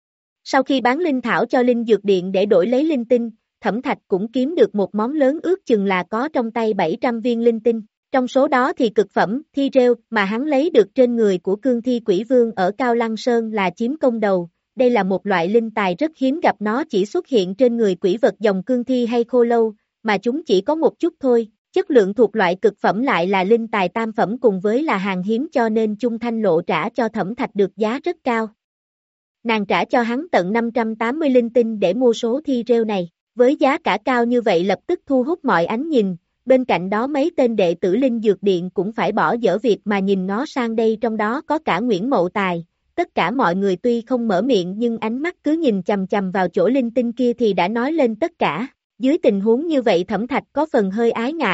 Sau khi bán linh thảo cho linh dược điện để đổi lấy linh tinh, Thẩm Thạch cũng kiếm được một món lớn, ước chừng là có trong tay bảy trăm viên linh tinh. Trong số đó thì cực phẩm, thi rêu, mà hắn lấy được trên người của cương thi quỷ vương ở Cao Lăng Sơn là chiếm công đầu. Đây là một loại linh tài rất hiếm gặp, nó chỉ xuất hiện trên người quỷ vật dòng cương thi hay khô lâu, mà chúng chỉ có một chút thôi. Chất lượng thuộc loại cực phẩm lại là linh tài tam phẩm cùng với là hàng hiếm, cho nên Chung Thanh Lộ trả cho Thẩm Thạch được giá rất cao. Nàng trả cho hắn tận năm trăm tám mươi linh tinh để mua số thi rêu này, với giá cả cao như vậy lập tức thu hút mọi ánh nhìn. Bên cạnh đó mấy tên đệ tử linh dược điện cũng phải bỏ dở việc mà nhìn nó sang đây, trong đó có cả Nguyễn Mậu Tài. Tất cả mọi người tuy không mở miệng nhưng ánh mắt cứ nhìn chằm chằm vào chỗ linh tinh kia thì đã nói lên tất cả. Dưới tình huống như vậy Thẩm Thạch có phần hơi ái ngại,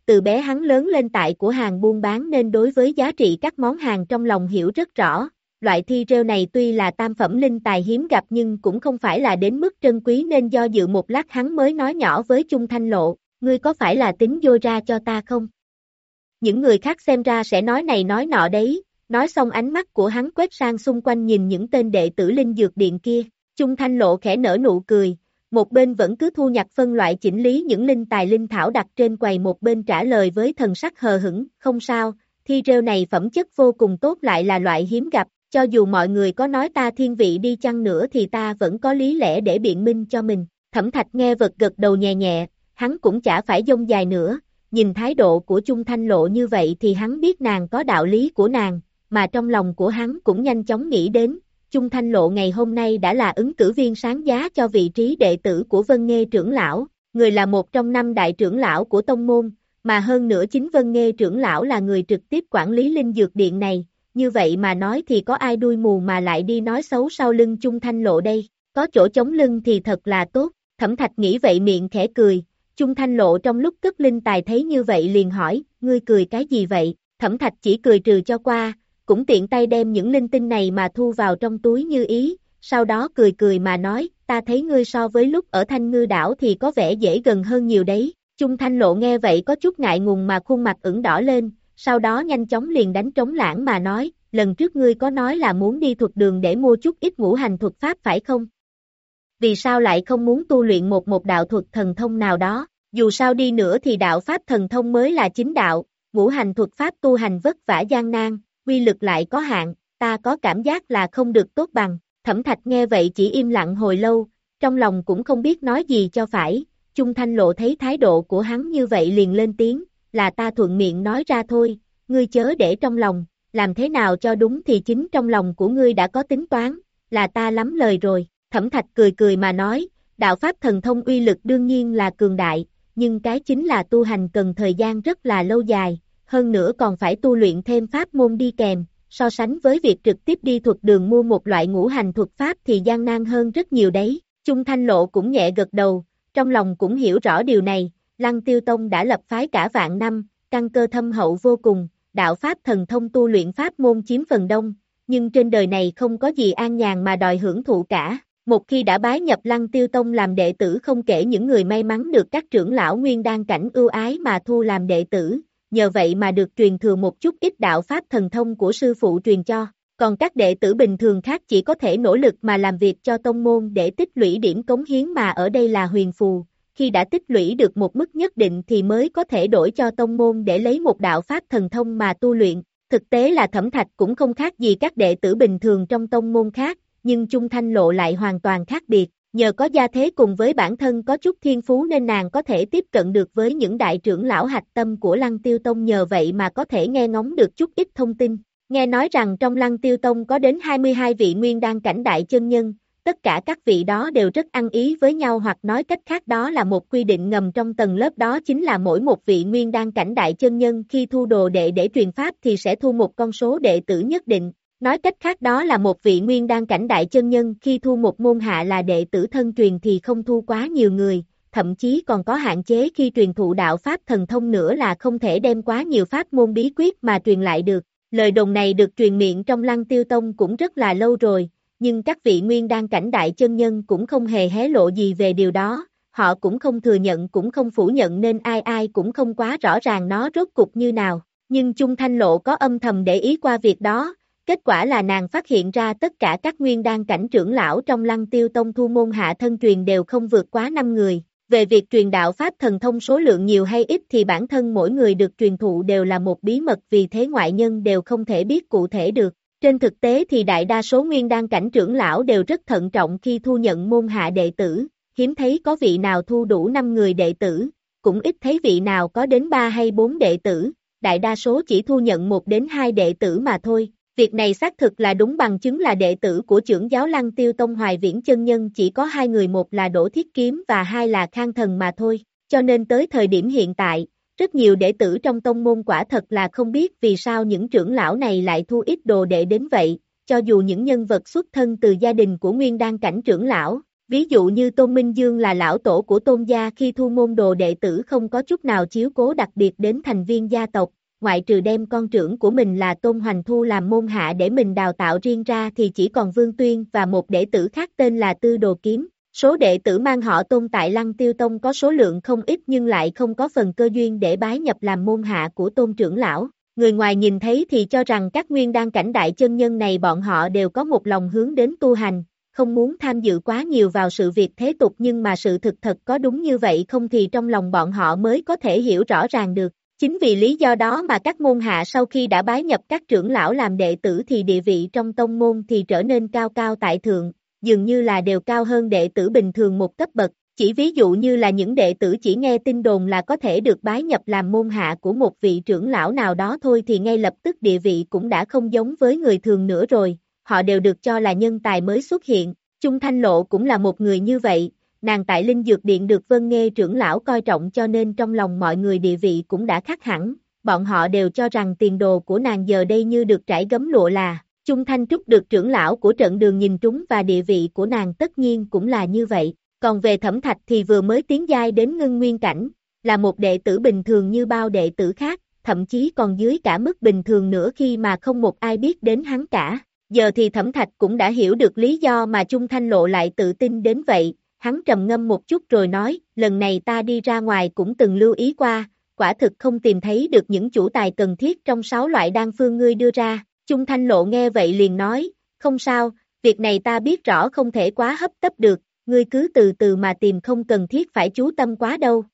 từ bé hắn lớn lên tại của hàng buôn bán nên đối với giá trị các món hàng trong lòng hiểu rất rõ. Loại thi rêu này tuy là tam phẩm linh tài hiếm gặp nhưng cũng không phải là đến mức trân quý nên do dự một lát hắn mới nói nhỏ với Chung Thanh Lộ, ngươi có phải là tính dôi ra cho ta không? Những người khác xem ra sẽ nói này nói nọ đấy, nói xong ánh mắt của hắn quét sang xung quanh nhìn những tên đệ tử linh dược điện kia, Chung Thanh Lộ khẽ nở nụ cười, một bên vẫn cứ thu nhặt phân loại chỉnh lý những linh tài linh thảo đặt trên quầy một bên trả lời với thần sắc hờ hững, không sao, thi rêu này phẩm chất vô cùng tốt lại là loại hiếm gặp, cho dù mọi người có nói ta thiên vị đi chăng nữa thì ta vẫn có lý lẽ để biện minh cho mình. Thẩm Thạch nghe vật gật đầu nhẹ nhẹ, hắn cũng chả phải dông dài nữa, nhìn thái độ của Chung Thanh Lộ như vậy thì hắn biết nàng có đạo lý của nàng, mà trong lòng của hắn cũng nhanh chóng nghĩ đến, Chung Thanh Lộ ngày hôm nay đã là ứng cử viên sáng giá cho vị trí đệ tử của Vân Nghê trưởng lão, người là một trong năm đại trưởng lão của tông môn, mà hơn nữa chính Vân Nghê trưởng lão là người trực tiếp quản lý linh dược điện này, như vậy mà nói thì có ai đuôi mù mà lại đi nói xấu sau lưng Chung Thanh Lộ đây, có chỗ chống lưng thì thật là tốt, Thẩm Thạch nghĩ vậy miệng khẽ cười, Chung Thanh Lộ trong lúc cất linh tài thấy như vậy liền hỏi, ngươi cười cái gì vậy, Thẩm Thạch chỉ cười trừ cho qua, cũng tiện tay đem những linh tinh này mà thu vào trong túi như ý, sau đó cười cười mà nói, ta thấy ngươi so với lúc ở Thanh Ngư đảo thì có vẻ dễ gần hơn nhiều đấy, Chung Thanh Lộ nghe vậy có chút ngại ngùng mà khuôn mặt ửng đỏ lên, sau đó nhanh chóng liền đánh trống lãng mà nói, lần trước ngươi có nói là muốn đi thuật đường để mua chút ít ngũ hành thuật pháp phải không? Vì sao lại không muốn tu luyện một một đạo thuật thần thông nào đó, dù sao đi nữa thì đạo pháp thần thông mới là chính đạo, ngũ hành thuật pháp tu hành vất vả gian nan, quy lực lại có hạn, ta có cảm giác là không được tốt bằng, Thẩm Thạch nghe vậy chỉ im lặng hồi lâu, trong lòng cũng không biết nói gì cho phải, Chung Thanh Lộ thấy thái độ của hắn như vậy liền lên tiếng, là ta thuận miệng nói ra thôi, ngươi chớ để trong lòng, làm thế nào cho đúng thì chính trong lòng của ngươi đã có tính toán, là ta lắm lời rồi, Thẩm Thạch cười cười mà nói, đạo pháp thần thông uy lực đương nhiên là cường đại, nhưng cái chính là tu hành cần thời gian rất là lâu dài, hơn nữa còn phải tu luyện thêm pháp môn đi kèm, so sánh với việc trực tiếp đi thuật đường mua một loại ngũ hành thuật pháp thì gian nan hơn rất nhiều đấy, Chung Thanh Lộ cũng nhẹ gật đầu, trong lòng cũng hiểu rõ điều này, Lăng Tiêu Tông đã lập phái cả vạn năm, căn cơ thâm hậu vô cùng, đạo pháp thần thông tu luyện pháp môn chiếm phần đông, nhưng trên đời này không có gì an nhàn mà đòi hưởng thụ cả. Một khi đã bái nhập Lăng Tiêu Tông làm đệ tử không kể những người may mắn được các trưởng lão nguyên đan cảnh ưu ái mà thu làm đệ tử, nhờ vậy mà được truyền thừa một chút ít đạo pháp thần thông của sư phụ truyền cho, còn các đệ tử bình thường khác chỉ có thể nỗ lực mà làm việc cho tông môn để tích lũy điểm cống hiến mà ở đây là huyền phù, khi đã tích lũy được một mức nhất định thì mới có thể đổi cho tông môn để lấy một đạo pháp thần thông mà tu luyện, thực tế là Thẩm Thạch cũng không khác gì các đệ tử bình thường trong tông môn khác. Nhưng Chung Thanh Lộ lại hoàn toàn khác biệt, nhờ có gia thế cùng với bản thân có chút thiên phú nên nàng có thể tiếp cận được với những đại trưởng lão hạch tâm của Lăng Tiêu Tông nhờ vậy mà có thể nghe ngóng được chút ít thông tin. Nghe nói rằng trong Lăng Tiêu Tông có đến hai mươi hai vị nguyên đan cảnh đại chân nhân, tất cả các vị đó đều rất ăn ý với nhau hoặc nói cách khác đó là một quy định ngầm trong tầng lớp đó chính là mỗi một vị nguyên đan cảnh đại chân nhân khi thu đồ đệ để truyền pháp thì sẽ thu một con số đệ tử nhất định. Nói cách khác đó là một vị nguyên đan cảnh đại chân nhân khi thu một môn hạ là đệ tử thân truyền thì không thu quá nhiều người, thậm chí còn có hạn chế khi truyền thụ đạo pháp thần thông nữa là không thể đem quá nhiều pháp môn bí quyết mà truyền lại được. Lời đồn này được truyền miệng trong Lăng Tiêu Tông cũng rất là lâu rồi, nhưng các vị nguyên đan cảnh đại chân nhân cũng không hề hé lộ gì về điều đó, họ cũng không thừa nhận cũng không phủ nhận nên ai ai cũng không quá rõ ràng nó rốt cục như nào, nhưng Chung Thanh Lộ có âm thầm để ý qua việc đó. Kết quả là nàng phát hiện ra tất cả các nguyên đan cảnh trưởng lão trong Lăng Tiêu Tông thu môn hạ thân truyền đều không vượt quá năm người. Về việc truyền đạo pháp thần thông số lượng nhiều hay ít thì bản thân mỗi người được truyền thụ đều là một bí mật vì thế ngoại nhân đều không thể biết cụ thể được. Trên thực tế thì đại đa số nguyên đan cảnh trưởng lão đều rất thận trọng khi thu nhận môn hạ đệ tử, hiếm thấy có vị nào thu đủ năm người đệ tử, cũng ít thấy vị nào có đến ba hay bốn đệ tử, đại đa số chỉ thu nhận một đến hai đệ tử mà thôi. Việc này xác thực là đúng bằng chứng là đệ tử của trưởng giáo Lăng Tiêu Tông Hoài Viễn chân nhân chỉ có hai người, một là Đỗ Thiết Kiếm và hai là Khang Thần mà thôi, cho nên tới thời điểm hiện tại, rất nhiều đệ tử trong tông môn quả thật là không biết vì sao những trưởng lão này lại thu ít đồ đệ đến vậy, cho dù những nhân vật xuất thân từ gia đình của nguyên đan cảnh trưởng lão, Ví dụ như Tôn Minh Dương là lão tổ của Tôn gia, khi thu môn đồ đệ tử không có chút nào chiếu cố đặc biệt đến thành viên gia tộc, ngoại trừ đem con trưởng của mình là Tôn Hoành thu làm môn hạ để mình đào tạo riêng ra thì chỉ còn Vương Tuyên và một đệ tử khác tên là Tư Đồ Kiếm. Số đệ tử mang họ Tôn tại Lăng Tiêu Tông có số lượng không ít nhưng lại không có phần cơ duyên để bái nhập làm môn hạ của Tôn trưởng lão. Người ngoài nhìn thấy thì cho rằng các nguyên đan cảnh đại chân nhân này bọn họ đều có một lòng hướng đến tu hành, không muốn tham dự quá nhiều vào sự việc thế tục, nhưng mà sự thực thật có đúng như vậy không thì trong lòng bọn họ mới có thể hiểu rõ ràng được. Chính vì lý do đó mà các môn hạ sau khi đã bái nhập các trưởng lão làm đệ tử thì địa vị trong tông môn thì trở nên cao cao tại thượng, dường như là đều cao hơn đệ tử bình thường một cấp bậc. Chỉ ví dụ như là những đệ tử chỉ nghe tin đồn là có thể được bái nhập làm môn hạ của một vị trưởng lão nào đó thôi thì ngay lập tức địa vị cũng đã không giống với người thường nữa rồi, họ đều được cho là nhân tài mới xuất hiện. Chung Thanh Lộ cũng là một người như vậy, nàng tại Linh Dược Điện được Vân Nghê trưởng lão coi trọng cho nên trong lòng mọi người địa vị cũng đã khác hẳn, bọn họ đều cho rằng tiền đồ của nàng giờ đây như được trải gấm lụa là. Chung Thanh Trúc được trưởng lão của trận đường nhìn trúng và địa vị của nàng tất nhiên cũng là như vậy. Còn về Thẩm Thạch thì vừa mới tiến giai đến ngưng nguyên cảnh, là một đệ tử bình thường như bao đệ tử khác, thậm chí còn dưới cả mức bình thường nữa khi mà không một ai biết đến hắn cả. Giờ thì Thẩm Thạch cũng đã hiểu được lý do mà Chung Thanh Lộ lại tự tin đến vậy, hắn trầm ngâm một chút rồi nói, lần này ta đi ra ngoài cũng từng lưu ý qua, quả thực không tìm thấy được những chủ tài cần thiết trong sáu loại đan phương ngươi đưa ra. Chung Thanh Lộ nghe vậy liền nói, không sao, việc này ta biết rõ không thể quá hấp tấp được. Ngươi cứ từ từ mà tìm, không cần thiết phải chú tâm quá đâu.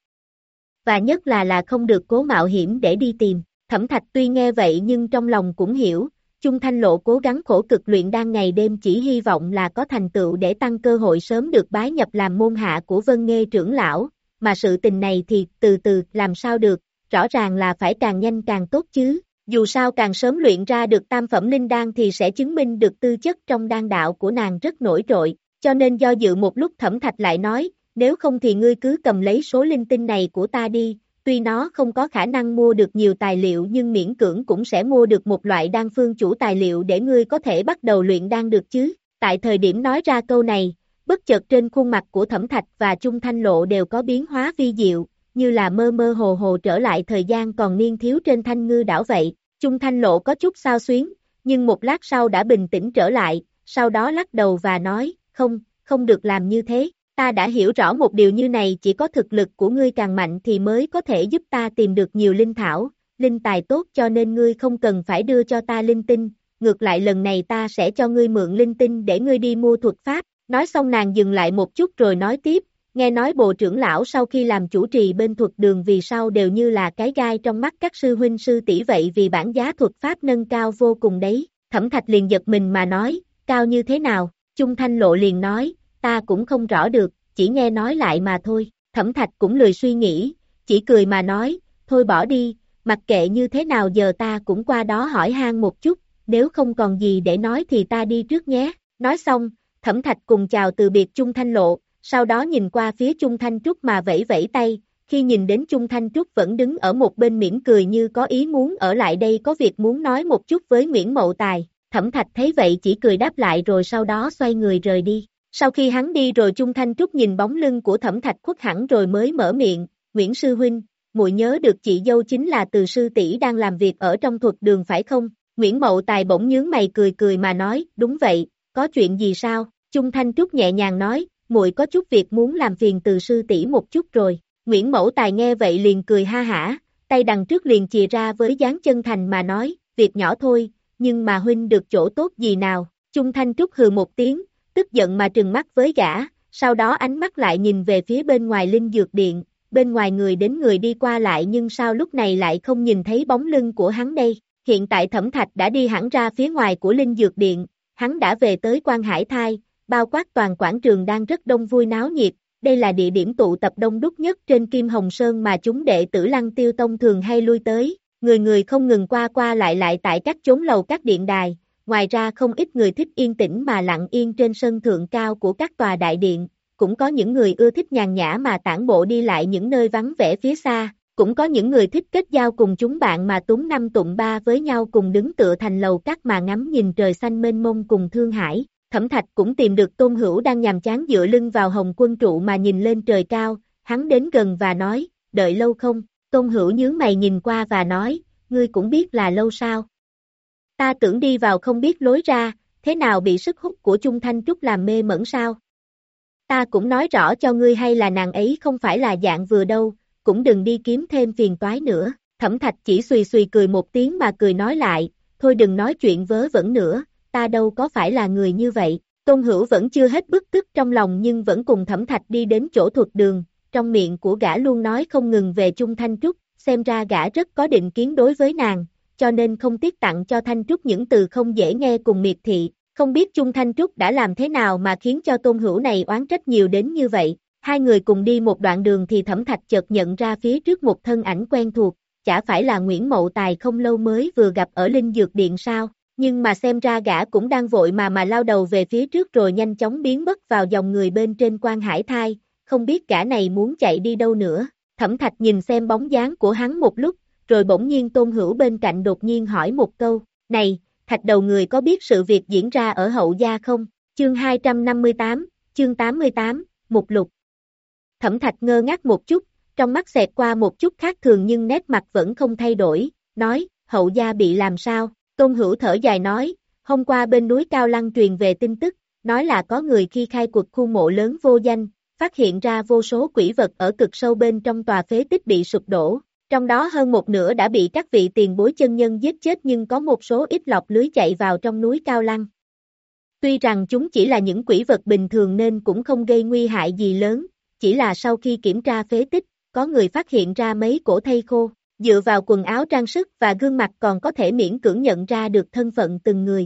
Và nhất là là không được cố mạo hiểm để đi tìm. Thẩm Thạch tuy nghe vậy nhưng trong lòng cũng hiểu, Chung Thanh Lộ cố gắng khổ cực luyện đan ngày đêm chỉ hy vọng là có thành tựu để tăng cơ hội sớm được bái nhập làm môn hạ của Vân Nghê trưởng lão, mà sự tình này thì từ từ làm sao được, rõ ràng là phải càng nhanh càng tốt chứ. Dù sao càng sớm luyện ra được tam phẩm linh đan thì sẽ chứng minh được tư chất trong đan đạo của nàng rất nổi trội. Cho nên do dự một lúc Thẩm Thạch lại nói, nếu không thì ngươi cứ cầm lấy số linh tinh này của ta đi, tuy nó không có khả năng mua được nhiều tài liệu nhưng miễn cưỡng cũng sẽ mua được một loại đan phương chủ tài liệu để ngươi có thể bắt đầu luyện đan được chứ. Tại thời điểm nói ra câu này, bất chợt trên khuôn mặt của Thẩm Thạch và Chung Thanh Lộ đều có biến hóa vi diệu, như là mơ mơ hồ hồ trở lại thời gian còn niên thiếu trên Thanh Ngư đảo vậy. Chung Thanh Lộ có chút xao xuyến, nhưng một lát sau đã bình tĩnh trở lại, sau đó lắc đầu và nói, không, không được làm như thế, ta đã hiểu rõ một điều như này, chỉ có thực lực của ngươi càng mạnh thì mới có thể giúp ta tìm được nhiều linh thảo, linh tài tốt, cho nên ngươi không cần phải đưa cho ta linh tinh, ngược lại lần này ta sẽ cho ngươi mượn linh tinh để ngươi đi mua thuật pháp. Nói xong nàng dừng lại một chút rồi nói tiếp, nghe nói Bồ trưởng lão sau khi làm chủ trì bên thuật đường vì sao đều như là cái gai trong mắt các sư huynh sư tỷ vậy, vì bản giá thuật pháp nâng cao vô cùng đấy. Thẩm Thạch liền giật mình mà nói, cao như thế nào? Chung Thanh Lộ liền nói, ta cũng không rõ được, chỉ nghe nói lại mà thôi. Thẩm Thạch cũng lười suy nghĩ, chỉ cười mà nói, thôi bỏ đi, mặc kệ như thế nào giờ ta cũng qua đó hỏi han một chút, nếu không còn gì để nói thì ta đi trước nhé. Nói xong, Thẩm Thạch cùng chào từ biệt Chung Thanh Lộ, sau đó nhìn qua phía Chung Thanh Trúc mà vẫy vẫy tay, khi nhìn đến Chung Thanh Trúc vẫn đứng ở một bên mỉm cười như có ý muốn ở lại đây có việc muốn nói một chút với Nguyễn Mậu Tài. Thẩm Thạch thấy vậy chỉ cười đáp lại rồi sau đó xoay người rời đi. Sau khi hắn đi rồi Chung Thanh Trúc nhìn bóng lưng của Thẩm Thạch khuất hẳn rồi mới mở miệng, Nguyễn sư huynh, muội nhớ được chị dâu chính là Từ sư tỷ đang làm việc ở trong thuật đường phải không? Nguyễn Mậu Tài bỗng nhướng mày cười cười mà nói, đúng vậy, có chuyện gì sao? Chung Thanh Trúc nhẹ nhàng nói, muội có chút việc muốn làm phiền Từ sư tỷ một chút rồi. Nguyễn Mậu Tài nghe vậy liền cười ha hả, tay đằng trước liền chìa ra với dáng chân thành mà nói, việc nhỏ thôi, nhưng mà huynh được chỗ tốt gì nào? Chung Thanh Trúc hừ một tiếng, tức giận mà trừng mắt với gã, sau đó ánh mắt lại nhìn về phía bên ngoài Linh Dược Điện, bên ngoài người đến người đi qua lại nhưng sao lúc này lại không nhìn thấy bóng lưng của hắn đây? Hiện tại Thẩm Thạch đã đi hẳn ra phía ngoài của Linh Dược Điện, hắn đã về tới Quan Hải Thai, bao quát toàn quảng trường đang rất đông vui náo nhiệt, đây là địa điểm tụ tập đông đúc nhất trên Kim Hồng Sơn mà chúng đệ tử Lăng Tiêu Tông thường hay lui tới, người người không ngừng qua qua lại lại tại các chốn lầu các điện đài, ngoài ra không ít người thích yên tĩnh mà lặng yên trên sân thượng cao của các tòa đại điện, cũng có những người ưa thích nhàn nhã mà tản bộ đi lại những nơi vắng vẻ phía xa, cũng có những người thích kết giao cùng chúng bạn mà túm năm tụm ba với nhau cùng đứng tựa thành lầu các mà ngắm nhìn trời xanh mênh mông cùng Thương Hải. Thẩm Thạch cũng tìm được Tôn Hữu đang nhàm chán dựa lưng vào hồng quân trụ mà nhìn lên trời cao, hắn đến gần và nói, đợi lâu không? Tôn Hữu nhướng mày nhìn qua và nói, ngươi cũng biết là lâu sao? Ta tưởng đi vào không biết lối ra, thế nào bị sức hút của Chung Thanh Trúc làm mê mẩn sao? Ta cũng nói rõ cho ngươi hay là nàng ấy không phải là dạng vừa đâu, cũng đừng đi kiếm thêm phiền toái nữa. Thẩm Thạch chỉ xùy xùy cười một tiếng mà cười nói lại, thôi đừng nói chuyện vớ vẩn nữa, ta đâu có phải là người như vậy. Tôn Hữu vẫn chưa hết bức tức trong lòng nhưng vẫn cùng Thẩm Thạch đi đến chỗ thuật đường, trong miệng của gã luôn nói không ngừng về Chung Thanh Trúc, xem ra gã rất có định kiến đối với nàng, cho nên không tiếc tặng cho Thanh Trúc những từ không dễ nghe cùng miệt thị. Không biết Chung Thanh Trúc đã làm thế nào mà khiến cho Tôn Hữu này oán trách nhiều đến như vậy. Hai người cùng đi một đoạn đường thì Thẩm Thạch chợt nhận ra phía trước một thân ảnh quen thuộc, chả phải là Nguyễn Mậu Tài không lâu mới vừa gặp ở Linh Dược Điện sao, nhưng mà xem ra gã cũng đang vội mà mà lao đầu về phía trước rồi nhanh chóng biến mất vào dòng người bên trên Quan Hải Thai, không biết gã này muốn chạy đi đâu nữa. Thẩm Thạch nhìn xem bóng dáng của hắn một lúc, rồi bỗng nhiên Tôn Hữu bên cạnh đột nhiên hỏi một câu, này, Thạch đầu người có biết sự việc diễn ra ở Hậu Gia không? Chương hai trăm năm mươi tám, chương tám mươi tám, Mục Lục. Thẩm Thạch ngơ ngác một chút, trong mắt xẹt qua một chút khác thường nhưng nét mặt vẫn không thay đổi, nói, Hậu Gia bị làm sao? Tôn Hữu thở dài nói, hôm qua bên núi Cao Lăng truyền về tin tức, nói là có người khi khai quật khu mộ lớn vô danh, phát hiện ra vô số quỷ vật ở cực sâu bên trong tòa phế tích bị sụp đổ. Trong đó hơn một nửa đã bị các vị tiền bối chân nhân giết chết nhưng có một số ít lọc lưới chạy vào trong núi Cao Lăng. Tuy rằng chúng chỉ là những quỷ vật bình thường nên cũng không gây nguy hại gì lớn, chỉ là sau khi kiểm tra phế tích, có người phát hiện ra mấy cổ thây khô, dựa vào quần áo trang sức và gương mặt còn có thể miễn cưỡng nhận ra được thân phận từng người.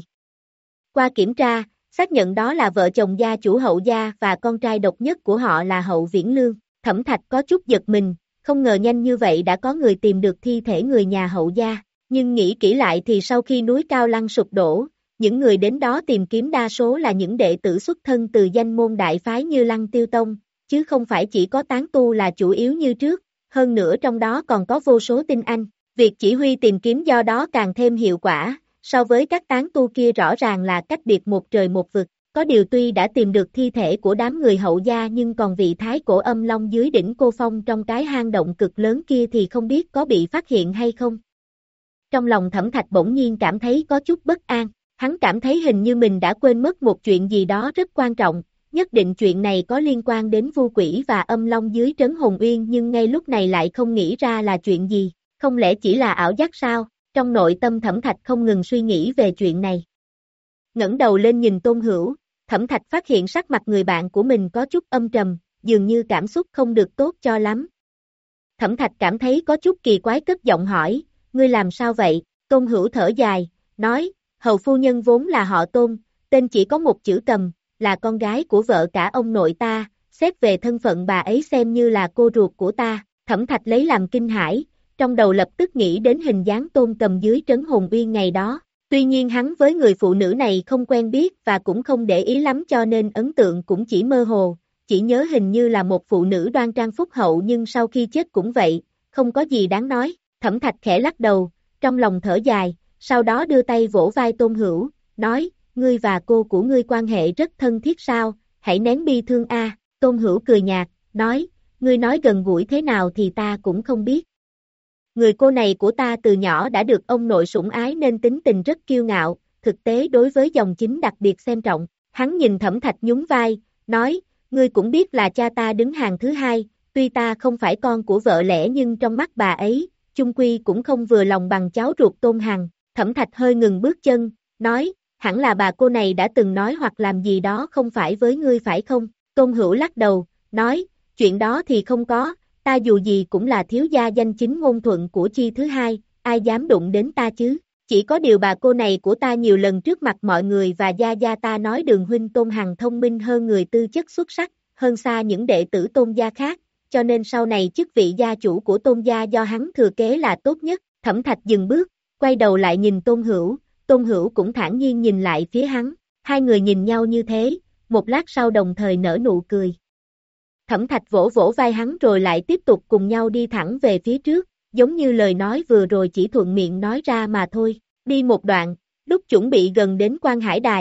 Qua kiểm tra, xác nhận đó là vợ chồng gia chủ Hậu Gia và con trai độc nhất của họ là Hậu Viễn Lương. Thẩm Thạch có chút giật mình. Không ngờ nhanh như vậy đã có người tìm được thi thể người nhà Hậu Gia, nhưng nghĩ kỹ lại thì sau khi núi Cao Lăng sụp đổ, những người đến đó tìm kiếm đa số là những đệ tử xuất thân từ danh môn đại phái như Lăng Tiêu Tông, chứ không phải chỉ có tán tu là chủ yếu như trước, hơn nữa trong đó còn có vô số tinh anh, việc chỉ huy tìm kiếm do đó càng thêm hiệu quả, so với các tán tu kia rõ ràng là cách biệt một trời một vực. Có điều tuy đã tìm được thi thể của đám người Hậu Gia nhưng còn vị thái cổ âm long dưới đỉnh Cô Phong trong cái hang động cực lớn kia thì không biết có bị phát hiện hay không. Trong lòng Thẩm Thạch bỗng nhiên cảm thấy có chút bất an, hắn cảm thấy hình như mình đã quên mất một chuyện gì đó rất quan trọng, nhất định chuyện này có liên quan đến Vu Quỷ và âm long dưới trấn Hồn Uyên nhưng ngay lúc này lại không nghĩ ra là chuyện gì, không lẽ chỉ là ảo giác sao? Trong nội tâm Thẩm Thạch không ngừng suy nghĩ về chuyện này. Ngẩng đầu lên nhìn Tôn Hữu, Thẩm Thạch phát hiện sắc mặt người bạn của mình có chút âm trầm, dường như cảm xúc không được tốt cho lắm. Thẩm Thạch cảm thấy có chút kỳ quái cất giọng hỏi, ngươi làm sao vậy? Tôn Hữu thở dài, nói, hầu phu nhân vốn là họ Tôn, tên chỉ có một chữ Cầm, là con gái của vợ cả ông nội ta, xét về thân phận bà ấy xem như là cô ruột của ta. Thẩm Thạch lấy làm kinh hãi, trong đầu lập tức nghĩ đến hình dáng Tôn Cầm dưới trấn Hồn Uyên ngày đó. Tuy nhiên hắn với người phụ nữ này không quen biết và cũng không để ý lắm cho nên ấn tượng cũng chỉ mơ hồ, chỉ nhớ hình như là một phụ nữ đoan trang phúc hậu nhưng sau khi chết cũng vậy, không có gì đáng nói. Thẩm Thạch khẽ lắc đầu, trong lòng thở dài, sau đó đưa tay vỗ vai Tôn Hữu, nói, ngươi và cô của ngươi quan hệ rất thân thiết sao, hãy nén bi thương a. Tôn Hữu cười nhạt, nói, ngươi nói gần gũi thế nào thì ta cũng không biết. Người cô này của ta từ nhỏ đã được ông nội sủng ái nên tính tình rất kiêu ngạo, thực tế đối với dòng chính đặc biệt xem trọng. Hắn nhìn Thẩm Thạch nhún vai, nói, ngươi cũng biết là cha ta đứng hàng thứ hai, tuy ta không phải con của vợ lẽ nhưng trong mắt bà ấy, chung quy cũng không vừa lòng bằng cháu ruột Tôn Hằng. Thẩm Thạch hơi ngừng bước chân, nói, hẳn là bà cô này đã từng nói hoặc làm gì đó không phải với ngươi phải không? Tôn Hữu lắc đầu, nói, chuyện đó thì không có. Ta dù gì cũng là thiếu gia danh chính ngôn thuận của chi thứ hai, ai dám đụng đến ta chứ? Chỉ có điều bà cô này của ta nhiều lần trước mặt mọi người và gia gia ta nói Đường huynh Tôn Hằng thông minh hơn người, tư chất xuất sắc, hơn xa những đệ tử Tôn gia khác, cho nên sau này chức vị gia chủ của Tôn gia do hắn thừa kế là tốt nhất. Thẩm Thạch dừng bước, quay đầu lại nhìn Tôn Hữu, Tôn Hữu cũng thản nhiên nhìn lại phía hắn, hai người nhìn nhau như thế, một lát sau đồng thời nở nụ cười. Thẩm Thạch vỗ vỗ vai hắn rồi lại tiếp tục cùng nhau đi thẳng về phía trước, giống như lời nói vừa rồi chỉ thuận miệng nói ra mà thôi. Đi một đoạn, lúc chuẩn bị gần đến Quan Hải Đài,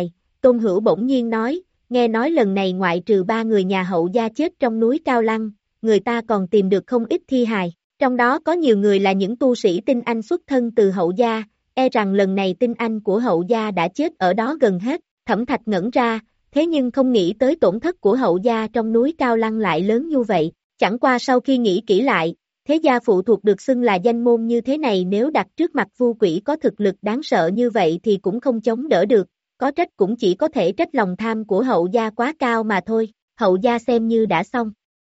Tôn Hữu bỗng nhiên nói, nghe nói lần này ngoại trừ ba người nhà Hậu gia chết trong núi Cao Lăng, người ta còn tìm được không ít thi hài, trong đó có nhiều người là những tu sĩ tinh anh xuất thân từ Hậu gia, e rằng lần này tinh anh của Hậu gia đã chết ở đó gần hết. Thẩm Thạch ngẩn ra, thế nhưng không nghĩ tới tổn thất của Hậu gia trong núi Cao Lăng lại lớn như vậy, chẳng qua sau khi nghĩ kỹ lại, thế gia phụ thuộc được xưng là danh môn như thế này nếu đặt trước mặt Vu Quỷ có thực lực đáng sợ như vậy thì cũng không chống đỡ được, có trách cũng chỉ có thể trách lòng tham của Hậu gia quá cao mà thôi, Hậu gia xem như đã xong.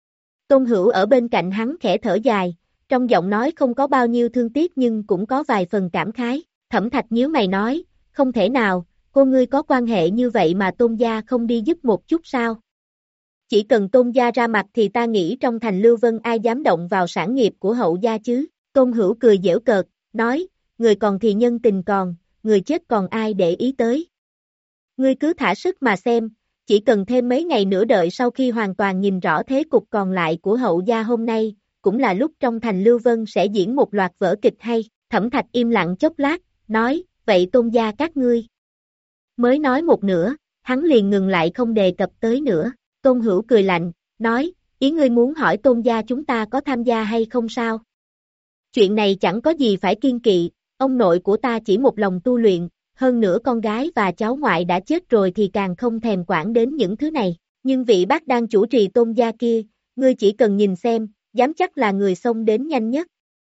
Tôn Hữu ở bên cạnh hắn khẽ thở dài, trong giọng nói không có bao nhiêu thương tiếc nhưng cũng có vài phần cảm khái. Thẩm Thạch nhíu mày nói, không thể nào, cô ngươi có quan hệ như vậy mà Tôn gia không đi giúp một chút sao? Chỉ cần Tôn gia ra mặt thì ta nghĩ trong thành Lưu Vân ai dám động vào sản nghiệp của Hậu gia chứ? Tôn Hữu cười giễu cợt, nói, người còn thì nhân tình còn, người chết còn ai để ý tới? Ngươi cứ thả sức mà xem, chỉ cần thêm mấy ngày nữa đợi sau khi hoàn toàn nhìn rõ thế cục còn lại của Hậu gia hôm nay, cũng là lúc trong thành Lưu Vân sẽ diễn một loạt vở kịch hay. Thẩm Thạch im lặng chốc lát, nói, vậy Tôn gia các ngươi. Mới nói một nửa, hắn liền ngừng lại không đề cập tới nữa. Tôn Hữu cười lạnh, nói, ý ngươi muốn hỏi Tôn gia chúng ta có tham gia hay không sao? Chuyện này chẳng có gì phải kiêng kỵ, ông nội của ta chỉ một lòng tu luyện, hơn nữa con gái và cháu ngoại đã chết rồi thì càng không thèm quản đến những thứ này. Nhưng vị bác đang chủ trì Tôn gia kia, ngươi chỉ cần nhìn xem, dám chắc là người xông đến nhanh nhất.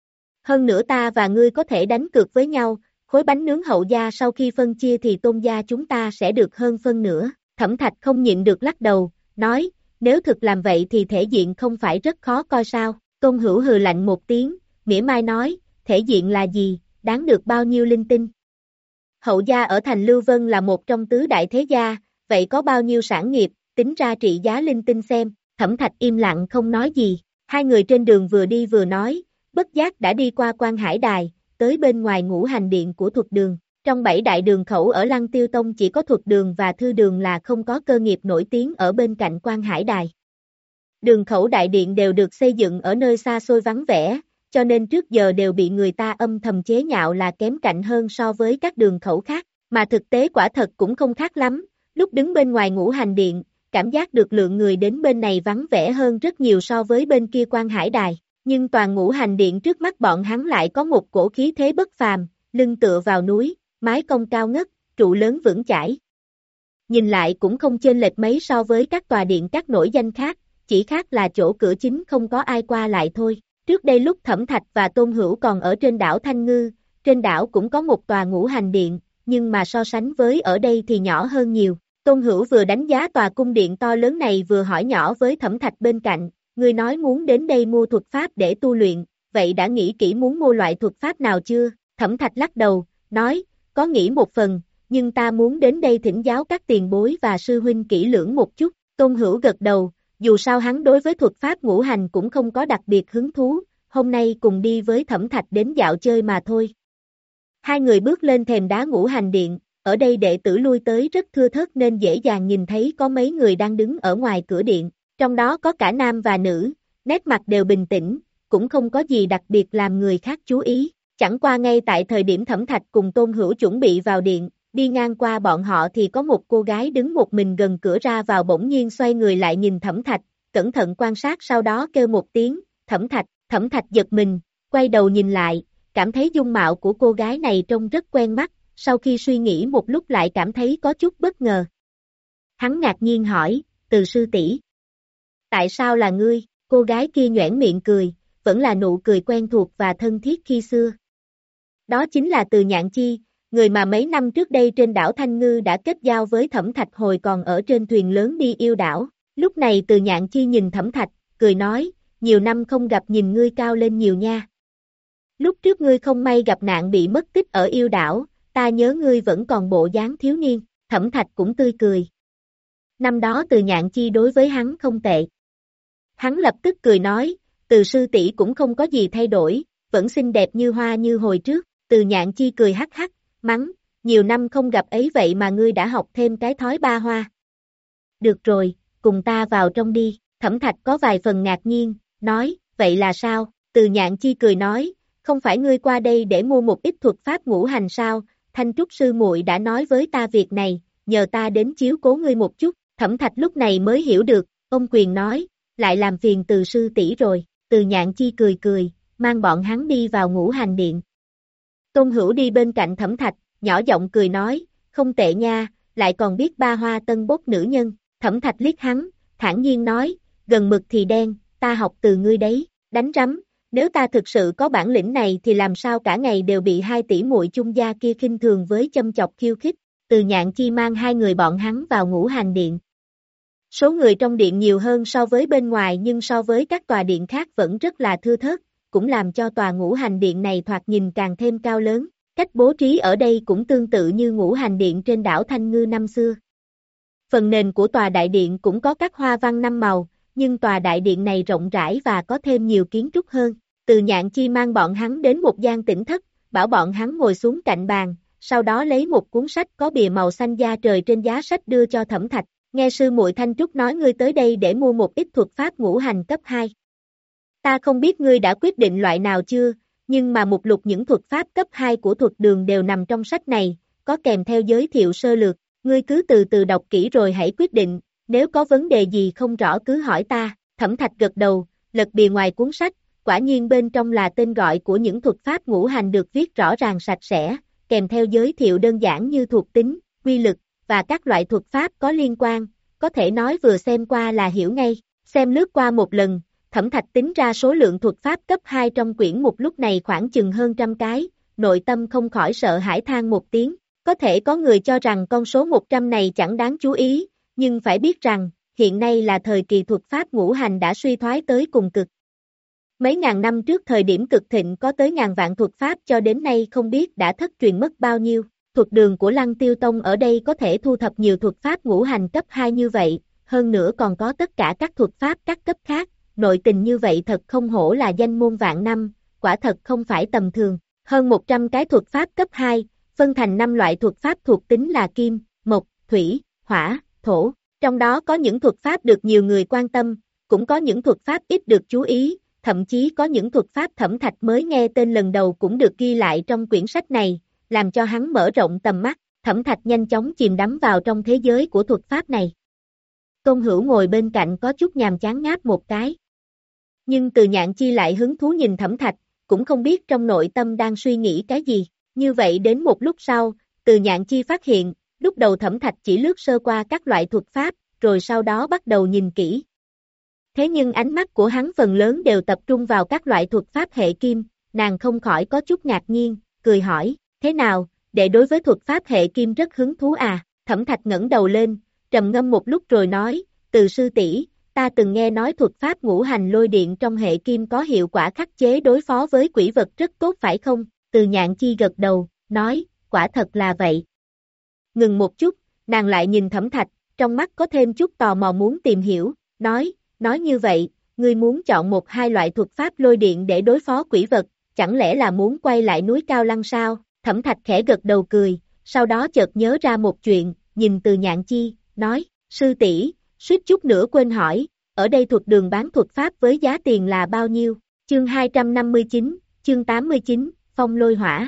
Hơn nữa ta và ngươi có thể đánh cược với nhau, khối bánh nướng Hậu gia sau khi phân chia thì Tôn gia chúng ta sẽ được hơn phân nửa. Thẩm Thạch không nhịn được lắc đầu, nói, nếu thực làm vậy thì thể diện không phải rất khó coi sao? Tôn Hữu hừ lạnh một tiếng, mỉa mai nói, thể diện là gì, đáng được bao nhiêu linh tinh? Hậu gia ở thành Lưu Vân là một trong tứ đại thế gia, vậy có bao nhiêu sản nghiệp, tính ra trị giá linh tinh xem. Thẩm Thạch im lặng không nói gì, hai người trên đường vừa đi vừa nói, bất giác đã đi qua Quan Hải Đài, tới bên ngoài Ngũ Hành Điện của Thuật Đường. Trong bảy đại đường khẩu ở Lăng Tiêu Tông chỉ có Thuật Đường và Thư Đường là không có cơ nghiệp nổi tiếng ở bên cạnh Quan Hải Đài. Đường khẩu đại điện đều được xây dựng ở nơi xa xôi vắng vẻ, cho nên trước giờ đều bị người ta âm thầm chế nhạo là kém cạnh hơn so với các đường khẩu khác, mà thực tế quả thật cũng không khác lắm. Lúc đứng bên ngoài Ngũ Hành Điện, cảm giác được lượng người đến bên này vắng vẻ hơn rất nhiều so với bên kia Quan Hải Đài. Nhưng toàn Ngũ Hành Điện trước mắt bọn hắn lại có một cổ khí thế bất phàm, lưng tựa vào núi, mái cong cao ngất, trụ lớn vững chãi. Nhìn lại cũng không chênh lệch mấy so với các tòa điện các nổi danh khác, chỉ khác là chỗ cửa chính không có ai qua lại thôi. Trước đây lúc Thẩm Thạch và Tôn Hữu còn ở trên đảo Thanh Ngư, trên đảo cũng có một tòa Ngũ Hành Điện, nhưng mà so sánh với ở đây thì nhỏ hơn nhiều. Tôn Hữu vừa đánh giá tòa cung điện to lớn này vừa hỏi nhỏ với Thẩm Thạch bên cạnh, người nói muốn đến đây mua thuật pháp để tu luyện, vậy đã nghĩ kỹ muốn mua loại thuật pháp nào chưa? Thẩm Thạch lắc đầu, nói, có nghĩ một phần, nhưng ta muốn đến đây thỉnh giáo các tiền bối và sư huynh kỹ lưỡng một chút. Tôn Hữu gật đầu, dù sao hắn đối với thuật pháp ngũ hành cũng không có đặc biệt hứng thú, hôm nay cùng đi với Thẩm Thạch đến dạo chơi mà thôi. Hai người bước lên thềm đá Ngũ Hành Điện, ở đây đệ tử lui tới rất thưa thớt nên dễ dàng nhìn thấy có mấy người đang đứng ở ngoài cửa điện, trong đó có cả nam và nữ, nét mặt đều bình tĩnh, cũng không có gì đặc biệt làm người khác chú ý. Chẳng qua ngay tại thời điểm Thẩm Thạch cùng Tôn Hữu chuẩn bị vào điện, đi ngang qua bọn họ thì có một cô gái đứng một mình gần cửa ra vào bỗng nhiên xoay người lại nhìn Thẩm Thạch, cẩn thận quan sát sau đó kêu một tiếng, Thẩm Thạch. Thẩm Thạch giật mình, quay đầu nhìn lại, cảm thấy dung mạo của cô gái này trông rất quen mắt, sau khi suy nghĩ một lúc lại cảm thấy có chút bất ngờ. Hắn ngạc nhiên hỏi, Từ sư tỷ, tại sao là ngươi? Cô gái kia nhoẻn miệng cười, vẫn là nụ cười quen thuộc và thân thiết khi xưa. Đó chính là Từ Nhạn Chi, người mà mấy năm trước đây trên đảo Thanh Ngư đã kết giao với Thẩm Thạch hồi còn ở trên thuyền lớn đi yêu đảo. Lúc này Từ Nhạn Chi nhìn Thẩm Thạch, cười nói, nhiều năm không gặp nhìn ngươi cao lên nhiều nha. Lúc trước ngươi không may gặp nạn bị mất tích ở yêu đảo, ta nhớ ngươi vẫn còn bộ dáng thiếu niên. Thẩm Thạch cũng tươi cười. Năm đó Từ Nhạn Chi đối với hắn không tệ. Hắn lập tức cười nói, Từ sư tỷ cũng không có gì thay đổi, vẫn xinh đẹp như hoa như hồi trước. Từ Nhạn Chi cười hắc hắc, mắng, nhiều năm không gặp ấy vậy mà ngươi đã học thêm cái thói ba hoa. Được rồi, cùng ta vào trong đi. Thẩm Thạch có vài phần ngạc nhiên, nói, vậy là sao? Từ Nhạn Chi cười nói, không phải ngươi qua đây để mua một ít thuật pháp ngũ hành sao? Thanh Trúc sư muội đã nói với ta việc này, nhờ ta đến chiếu cố ngươi một chút. Thẩm Thạch lúc này mới hiểu được, ông Quyền nói, lại làm phiền Từ sư tỷ rồi. Từ Nhạn Chi cười cười, mang bọn hắn đi vào ngũ hành điện. Tôn Hữu đi bên cạnh Thẩm Thạch, nhỏ giọng cười nói, không tệ nha, lại còn biết ba hoa tân bốc nữ nhân. Thẩm Thạch liếc hắn, thản nhiên nói, gần mực thì đen, ta học từ ngươi đấy, đánh rắm, nếu ta thực sự có bản lĩnh này thì làm sao cả ngày đều bị hai tỷ muội chung gia kia khinh thường với châm chọc khiêu khích. Từ Nhạn Chi mang hai người bọn hắn vào ngũ hành điện. Số người trong điện nhiều hơn so với bên ngoài nhưng so với các tòa điện khác vẫn rất là thưa thớt, cũng làm cho tòa ngũ hành điện này thoạt nhìn càng thêm cao lớn. Cách bố trí ở đây cũng tương tự như ngũ hành điện trên đảo Thanh Ngư năm xưa. Phần nền của tòa đại điện cũng có các hoa văn năm màu, nhưng tòa đại điện này rộng rãi và có thêm nhiều kiến trúc hơn. Từ Nhạn Chi mang bọn hắn đến một gian tĩnh thất, bảo bọn hắn ngồi xuống cạnh bàn, sau đó lấy một cuốn sách có bìa màu xanh da trời trên giá sách đưa cho Thẩm Thạch. Nghe sư muội Thanh Trúc nói ngươi tới đây để mua một ít thuật pháp ngũ hành cấp hai. Ta không biết ngươi đã quyết định loại nào chưa, nhưng mà mục lục những thuật pháp cấp hai của thuật đường đều nằm trong sách này, có kèm theo giới thiệu sơ lược, ngươi cứ từ từ đọc kỹ rồi hãy quyết định, nếu có vấn đề gì không rõ cứ hỏi ta. Thẩm Thạch gật đầu, lật bìa ngoài cuốn sách, quả nhiên bên trong là tên gọi của những thuật pháp ngũ hành được viết rõ ràng sạch sẽ, kèm theo giới thiệu đơn giản như thuộc tính, quy lực, và các loại thuật pháp có liên quan, có thể nói vừa xem qua là hiểu ngay. Xem lướt qua một lần, Thẩm Thạch tính ra số lượng thuật pháp cấp hai trong quyển mục lúc này khoảng chừng hơn trăm cái, nội tâm không khỏi sợ hãi than một tiếng. Có thể có người cho rằng con số một trăm này chẳng đáng chú ý, nhưng phải biết rằng, hiện nay là thời kỳ thuật pháp ngũ hành đã suy thoái tới cùng cực. Mấy ngàn năm trước thời điểm cực thịnh có tới ngàn vạn thuật pháp cho đến nay không biết đã thất truyền mất bao nhiêu. Thuật đường của Lăng Tiêu Tông ở đây có thể thu thập nhiều thuật pháp ngũ hành cấp hai như vậy, hơn nữa còn có tất cả các thuật pháp các cấp khác, nội tình như vậy thật không hổ là danh môn vạn năm, quả thật không phải tầm thường. Hơn một trăm cái thuật pháp cấp hai, phân thành năm loại thuật pháp thuộc tính là kim, mộc, thủy, hỏa, thổ. Trong đó có những thuật pháp được nhiều người quan tâm, cũng có những thuật pháp ít được chú ý, thậm chí có những thuật pháp Thẩm Thạch mới nghe tên lần đầu cũng được ghi lại trong quyển sách này, làm cho hắn mở rộng tầm mắt. Thẩm Thạch nhanh chóng chìm đắm vào trong thế giới của thuật pháp này. Tôn Hữu ngồi bên cạnh có chút nhàm chán ngáp một cái. Nhưng Từ Nhạn Chi lại hứng thú nhìn Thẩm Thạch, cũng không biết trong nội tâm đang suy nghĩ cái gì. Như vậy đến một lúc sau, Từ Nhạn Chi phát hiện, lúc đầu Thẩm Thạch chỉ lướt sơ qua các loại thuật pháp, rồi sau đó bắt đầu nhìn kỹ. Thế nhưng ánh mắt của hắn phần lớn đều tập trung vào các loại thuật pháp hệ kim, nàng không khỏi có chút ngạc nhiên, cười hỏi, thế nào, đệ đối với thuật pháp hệ kim rất hứng thú à? Thẩm Thạch ngẩng đầu lên, trầm ngâm một lúc rồi nói, Từ sư tỷ, ta từng nghe nói thuật pháp ngũ hành lôi điện trong hệ kim có hiệu quả khắc chế đối phó với quỷ vật rất tốt phải không? Từ Nhạn Chi gật đầu, nói, quả thật là vậy. Ngừng một chút, nàng lại nhìn Thẩm Thạch, trong mắt có thêm chút tò mò muốn tìm hiểu, nói, nói như vậy, ngươi muốn chọn một hai loại thuật pháp lôi điện để đối phó quỷ vật, chẳng lẽ là muốn quay lại núi Cao Lăng sao? Thẩm Thạch khẽ gật đầu cười, sau đó chợt nhớ ra một chuyện, nhìn Từ Nhạn Chi, nói, sư tỷ, suýt chút nữa quên hỏi, ở đây thuật đường bán thuật pháp với giá tiền là bao nhiêu? Chương hai trăm năm mươi chín, chương tám mươi chín, Phong Lôi Hỏa.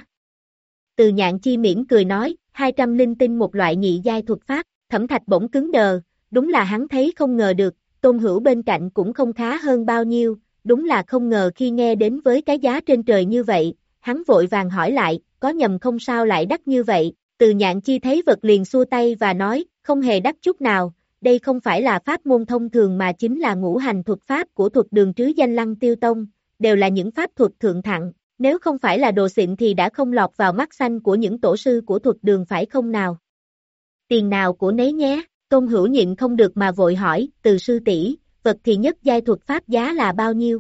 Từ Nhạn Chi mỉm cười nói, hai trăm linh tinh một loại nhị giai thuật pháp. Thẩm Thạch bỗng cứng đờ, đúng là hắn thấy không ngờ được, Tôn Hữu bên cạnh cũng không khá hơn bao nhiêu, đúng là không ngờ khi nghe đến với cái giá trên trời như vậy, hắn vội vàng hỏi lại, có nhầm không sao lại đắt như vậy? Từ Nhạn Chi thấy vật liền xua tay và nói, không hề đắt chút nào, đây không phải là pháp môn thông thường mà chính là ngũ hành thuật pháp của thuật đường trứ danh Lăng Tiêu Tông, đều là những pháp thuật thượng thặng, nếu không phải là đồ xịn thì đã không lọt vào mắt xanh của những tổ sư của thuật đường phải không nào? Tiền nào của nấy nhé? Tôn Hữu nhịn không được mà vội hỏi, Từ sư tỷ, vật thì nhất giai thuật pháp giá là bao nhiêu?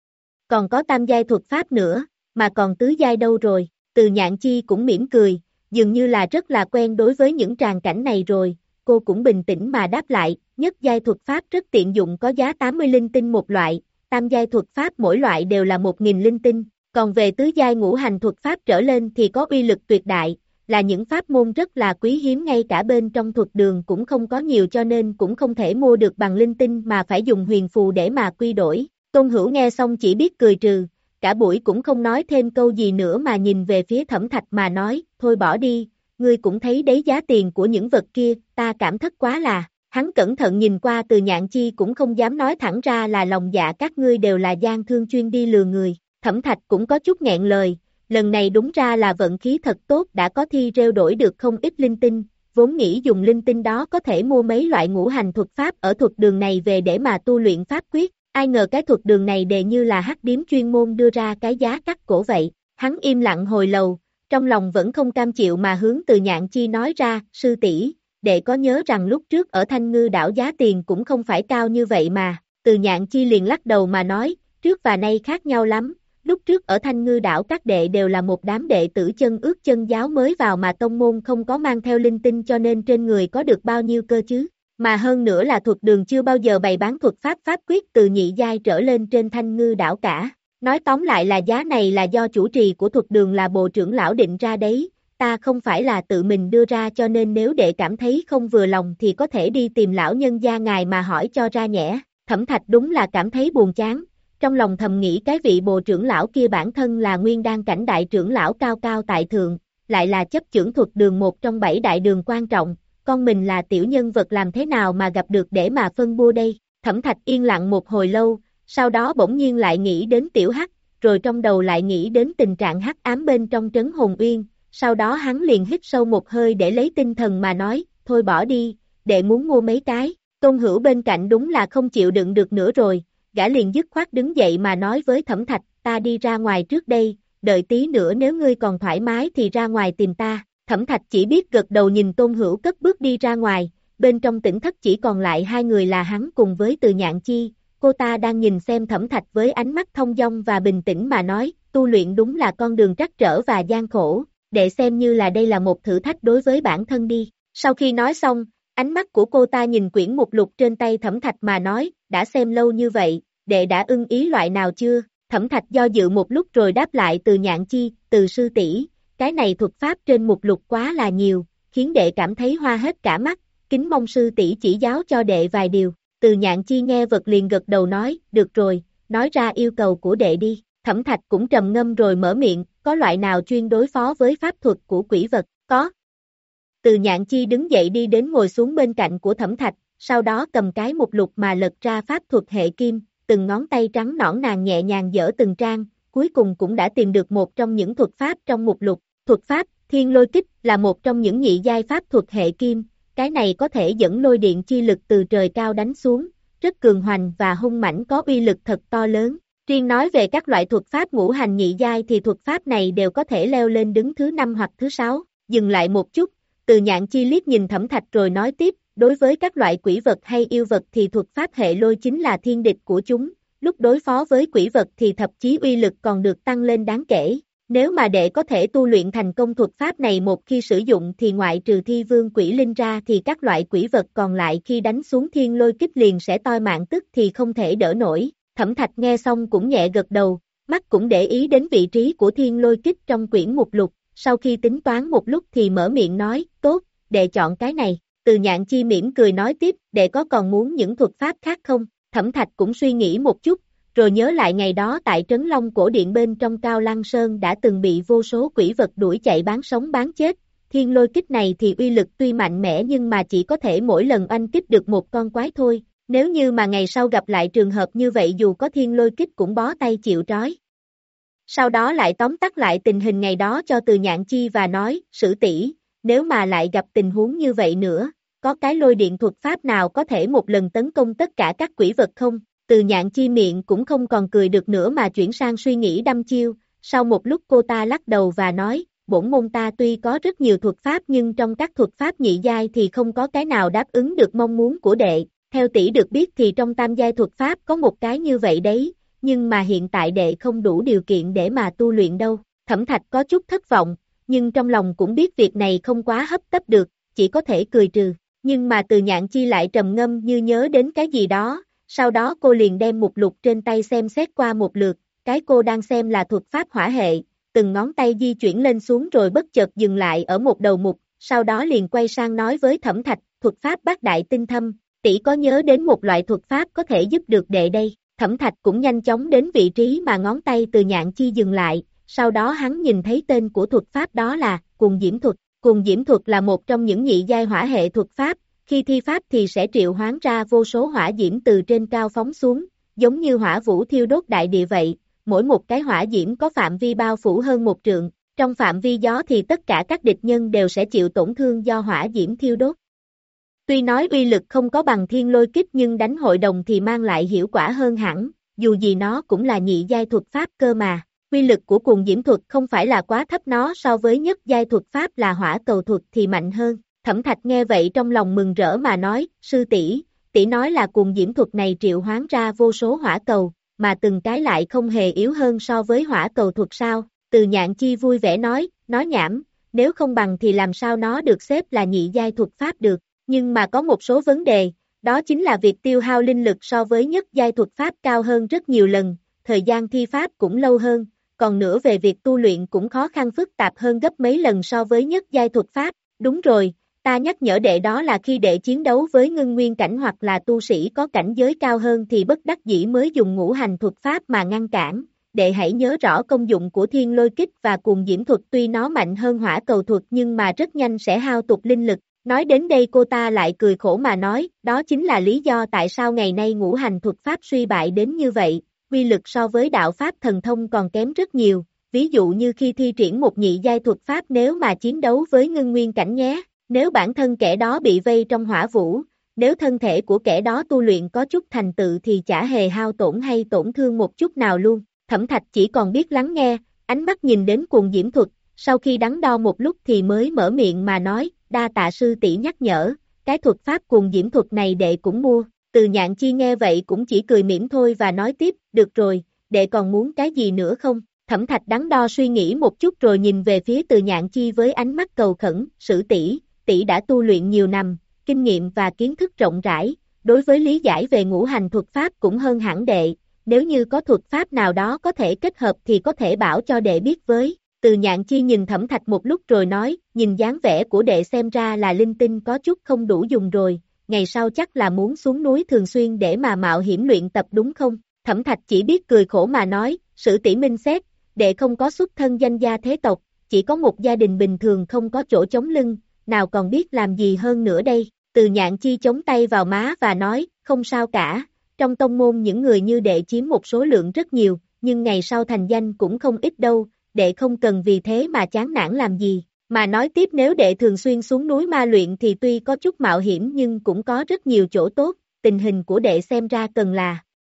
Còn có tam giai thuật pháp nữa, mà còn tứ giai đâu rồi? Từ Nhạn Chi cũng mỉm cười, dường như là rất là quen đối với những tràng cảnh này rồi, cô cũng bình tĩnh mà đáp lại, nhất giai thuật pháp rất tiện dụng có giá tám mươi linh tinh một loại, tam giai thuật pháp mỗi loại đều là một nghìn linh tinh, còn về tứ giai ngũ hành thuật pháp trở lên thì có uy lực tuyệt đại, là những pháp môn rất là quý hiếm ngay cả bên trong thuật đường cũng không có nhiều cho nên cũng không thể mua được bằng linh tinh mà phải dùng huyền phù để mà quy đổi. Tôn Hữu nghe xong chỉ biết cười trừ, cả buổi cũng không nói thêm câu gì nữa mà nhìn về phía Thẩm Thạch mà nói, thôi bỏ đi, ngươi cũng thấy đấy giá tiền của những vật kia, ta cảm thất quá là, hắn cẩn thận nhìn qua Từ Nhạn Chi cũng không dám nói thẳng ra là lòng dạ các ngươi đều là gian thương chuyên đi lừa người, Thẩm Thạch cũng có chút nghẹn lời, lần này đúng ra là vận khí thật tốt đã có thi rêu đổi được không ít linh tinh, vốn nghĩ dùng linh tinh đó có thể mua mấy loại ngũ hành thuật pháp ở thuật đường này về để mà tu luyện pháp quyết, ai ngờ cái thuật đường này đề như là hắc điếm chuyên môn đưa ra cái giá cắt cổ vậy, hắn im lặng hồi lâu, trong lòng vẫn không cam chịu mà hướng Từ Nhạn Chi nói ra, sư tỷ, đệ có nhớ rằng lúc trước ở Thanh Ngư đảo giá tiền cũng không phải cao như vậy mà, Từ Nhạn Chi liền lắc đầu mà nói, trước và nay khác nhau lắm, lúc trước ở Thanh Ngư đảo các đệ đều là một đám đệ tử chân ướt chân giáo mới vào mà tông môn không có mang theo linh tinh cho nên trên người có được bao nhiêu cơ chứ, mà hơn nữa là thuật đường chưa bao giờ bày bán thuật pháp pháp quyết từ nhị giai trở lên trên Thanh Ngư đảo cả. Nói tóm lại là giá này là do chủ trì của thuật đường là Bồ trưởng lão định ra đấy, ta không phải là tự mình đưa ra cho nên nếu đệ cảm thấy không vừa lòng thì có thể đi tìm lão nhân gia ngài mà hỏi cho ra nhẽ. Thẩm Thạch đúng là cảm thấy buồn chán, trong lòng thầm nghĩ cái vị Bồ trưởng lão kia bản thân là nguyên đan cảnh đại trưởng lão cao cao tại thượng, lại là chấp chưởng thuật đường một trong bảy đại đường quan trọng, con mình là tiểu nhân vật làm thế nào mà gặp được để mà phân bua đây. Thẩm Thạch yên lặng một hồi lâu, sau đó bỗng nhiên lại nghĩ đến tiểu hắc, rồi trong đầu lại nghĩ đến tình trạng hắc ám bên trong trấn Hồn Uyên, sau đó hắn liền hít sâu một hơi để lấy tinh thần mà nói, thôi bỏ đi, đệ muốn mua mấy cái, Tôn Hữu bên cạnh đúng là không chịu đựng được nữa rồi, gã liền dứt khoát đứng dậy mà nói với Thẩm Thạch, ta đi ra ngoài trước đây, đợi tí nữa nếu ngươi còn thoải mái thì ra ngoài tìm ta, Thẩm Thạch chỉ biết gật đầu nhìn Tôn Hữu cất bước đi ra ngoài, bên trong tỉnh thất chỉ còn lại hai người là hắn cùng với Từ Nhạn Chi. Cô ta đang nhìn xem Thẩm Thạch với ánh mắt thông dong và bình tĩnh mà nói, tu luyện đúng là con đường trắc trở và gian khổ, đệ xem như là đây là một thử thách đối với bản thân đi. Sau khi nói xong, ánh mắt của cô ta nhìn quyển mục lục trên tay Thẩm Thạch mà nói, đã xem lâu như vậy, đệ đã ưng ý loại nào chưa? Thẩm Thạch do dự một lúc rồi đáp lại Từ Nhạn Chi, Từ sư tỷ, cái này thuật pháp trên mục lục quá là nhiều, khiến đệ cảm thấy hoa hết cả mắt, kính mong sư tỷ chỉ giáo cho đệ vài điều. Từ Nhạn Chi nghe vật liền gật đầu nói, được rồi, nói ra yêu cầu của đệ đi. Thẩm Thạch cũng trầm ngâm rồi mở miệng, có loại nào chuyên đối phó với pháp thuật của quỷ vật, có. Từ Nhạn Chi đứng dậy đi đến ngồi xuống bên cạnh của Thẩm Thạch, sau đó cầm cái mục lục mà lật ra pháp thuật hệ kim, từng ngón tay trắng nõn nàng nhẹ nhàng dở từng trang, cuối cùng cũng đã tìm được một trong những thuật pháp trong mục lục. Thuật pháp, Thiên Lôi Kích, là một trong những nhị giai pháp thuật hệ kim. Cái này có thể dẫn lôi điện chi lực từ trời cao đánh xuống, rất cường hoành và hung mãnh có uy lực thật to lớn. Riêng nói về các loại thuật pháp ngũ hành nhị giai thì thuật pháp này đều có thể leo lên đứng thứ năm hoặc thứ sáu. Dừng lại một chút, Từ Nhạn Chi liếc nhìn Thẩm Thạch rồi nói tiếp, đối với các loại quỷ vật hay yêu vật thì thuật pháp hệ lôi chính là thiên địch của chúng, lúc đối phó với quỷ vật thì thậm chí uy lực còn được tăng lên đáng kể. Nếu mà đệ có thể tu luyện thành công thuật pháp này một khi sử dụng thì ngoại trừ thi vương quỷ linh ra thì các loại quỷ vật còn lại khi đánh xuống thiên lôi kích liền sẽ toi mạng tức thì không thể đỡ nổi. Thẩm Thạch nghe xong cũng nhẹ gật đầu, mắt cũng để ý đến vị trí của thiên lôi kích trong quyển mục lục, sau khi tính toán một lúc thì mở miệng nói, tốt, đệ chọn cái này. Từ Nhạn Chi mỉm cười nói tiếp, đệ có còn muốn những thuật pháp khác không? Thẩm Thạch cũng suy nghĩ một chút, rồi nhớ lại ngày đó tại Trấn Long Cổ Điện bên trong Cao Lăng Sơn đã từng bị vô số quỷ vật đuổi chạy bán sống bán chết, thiên lôi kích này thì uy lực tuy mạnh mẽ nhưng mà chỉ có thể mỗi lần oanh kích được một con quái thôi, nếu như mà ngày sau gặp lại trường hợp như vậy dù có thiên lôi kích cũng bó tay chịu trói. Sau đó lại tóm tắt lại tình hình ngày đó cho Từ Nhạn Chi và nói, sử tỷ, nếu mà lại gặp tình huống như vậy nữa, có cái lôi điện thuật pháp nào có thể một lần tấn công tất cả các quỷ vật không? Từ Nhạn Chi miệng cũng không còn cười được nữa mà chuyển sang suy nghĩ đăm chiêu, sau một lúc cô ta lắc đầu và nói, bổn môn ta tuy có rất nhiều thuật pháp nhưng trong các thuật pháp nhị giai thì không có cái nào đáp ứng được mong muốn của đệ, theo tỷ được biết thì trong tam giai thuật pháp có một cái như vậy đấy, nhưng mà hiện tại đệ không đủ điều kiện để mà tu luyện đâu. Thẩm Thạch có chút thất vọng, nhưng trong lòng cũng biết việc này không quá hấp tấp được, chỉ có thể cười trừ, nhưng mà Từ Nhạn Chi lại trầm ngâm như nhớ đến cái gì đó. Sau đó cô liền đem mục lục trên tay xem xét qua một lượt, cái cô đang xem là thuật pháp hỏa hệ, từng ngón tay di chuyển lên xuống rồi bất chợt dừng lại ở một đầu mục, sau đó liền quay sang nói với Thẩm Thạch, thuật pháp bát đại tinh thâm, tỷ có nhớ đến một loại thuật pháp có thể giúp được đệ đây. Thẩm Thạch cũng nhanh chóng đến vị trí mà ngón tay Từ Nhạn Chi dừng lại, sau đó hắn nhìn thấy tên của thuật pháp đó là Cuồng Diễm Thuật. Cuồng diễm thuật là một trong những nhị giai hỏa hệ thuật pháp, khi thi pháp thì sẽ triệu hoán ra vô số hỏa diễm từ trên cao phóng xuống, giống như hỏa vũ thiêu đốt đại địa vậy, mỗi một cái hỏa diễm có phạm vi bao phủ hơn một trượng, trong phạm vi gió thì tất cả các địch nhân đều sẽ chịu tổn thương do hỏa diễm thiêu đốt. Tuy nói uy lực không có bằng thiên lôi kích nhưng đánh hội đồng thì mang lại hiệu quả hơn hẳn, dù gì nó cũng là nhị giai thuật pháp cơ mà. Quy lực của cuồng diễm thuật không phải là quá thấp, nó so với nhất giai thuật pháp là hỏa cầu thuật thì mạnh hơn. Thẩm Thạch nghe vậy trong lòng mừng rỡ mà nói, sư tỷ, tỷ nói là cuồng diễm thuật này triệu hoán ra vô số hỏa cầu, mà từng cái lại không hề yếu hơn so với hỏa cầu thuật sao? Từ Nhạn Chi vui vẻ nói, nói nhảm, nếu không bằng thì làm sao nó được xếp là nhị giai thuật pháp được, nhưng mà có một số vấn đề, đó chính là việc tiêu hao linh lực so với nhất giai thuật pháp cao hơn rất nhiều lần, thời gian thi pháp cũng lâu hơn. Còn nữa về việc tu luyện cũng khó khăn phức tạp hơn gấp mấy lần so với nhất giai thuật pháp. Đúng rồi, ta nhắc nhở đệ đó là khi đệ chiến đấu với ngưng nguyên cảnh hoặc là tu sĩ có cảnh giới cao hơn thì bất đắc dĩ mới dùng ngũ hành thuật pháp mà ngăn cản. Đệ hãy nhớ rõ công dụng của thiên lôi kích và cuồng diễm thuật, tuy nó mạnh hơn hỏa cầu thuật nhưng mà rất nhanh sẽ hao tụt linh lực. Nói đến đây cô ta lại cười khổ mà nói, đó chính là lý do tại sao ngày nay ngũ hành thuật pháp suy bại đến như vậy. Quy lực so với đạo pháp thần thông còn kém rất nhiều, ví dụ như khi thi triển một nhị giai thuật pháp nếu mà chiến đấu với ngưng nguyên cảnh nhé, nếu bản thân kẻ đó bị vây trong hỏa vũ, nếu thân thể của kẻ đó tu luyện có chút thành tựu thì chả hề hao tổn hay tổn thương một chút nào luôn. Thẩm Thạch chỉ còn biết lắng nghe, ánh mắt nhìn đến cuồng diễm thuật, sau khi đắn đo một lúc thì mới mở miệng mà nói, đa tạ sư tỷ nhắc nhở, cái thuật pháp cuồng diễm thuật này đệ cũng mua. Từ Nhạn Chi nghe vậy cũng chỉ cười mỉm thôi và nói tiếp, được rồi, đệ còn muốn cái gì nữa không? Thẩm Thạch đắn đo suy nghĩ một chút rồi nhìn về phía Từ Nhạn Chi với ánh mắt cầu khẩn, sử tỷ, tỷ đã tu luyện nhiều năm, kinh nghiệm và kiến thức rộng rãi, đối với lý giải về ngũ hành thuật pháp cũng hơn hẳn đệ, nếu như có thuật pháp nào đó có thể kết hợp thì có thể bảo cho đệ biết với. Từ Nhạn Chi nhìn Thẩm Thạch một lúc rồi nói, nhìn dáng vẻ của đệ xem ra là linh tinh có chút không đủ dùng rồi. Ngày sau chắc là muốn xuống núi thường xuyên để mà mạo hiểm luyện tập đúng không? Thẩm Thạch chỉ biết cười khổ mà nói, sử tỷ minh xét, đệ không có xuất thân danh gia thế tộc, chỉ có một gia đình bình thường không có chỗ chống lưng, nào còn biết làm gì hơn nữa đây? Từ Nhạn Chi chống tay vào má và nói, không sao cả, trong tông môn những người như đệ chiếm một số lượng rất nhiều, nhưng ngày sau thành danh cũng không ít đâu, đệ không cần vì thế mà chán nản làm gì. Mà nói tiếp, nếu đệ thường xuyên xuống núi ma luyện thì tuy có chút mạo hiểm nhưng cũng có rất nhiều chỗ tốt, tình hình của đệ xem ra cần là.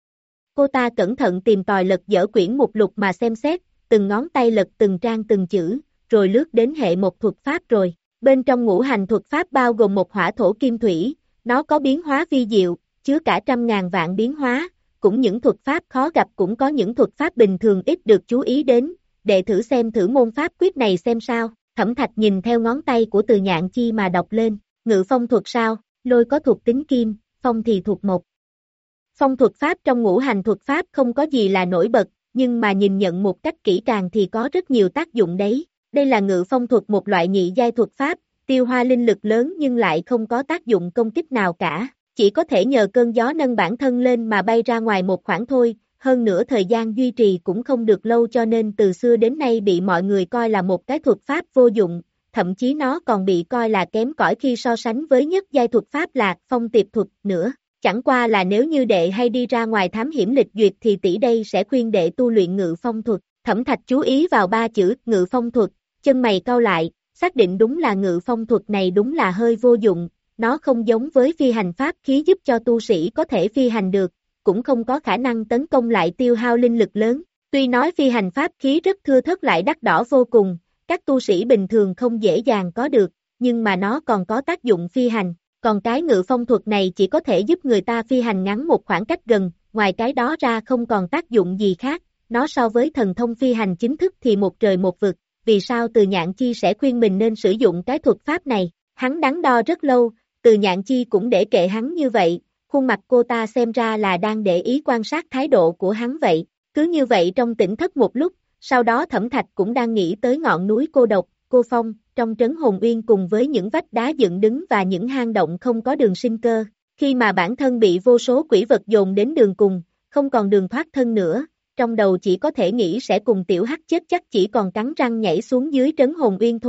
Cô ta cẩn thận tìm tòi lật dở quyển mục lục mà xem xét, từng ngón tay lật từng trang từng chữ, rồi lướt đến hệ một thuật pháp rồi. Bên trong ngũ hành thuật pháp bao gồm một hỏa thổ kim thủy, nó có biến hóa vi diệu, chứa cả trăm ngàn vạn biến hóa, cũng những thuật pháp khó gặp cũng có những thuật pháp bình thường ít được chú ý đến, đệ thử xem thử môn pháp quyết này xem sao. Thẩm Thạch nhìn theo ngón tay của Từ Nhạn Chi mà đọc lên, ngự phong thuật sao, lôi có thuộc tính kim, phong thì thuộc mộc. Phong thuật pháp trong ngũ hành thuật pháp không có gì là nổi bật, nhưng mà nhìn nhận một cách kỹ càng thì có rất nhiều tác dụng đấy. Đây là ngự phong thuật, một loại nhị giai thuật pháp, tiêu hoa linh lực lớn nhưng lại không có tác dụng công kích nào cả, chỉ có thể nhờ cơn gió nâng bản thân lên mà bay ra ngoài một khoảng thôi. Hơn nữa thời gian duy trì cũng không được lâu cho nên từ xưa đến nay bị mọi người coi là một cái thuật pháp vô dụng, thậm chí nó còn bị coi là kém cỏi khi so sánh với nhất giai thuật pháp là phong tiệp thuật nữa. Chẳng qua là nếu như đệ hay đi ra ngoài thám hiểm lịch duyệt thì tỷ đây sẽ khuyên đệ tu luyện ngự phong thuật. Thẩm Thạch chú ý vào ba chữ ngự phong thuật, chân mày cau lại, xác định đúng là ngự phong thuật này đúng là hơi vô dụng, nó không giống với phi hành pháp khí giúp cho tu sĩ có thể phi hành được, cũng không có khả năng tấn công lại tiêu hao linh lực lớn. Tuy nói phi hành pháp khí rất thưa thớt lại đắt đỏ vô cùng, các tu sĩ bình thường không dễ dàng có được, nhưng mà nó còn có tác dụng phi hành. Còn cái ngự phong thuật này chỉ có thể giúp người ta phi hành ngắn một khoảng cách gần, ngoài cái đó ra không còn tác dụng gì khác. Nó so với thần thông phi hành chính thức thì một trời một vực. Vì sao Từ Nhạn Chi sẽ khuyên mình nên sử dụng cái thuật pháp này? Hắn đắn đo rất lâu, Từ Nhạn Chi cũng để kệ hắn như vậy. Khuôn mặt cô ta xem ra là đang để ý quan sát thái độ của hắn vậy. Cứ như vậy trong tỉnh thất một lúc, sau đó Thẩm Thạch cũng đang nghĩ tới ngọn núi cô độc, cô phong, trong trấn Hồn Uyên cùng với những vách đá dựng đứng và những hang động không có đường sinh cơ. Khi mà bản thân bị vô số quỷ vật dồn đến đường cùng, không còn đường thoát thân nữa, trong đầu chỉ có thể nghĩ sẽ cùng tiểu hắc chết chắc chỉ còn cắn răng nhảy xuống dưới trấn Hồn Uyên thôi,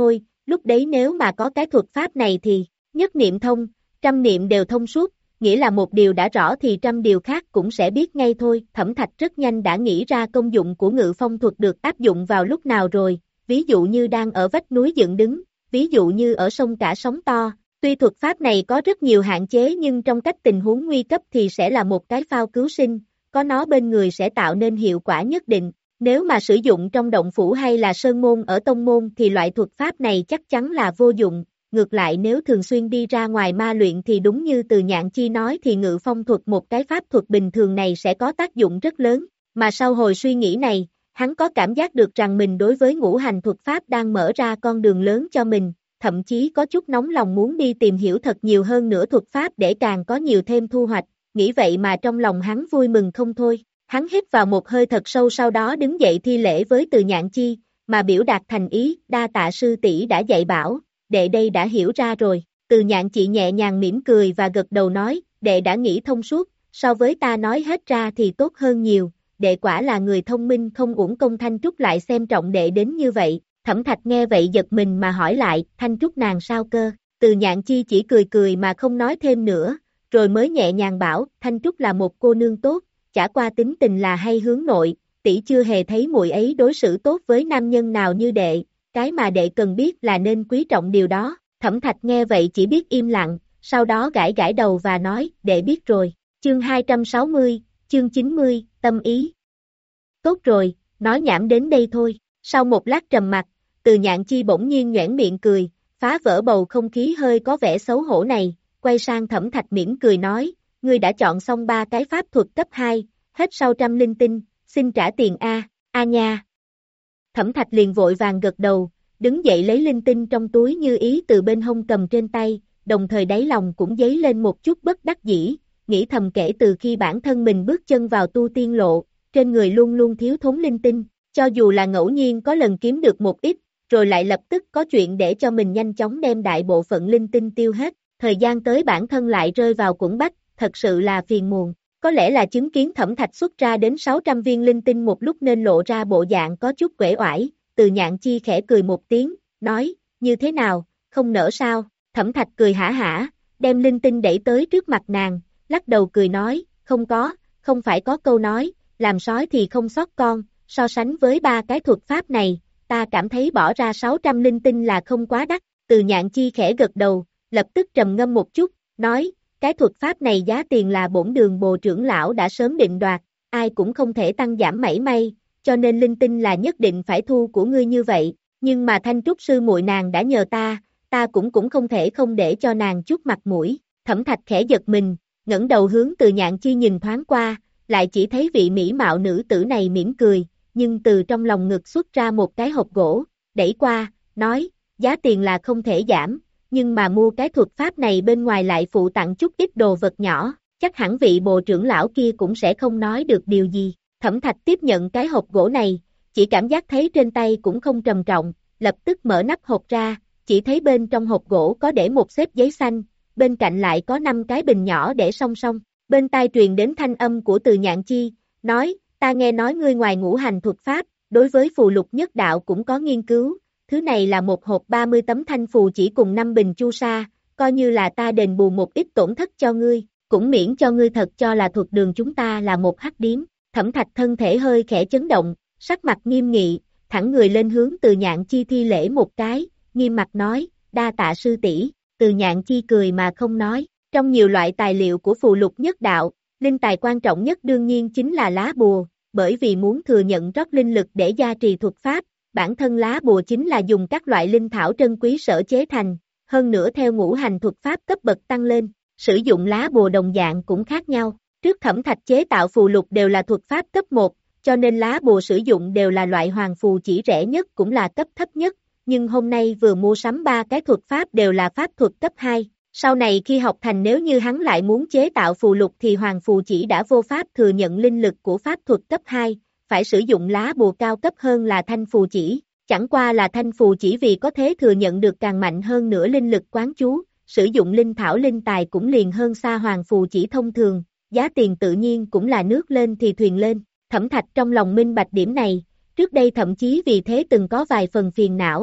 lúc đấy nếu mà có cái thuật pháp này thì, nhất niệm thông, trăm niệm đều thông suốt, nghĩa là một điều đã rõ thì trăm điều khác cũng sẽ biết ngay thôi. Thẩm Thạch rất nhanh đã nghĩ ra công dụng của ngự phong thuật được áp dụng vào lúc nào rồi, ví dụ như đang ở vách núi dựng đứng, ví dụ như ở sông cả sóng to. Tuy thuật pháp này có rất nhiều hạn chế nhưng trong cách tình huống nguy cấp thì sẽ là một cái phao cứu sinh, có nó bên người sẽ tạo nên hiệu quả nhất định. Nếu mà sử dụng trong động phủ hay là sơn môn ở tông môn thì loại thuật pháp này chắc chắn là vô dụng. Ngược lại nếu thường xuyên đi ra ngoài ma luyện thì đúng như Từ Nhạn Chi nói thì ngự phong thuật một cái pháp thuật bình thường này sẽ có tác dụng rất lớn. Mà sau hồi suy nghĩ này, hắn có cảm giác được rằng mình đối với ngũ hành thuật pháp đang mở ra con đường lớn cho mình, thậm chí có chút nóng lòng muốn đi tìm hiểu thật nhiều hơn nữa thuật pháp để càng có nhiều thêm thu hoạch. Nghĩ vậy mà trong lòng hắn vui mừng không thôi. Hắn hít vào một hơi thật sâu sau đó đứng dậy thi lễ với Từ Nhạn Chi, mà biểu đạt thành ý, đa tạ sư tỷ đã dạy bảo, đệ đây đã hiểu ra rồi. Từ Nhạn Chi nhẹ nhàng mỉm cười và gật đầu nói, đệ đã nghĩ thông suốt, so với ta nói hết ra thì tốt hơn nhiều, đệ quả là người thông minh không uổng công. Thanh Trúc lại xem trọng đệ đến như vậy. Thẩm Thạch nghe vậy giật mình mà hỏi lại, Thanh Trúc nàng sao cơ? Từ Nhạn Chi chỉ cười cười mà không nói thêm nữa, rồi mới nhẹ nhàng bảo, Thanh Trúc là một cô nương tốt, chả qua tính tình là hay hướng nội, tỷ chưa hề thấy muội ấy đối xử tốt với nam nhân nào như đệ, cái mà đệ cần biết là nên quý trọng điều đó. Thẩm Thạch nghe vậy chỉ biết im lặng, sau đó gãi gãi đầu và nói, đệ biết rồi. Chương hai trăm sáu mươi, chương chín mươi, tâm ý. Tốt rồi, nói nhảm đến đây thôi. Sau một lát trầm mặc, Từ Nhạn Chi bỗng nhiên nhoẻn miệng cười, phá vỡ bầu không khí hơi có vẻ xấu hổ này, quay sang Thẩm Thạch mỉm cười nói, ngươi đã chọn xong ba cái pháp thuật cấp hai, hết sau trăm linh tinh, xin trả tiền a, a nha. Thẩm Thạch liền vội vàng gật đầu, đứng dậy lấy linh tinh trong túi như ý từ bên hông cầm trên tay, đồng thời đáy lòng cũng dấy lên một chút bất đắc dĩ, nghĩ thầm kể từ khi bản thân mình bước chân vào tu tiên lộ, trên người luôn luôn thiếu thốn linh tinh, cho dù là ngẫu nhiên có lần kiếm được một ít, rồi lại lập tức có chuyện để cho mình nhanh chóng đem đại bộ phận linh tinh tiêu hết, thời gian tới bản thân lại rơi vào quẫn bách, thật sự là phiền muộn. Có lẽ là chứng kiến Thẩm Thạch xuất ra đến sáu trăm viên linh tinh một lúc nên lộ ra bộ dạng có chút uể oải. Từ Nhạn Chi khẽ cười một tiếng, nói, như thế nào, không nỡ sao? Thẩm Thạch cười hả hả, đem linh tinh đẩy tới trước mặt nàng, lắc đầu cười nói, không có, không phải có câu nói, làm sói thì không sót con, so sánh với ba cái thuật pháp này, ta cảm thấy bỏ ra sáu trăm linh tinh là không quá đắt. Từ Nhạn Chi khẽ gật đầu, lập tức trầm ngâm một chút, nói, cái thuật pháp này giá tiền là bổn Đường Bồ trưởng lão đã sớm định đoạt, ai cũng không thể tăng giảm mảy may, cho nên linh tinh là nhất định phải thu của ngươi như vậy, nhưng mà Thanh Trúc sư muội nàng đã nhờ ta, ta cũng cũng không thể không để cho nàng chút mặt mũi. Thẩm Thạch khẽ giật mình, ngẩng đầu hướng Từ Nhạn Chi nhìn thoáng qua, lại chỉ thấy vị mỹ mạo nữ tử này mỉm cười, nhưng từ trong lòng ngực xuất ra một cái hộp gỗ, đẩy qua, nói, giá tiền là không thể giảm, nhưng mà mua cái thuật pháp này bên ngoài lại phụ tặng chút ít đồ vật nhỏ, chắc hẳn vị bộ trưởng lão kia cũng sẽ không nói được điều gì. Thẩm Thạch tiếp nhận cái hộp gỗ này, chỉ cảm giác thấy trên tay cũng không trầm trọng, lập tức mở nắp hộp ra, chỉ thấy bên trong hộp gỗ có để một xếp giấy xanh, bên cạnh lại có năm cái bình nhỏ để song song. Bên tai truyền đến thanh âm của Từ Nhạn Chi, nói, ta nghe nói ngươi ngoài ngũ hành thuật pháp, đối với phù lục nhất đạo cũng có nghiên cứu, thứ này là một hộp ba mươi tấm thanh phù chỉ cùng năm bình chu sa, coi như là ta đền bù một ít tổn thất cho ngươi, cũng miễn cho ngươi thật cho là thuật đường chúng ta là một hắc điếm. Thẩm Thạch thân thể hơi khẽ chấn động, sắc mặt nghiêm nghị, thẳng người lên hướng Từ Nhạn Chi thi lễ một cái, nghiêm mặt nói, đa tạ sư tỷ. Từ Nhạn Chi cười mà không nói. Trong nhiều loại tài liệu của phù lục nhất đạo, linh tài quan trọng nhất đương nhiên chính là lá bùa, bởi vì muốn thừa nhận rót linh lực để gia trì thuật pháp, bản thân lá bùa chính là dùng các loại linh thảo trân quý sở chế thành, hơn nữa theo ngũ hành thuật pháp cấp bậc tăng lên, sử dụng lá bùa đồng dạng cũng khác nhau. Trước Thẩm Thạch chế tạo phù lục đều là thuật pháp cấp một, cho nên lá bùa sử dụng đều là loại hoàng phù chỉ rẻ nhất cũng là cấp thấp nhất, nhưng hôm nay vừa mua sắm ba cái thuật pháp đều là pháp thuật cấp hai. Sau này khi học thành nếu như hắn lại muốn chế tạo phù lục thì hoàng phù chỉ đã vô pháp thừa nhận linh lực của pháp thuật cấp hai, phải sử dụng lá bùa cao cấp hơn là thanh phù chỉ. Chẳng qua là thanh phù chỉ vì có thể thừa nhận được càng mạnh hơn nữa linh lực quán chú, sử dụng linh thảo linh tài cũng liền hơn xa hoàng phù chỉ thông thường, giá tiền tự nhiên cũng là nước lên thì thuyền lên. Thẩm Thạch trong lòng minh bạch điểm này, trước đây thậm chí vì thế từng có vài phần phiền não,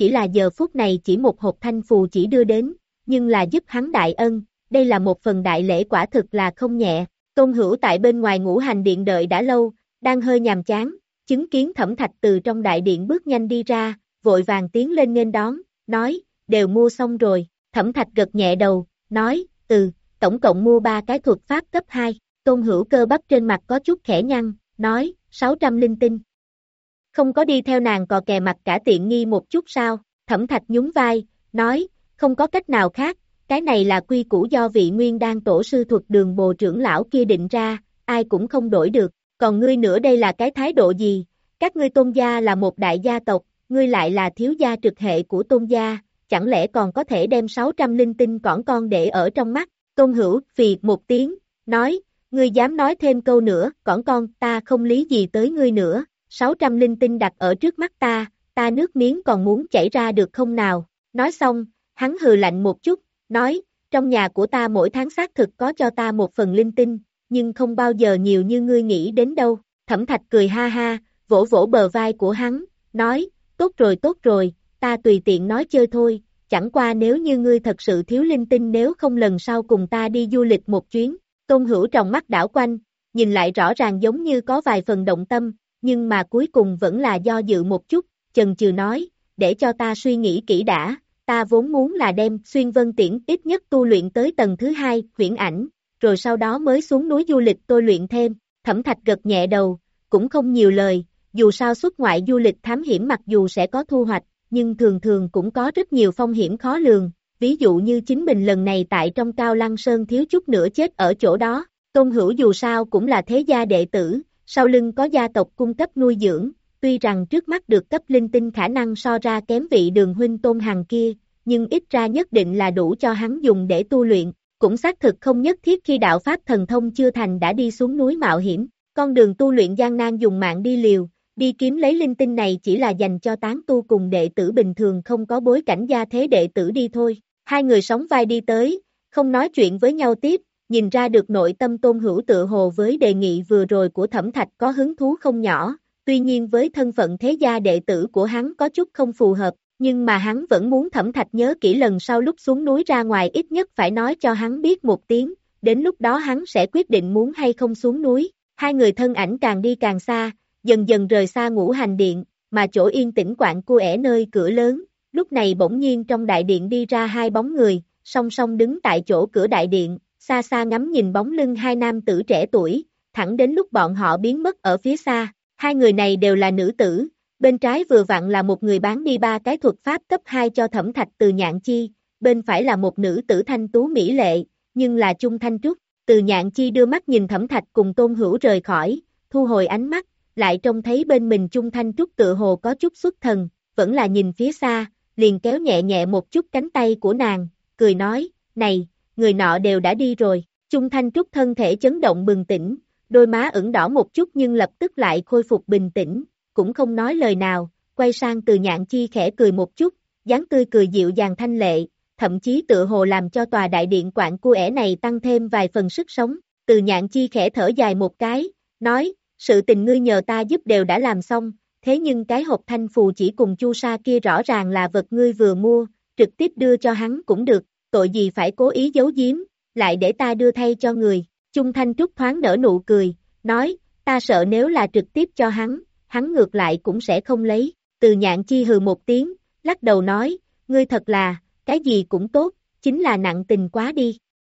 chỉ là giờ phút này chỉ một hộp thanh phù chỉ đưa đến, nhưng là giúp hắn đại ân, đây là một phần đại lễ quả thực là không nhẹ. Tôn Hữu tại bên ngoài ngũ hành điện đợi đã lâu, đang hơi nhàm chán, chứng kiến Thẩm Thạch từ trong đại điện bước nhanh đi ra, vội vàng tiến lên nghênh đón, nói, đều mua xong rồi. Thẩm Thạch gật nhẹ đầu, nói, ừ, tổng cộng mua ba cái thuật pháp cấp hai. Tôn Hữu cơ bắp trên mặt có chút khẽ nhăn, nói, sáu trăm linh tinh. Không có đi theo nàng cò kè mặt cả tiện nghi một chút sao? Thẩm Thạch nhún vai, nói, không có cách nào khác, cái này là quy củ do vị Nguyên Đan tổ sư thuật đường bồ trưởng lão kia định ra, ai cũng không đổi được, còn ngươi nữa đây là cái thái độ gì? Các ngươi Tôn gia là một đại gia tộc, ngươi lại là thiếu gia trực hệ của Tôn gia, chẳng lẽ còn có thể đem sáu trăm linh tinh cỏn con để ở trong mắt? Tôn Hữu phì một tiếng, nói, ngươi dám nói thêm câu nữa, cỏn con, ta không lý gì tới ngươi nữa, sáu trăm linh tinh đặt ở trước mắt ta, ta nước miếng còn muốn chảy ra được không nào? Nói xong, hắn hừ lạnh một chút, nói, trong nhà của ta mỗi tháng xác thực có cho ta một phần linh tinh, nhưng không bao giờ nhiều như ngươi nghĩ đến đâu. Thẩm Thạch cười ha ha, vỗ vỗ bờ vai của hắn, nói, tốt rồi tốt rồi, ta tùy tiện nói chơi thôi, chẳng qua nếu như ngươi thật sự thiếu linh tinh nếu không lần sau cùng ta đi du lịch một chuyến. Tôn Hữu trong mắt đảo quanh, nhìn lại rõ ràng giống như có vài phần động tâm, nhưng mà cuối cùng vẫn là do dự một chút, chần chừ nói, để cho ta suy nghĩ kỹ đã, ta vốn muốn là đem Xuyên Vân Tiễn ít nhất tu luyện tới tầng thứ hai, huyễn ảnh, rồi sau đó mới xuống núi du lịch tôi luyện thêm. Thẩm Thạch gật nhẹ đầu, cũng không nhiều lời, dù sao xuất ngoại du lịch thám hiểm mặc dù sẽ có thu hoạch, nhưng thường thường cũng có rất nhiều phong hiểm khó lường, ví dụ như chính mình lần này tại trong Cao Lăng Sơn thiếu chút nữa chết ở chỗ đó. Tôn Hữu dù sao cũng là thế gia đệ tử, sau lưng có gia tộc cung cấp nuôi dưỡng, tuy rằng trước mắt được cấp linh tinh khả năng so ra kém vị Đường huynh Tôn Hằng kia, nhưng ít ra nhất định là đủ cho hắn dùng để tu luyện, cũng xác thực không nhất thiết khi đạo pháp thần thông chưa thành đã đi xuống núi mạo hiểm, con đường tu luyện gian nan dùng mạng đi liều, đi kiếm lấy linh tinh này chỉ là dành cho tán tu cùng đệ tử bình thường không có bối cảnh gia thế đệ tử đi thôi. Hai người sóng vai đi tới, không nói chuyện với nhau tiếp, nhìn ra được nội tâm Tôn Hữu tự hồ với đề nghị vừa rồi của Thẩm Thạch có hứng thú không nhỏ, tuy nhiên với thân phận thế gia đệ tử của hắn có chút không phù hợp, nhưng mà hắn vẫn muốn Thẩm Thạch nhớ kỹ lần sau lúc xuống núi ra ngoài ít nhất phải nói cho hắn biết một tiếng, đến lúc đó hắn sẽ quyết định muốn hay không xuống núi. Hai người thân ảnh càng đi càng xa, dần dần rời xa ngũ hành điện, mà chỗ yên tĩnh quạng cu ẻ nơi cửa lớn, lúc này bỗng nhiên trong đại điện đi ra hai bóng người, song song đứng tại chỗ cửa đại điện, xa xa ngắm nhìn bóng lưng hai nam tử trẻ tuổi, thẳng đến lúc bọn họ biến mất ở phía xa. Hai người này đều là nữ tử, bên trái vừa vặn là một người bán đi ba cái thuật pháp cấp hai cho Thẩm Thạch Từ Nhạn Chi, bên phải là một nữ tử thanh tú mỹ lệ, nhưng là Chung Thanh Trúc. Từ Nhạn Chi đưa mắt nhìn Thẩm Thạch cùng Tôn Hữu rời khỏi, thu hồi ánh mắt, lại trông thấy bên mình Chung Thanh Trúc tựa hồ có chút xuất thần, vẫn là nhìn phía xa, liền kéo nhẹ nhẹ một chút cánh tay của nàng, cười nói, này, người nọ đều đã đi rồi. Chung Thanh Trúc thân thể chấn động bừng tỉnh, đôi má ửng đỏ một chút nhưng lập tức lại khôi phục bình tĩnh, cũng không nói lời nào, quay sang Từ Nhạn Chi khẽ cười một chút, dáng tươi cười dịu dàng thanh lệ, thậm chí tựa hồ làm cho tòa đại điện quạng cu ẻ này tăng thêm vài phần sức sống. Từ Nhạn Chi khẽ thở dài một cái, nói, sự tình ngươi nhờ ta giúp đều đã làm xong, thế nhưng cái hộp thanh phù chỉ cùng chu sa kia rõ ràng là vật ngươi vừa mua, trực tiếp đưa cho hắn cũng được, tội gì phải cố ý giấu giếm, lại để ta đưa thay cho người. Chung Thanh Trúc thoáng nở nụ cười, nói, ta sợ nếu là trực tiếp cho hắn, hắn ngược lại cũng sẽ không lấy. Từ Nhạn Chi hừ một tiếng, lắc đầu nói, ngươi thật là, cái gì cũng tốt, chính là nặng tình quá đi.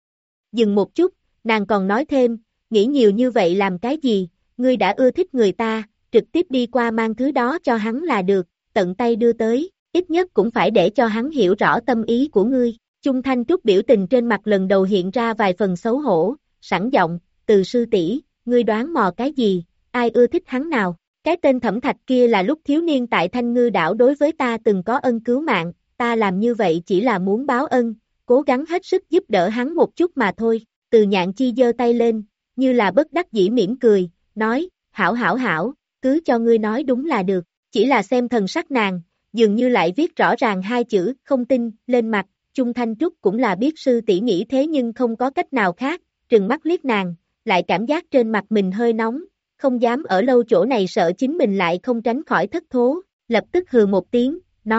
Dừng một chút, nàng còn nói thêm, nghĩ nhiều như vậy làm cái gì, ngươi đã ưa thích người ta, trực tiếp đi qua mang thứ đó cho hắn là được, tận tay đưa tới, ít nhất cũng phải để cho hắn hiểu rõ tâm ý của ngươi. Chung Thanh Trúc biểu tình trên mặt lần đầu hiện ra vài phần xấu hổ, sẵn giọng, Từ sư tỷ, ngươi đoán mò cái gì, ai ưa thích hắn nào? Cái tên Thẩm Thạch kia là lúc thiếu niên tại Thanh Ngư đảo đối với ta từng có ân cứu mạng, ta làm như vậy chỉ là muốn báo ân, cố gắng hết sức giúp đỡ hắn một chút mà thôi. Từ Nhạn Chi giơ tay lên, như là bất đắc dĩ mỉm cười, nói, hảo hảo hảo, cứ cho ngươi nói đúng là được, chỉ là xem thần sắc nàng, dường như lại viết rõ ràng hai chữ, không tin, lên mặt. Chung Thanh Trúc cũng là biết sư tỷ nghĩ thế nhưng không có cách nào khác, trừng mắt liếc nàng, lại cảm giác trên mặt mình hơi nóng, không dám ở lâu chỗ này sợ chính mình lại không tránh khỏi thất thố, lập tức hừ một tiếng, nói,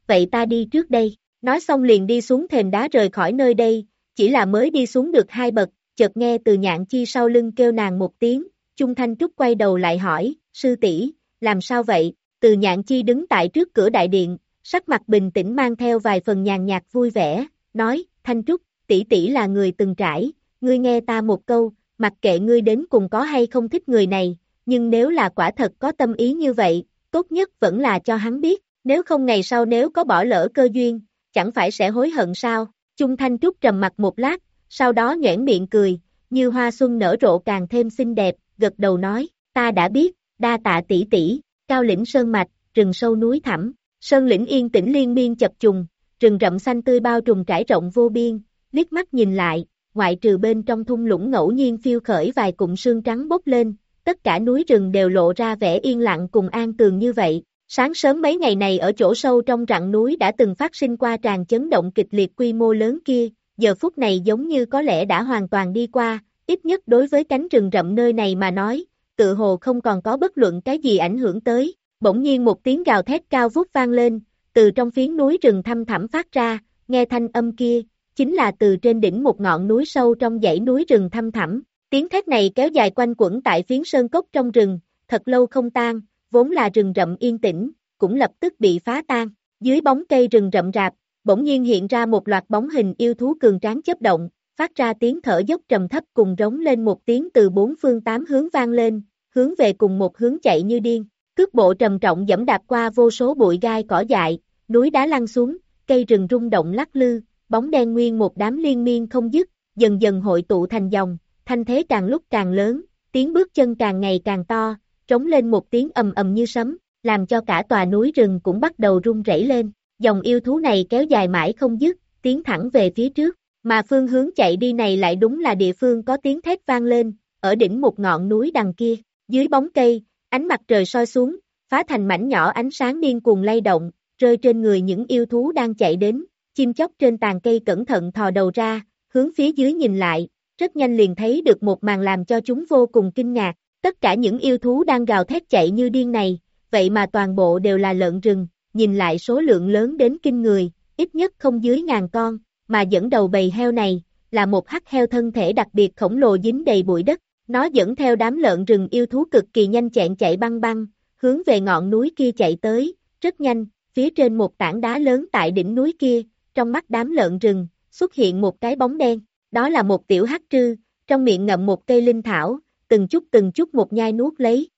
vậy ta đi trước đây. Nói xong liền đi xuống thềm đá rời khỏi nơi đây, chỉ là mới đi xuống được hai bậc, chợt nghe Từ Nhạn Chi sau lưng kêu nàng một tiếng, Chung Thanh Trúc quay đầu lại hỏi, sư tỷ, làm sao vậy? Từ Nhạn Chi đứng tại trước cửa đại điện, sắc mặt bình tĩnh mang theo vài phần nhàn nhạt vui vẻ, nói, Thanh Trúc, tỷ tỷ là người từng trải, ngươi nghe ta một câu, mặc kệ ngươi đến cùng có hay không thích người này, nhưng nếu là quả thật có tâm ý như vậy, tốt nhất vẫn là cho hắn biết, nếu không ngày sau nếu có bỏ lỡ cơ duyên, chẳng phải sẽ hối hận sao? Chung Thanh Trúc trầm mặt một lát, sau đó nhoẻn miệng cười, như hoa xuân nở rộ càng thêm xinh đẹp, gật đầu nói, ta đã biết, đa tạ tỷ tỷ. Cao lĩnh sơn mạch, rừng sâu núi thẳm, sơn lĩnh yên tĩnh liên miên chập trùng, rừng rậm xanh tươi bao trùm trải rộng vô biên, liếc mắt nhìn lại, ngoại trừ bên trong thung lũng ngẫu nhiên phiêu khởi vài cụm sương trắng bốc lên, tất cả núi rừng đều lộ ra vẻ yên lặng cùng an tường như vậy. Sáng sớm mấy ngày này ở chỗ sâu trong rặng núi đã từng phát sinh qua tràn chấn động kịch liệt quy mô lớn kia, giờ phút này giống như có lẽ đã hoàn toàn đi qua, ít nhất đối với cánh rừng rậm nơi này mà nói, tự hồ không còn có bất luận cái gì ảnh hưởng tới. Bỗng nhiên một tiếng gào thét cao vút vang lên, từ trong phiến núi rừng thăm thẳm phát ra, nghe thanh âm kia, chính là từ trên đỉnh một ngọn núi sâu trong dãy núi rừng thăm thẳm. Tiếng thét này kéo dài quanh quẩn tại phiến sơn cốc trong rừng, thật lâu không tan, vốn là rừng rậm yên tĩnh, cũng lập tức bị phá tan. Dưới bóng cây rừng rậm rạp, bỗng nhiên hiện ra một loạt bóng hình yêu thú cường tráng chớp động, phát ra tiếng thở dốc trầm thấp cùng rống lên một tiếng từ bốn phương tám hướng vang lên, hướng về cùng một hướng chạy như điên. Cước bộ trầm trọng dẫm đạp qua vô số bụi gai cỏ dại, núi đá lăn xuống, cây rừng rung động lắc lư, bóng đen nguyên một đám liên miên không dứt, dần dần hội tụ thành dòng, thanh thế càng lúc càng lớn, tiếng bước chân càng ngày càng to, trống lên một tiếng ầm ầm như sấm, làm cho cả tòa núi rừng cũng bắt đầu rung rẩy lên. Dòng yêu thú này kéo dài mãi không dứt, tiến thẳng về phía trước, mà phương hướng chạy đi này lại đúng là địa phương có tiếng thét vang lên, ở đỉnh một ngọn núi đằng kia, dưới bóng cây, ánh mặt trời soi xuống, phá thành mảnh nhỏ ánh sáng điên cuồng lay động, rơi trên người những yêu thú đang chạy đến, chim chóc trên tàn cây cẩn thận thò đầu ra, hướng phía dưới nhìn lại, rất nhanh liền thấy được một màn làm cho chúng vô cùng kinh ngạc, tất cả những yêu thú đang gào thét chạy như điên này, vậy mà toàn bộ đều là lợn rừng, nhìn lại số lượng lớn đến kinh người, ít nhất không dưới ngàn con, mà dẫn đầu bầy heo này, là một hắc heo thân thể đặc biệt khổng lồ dính đầy bụi đất. Nó dẫn theo đám lợn rừng yêu thú cực kỳ nhanh chẹn chạy băng băng, hướng về ngọn núi kia chạy tới, rất nhanh, phía trên một tảng đá lớn tại đỉnh núi kia, trong mắt đám lợn rừng, xuất hiện một cái bóng đen, đó là một tiểu hắc trư, trong miệng ngậm một cây linh thảo, từng chút từng chút một nhai nuốt lấy.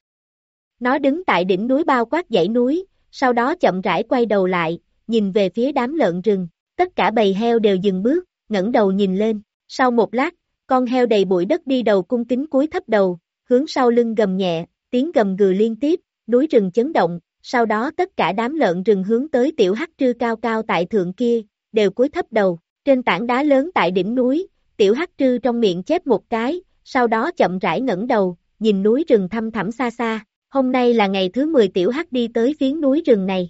Nó đứng tại đỉnh núi bao quát dãy núi, sau đó chậm rãi quay đầu lại, nhìn về phía đám lợn rừng, tất cả bầy heo đều dừng bước, ngẩng đầu nhìn lên, sau một lát, con heo đầy bụi đất đi đầu cung kính cúi thấp đầu, hướng sau lưng gầm nhẹ, tiếng gầm gừ liên tiếp, núi rừng chấn động, sau đó tất cả đám lợn rừng hướng tới tiểu hắc trư cao cao tại thượng kia, đều cúi thấp đầu, trên tảng đá lớn tại đỉnh núi, tiểu hắc trư trong miệng chép một cái, sau đó chậm rãi ngẩng đầu, nhìn núi rừng thăm thẳm xa xa, hôm nay là ngày thứ mười tiểu hắc đi tới phiến núi rừng này.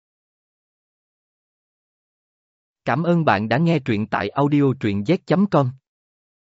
Cảm ơn bạn đã nghe truyện tại audio truyện z chấm com.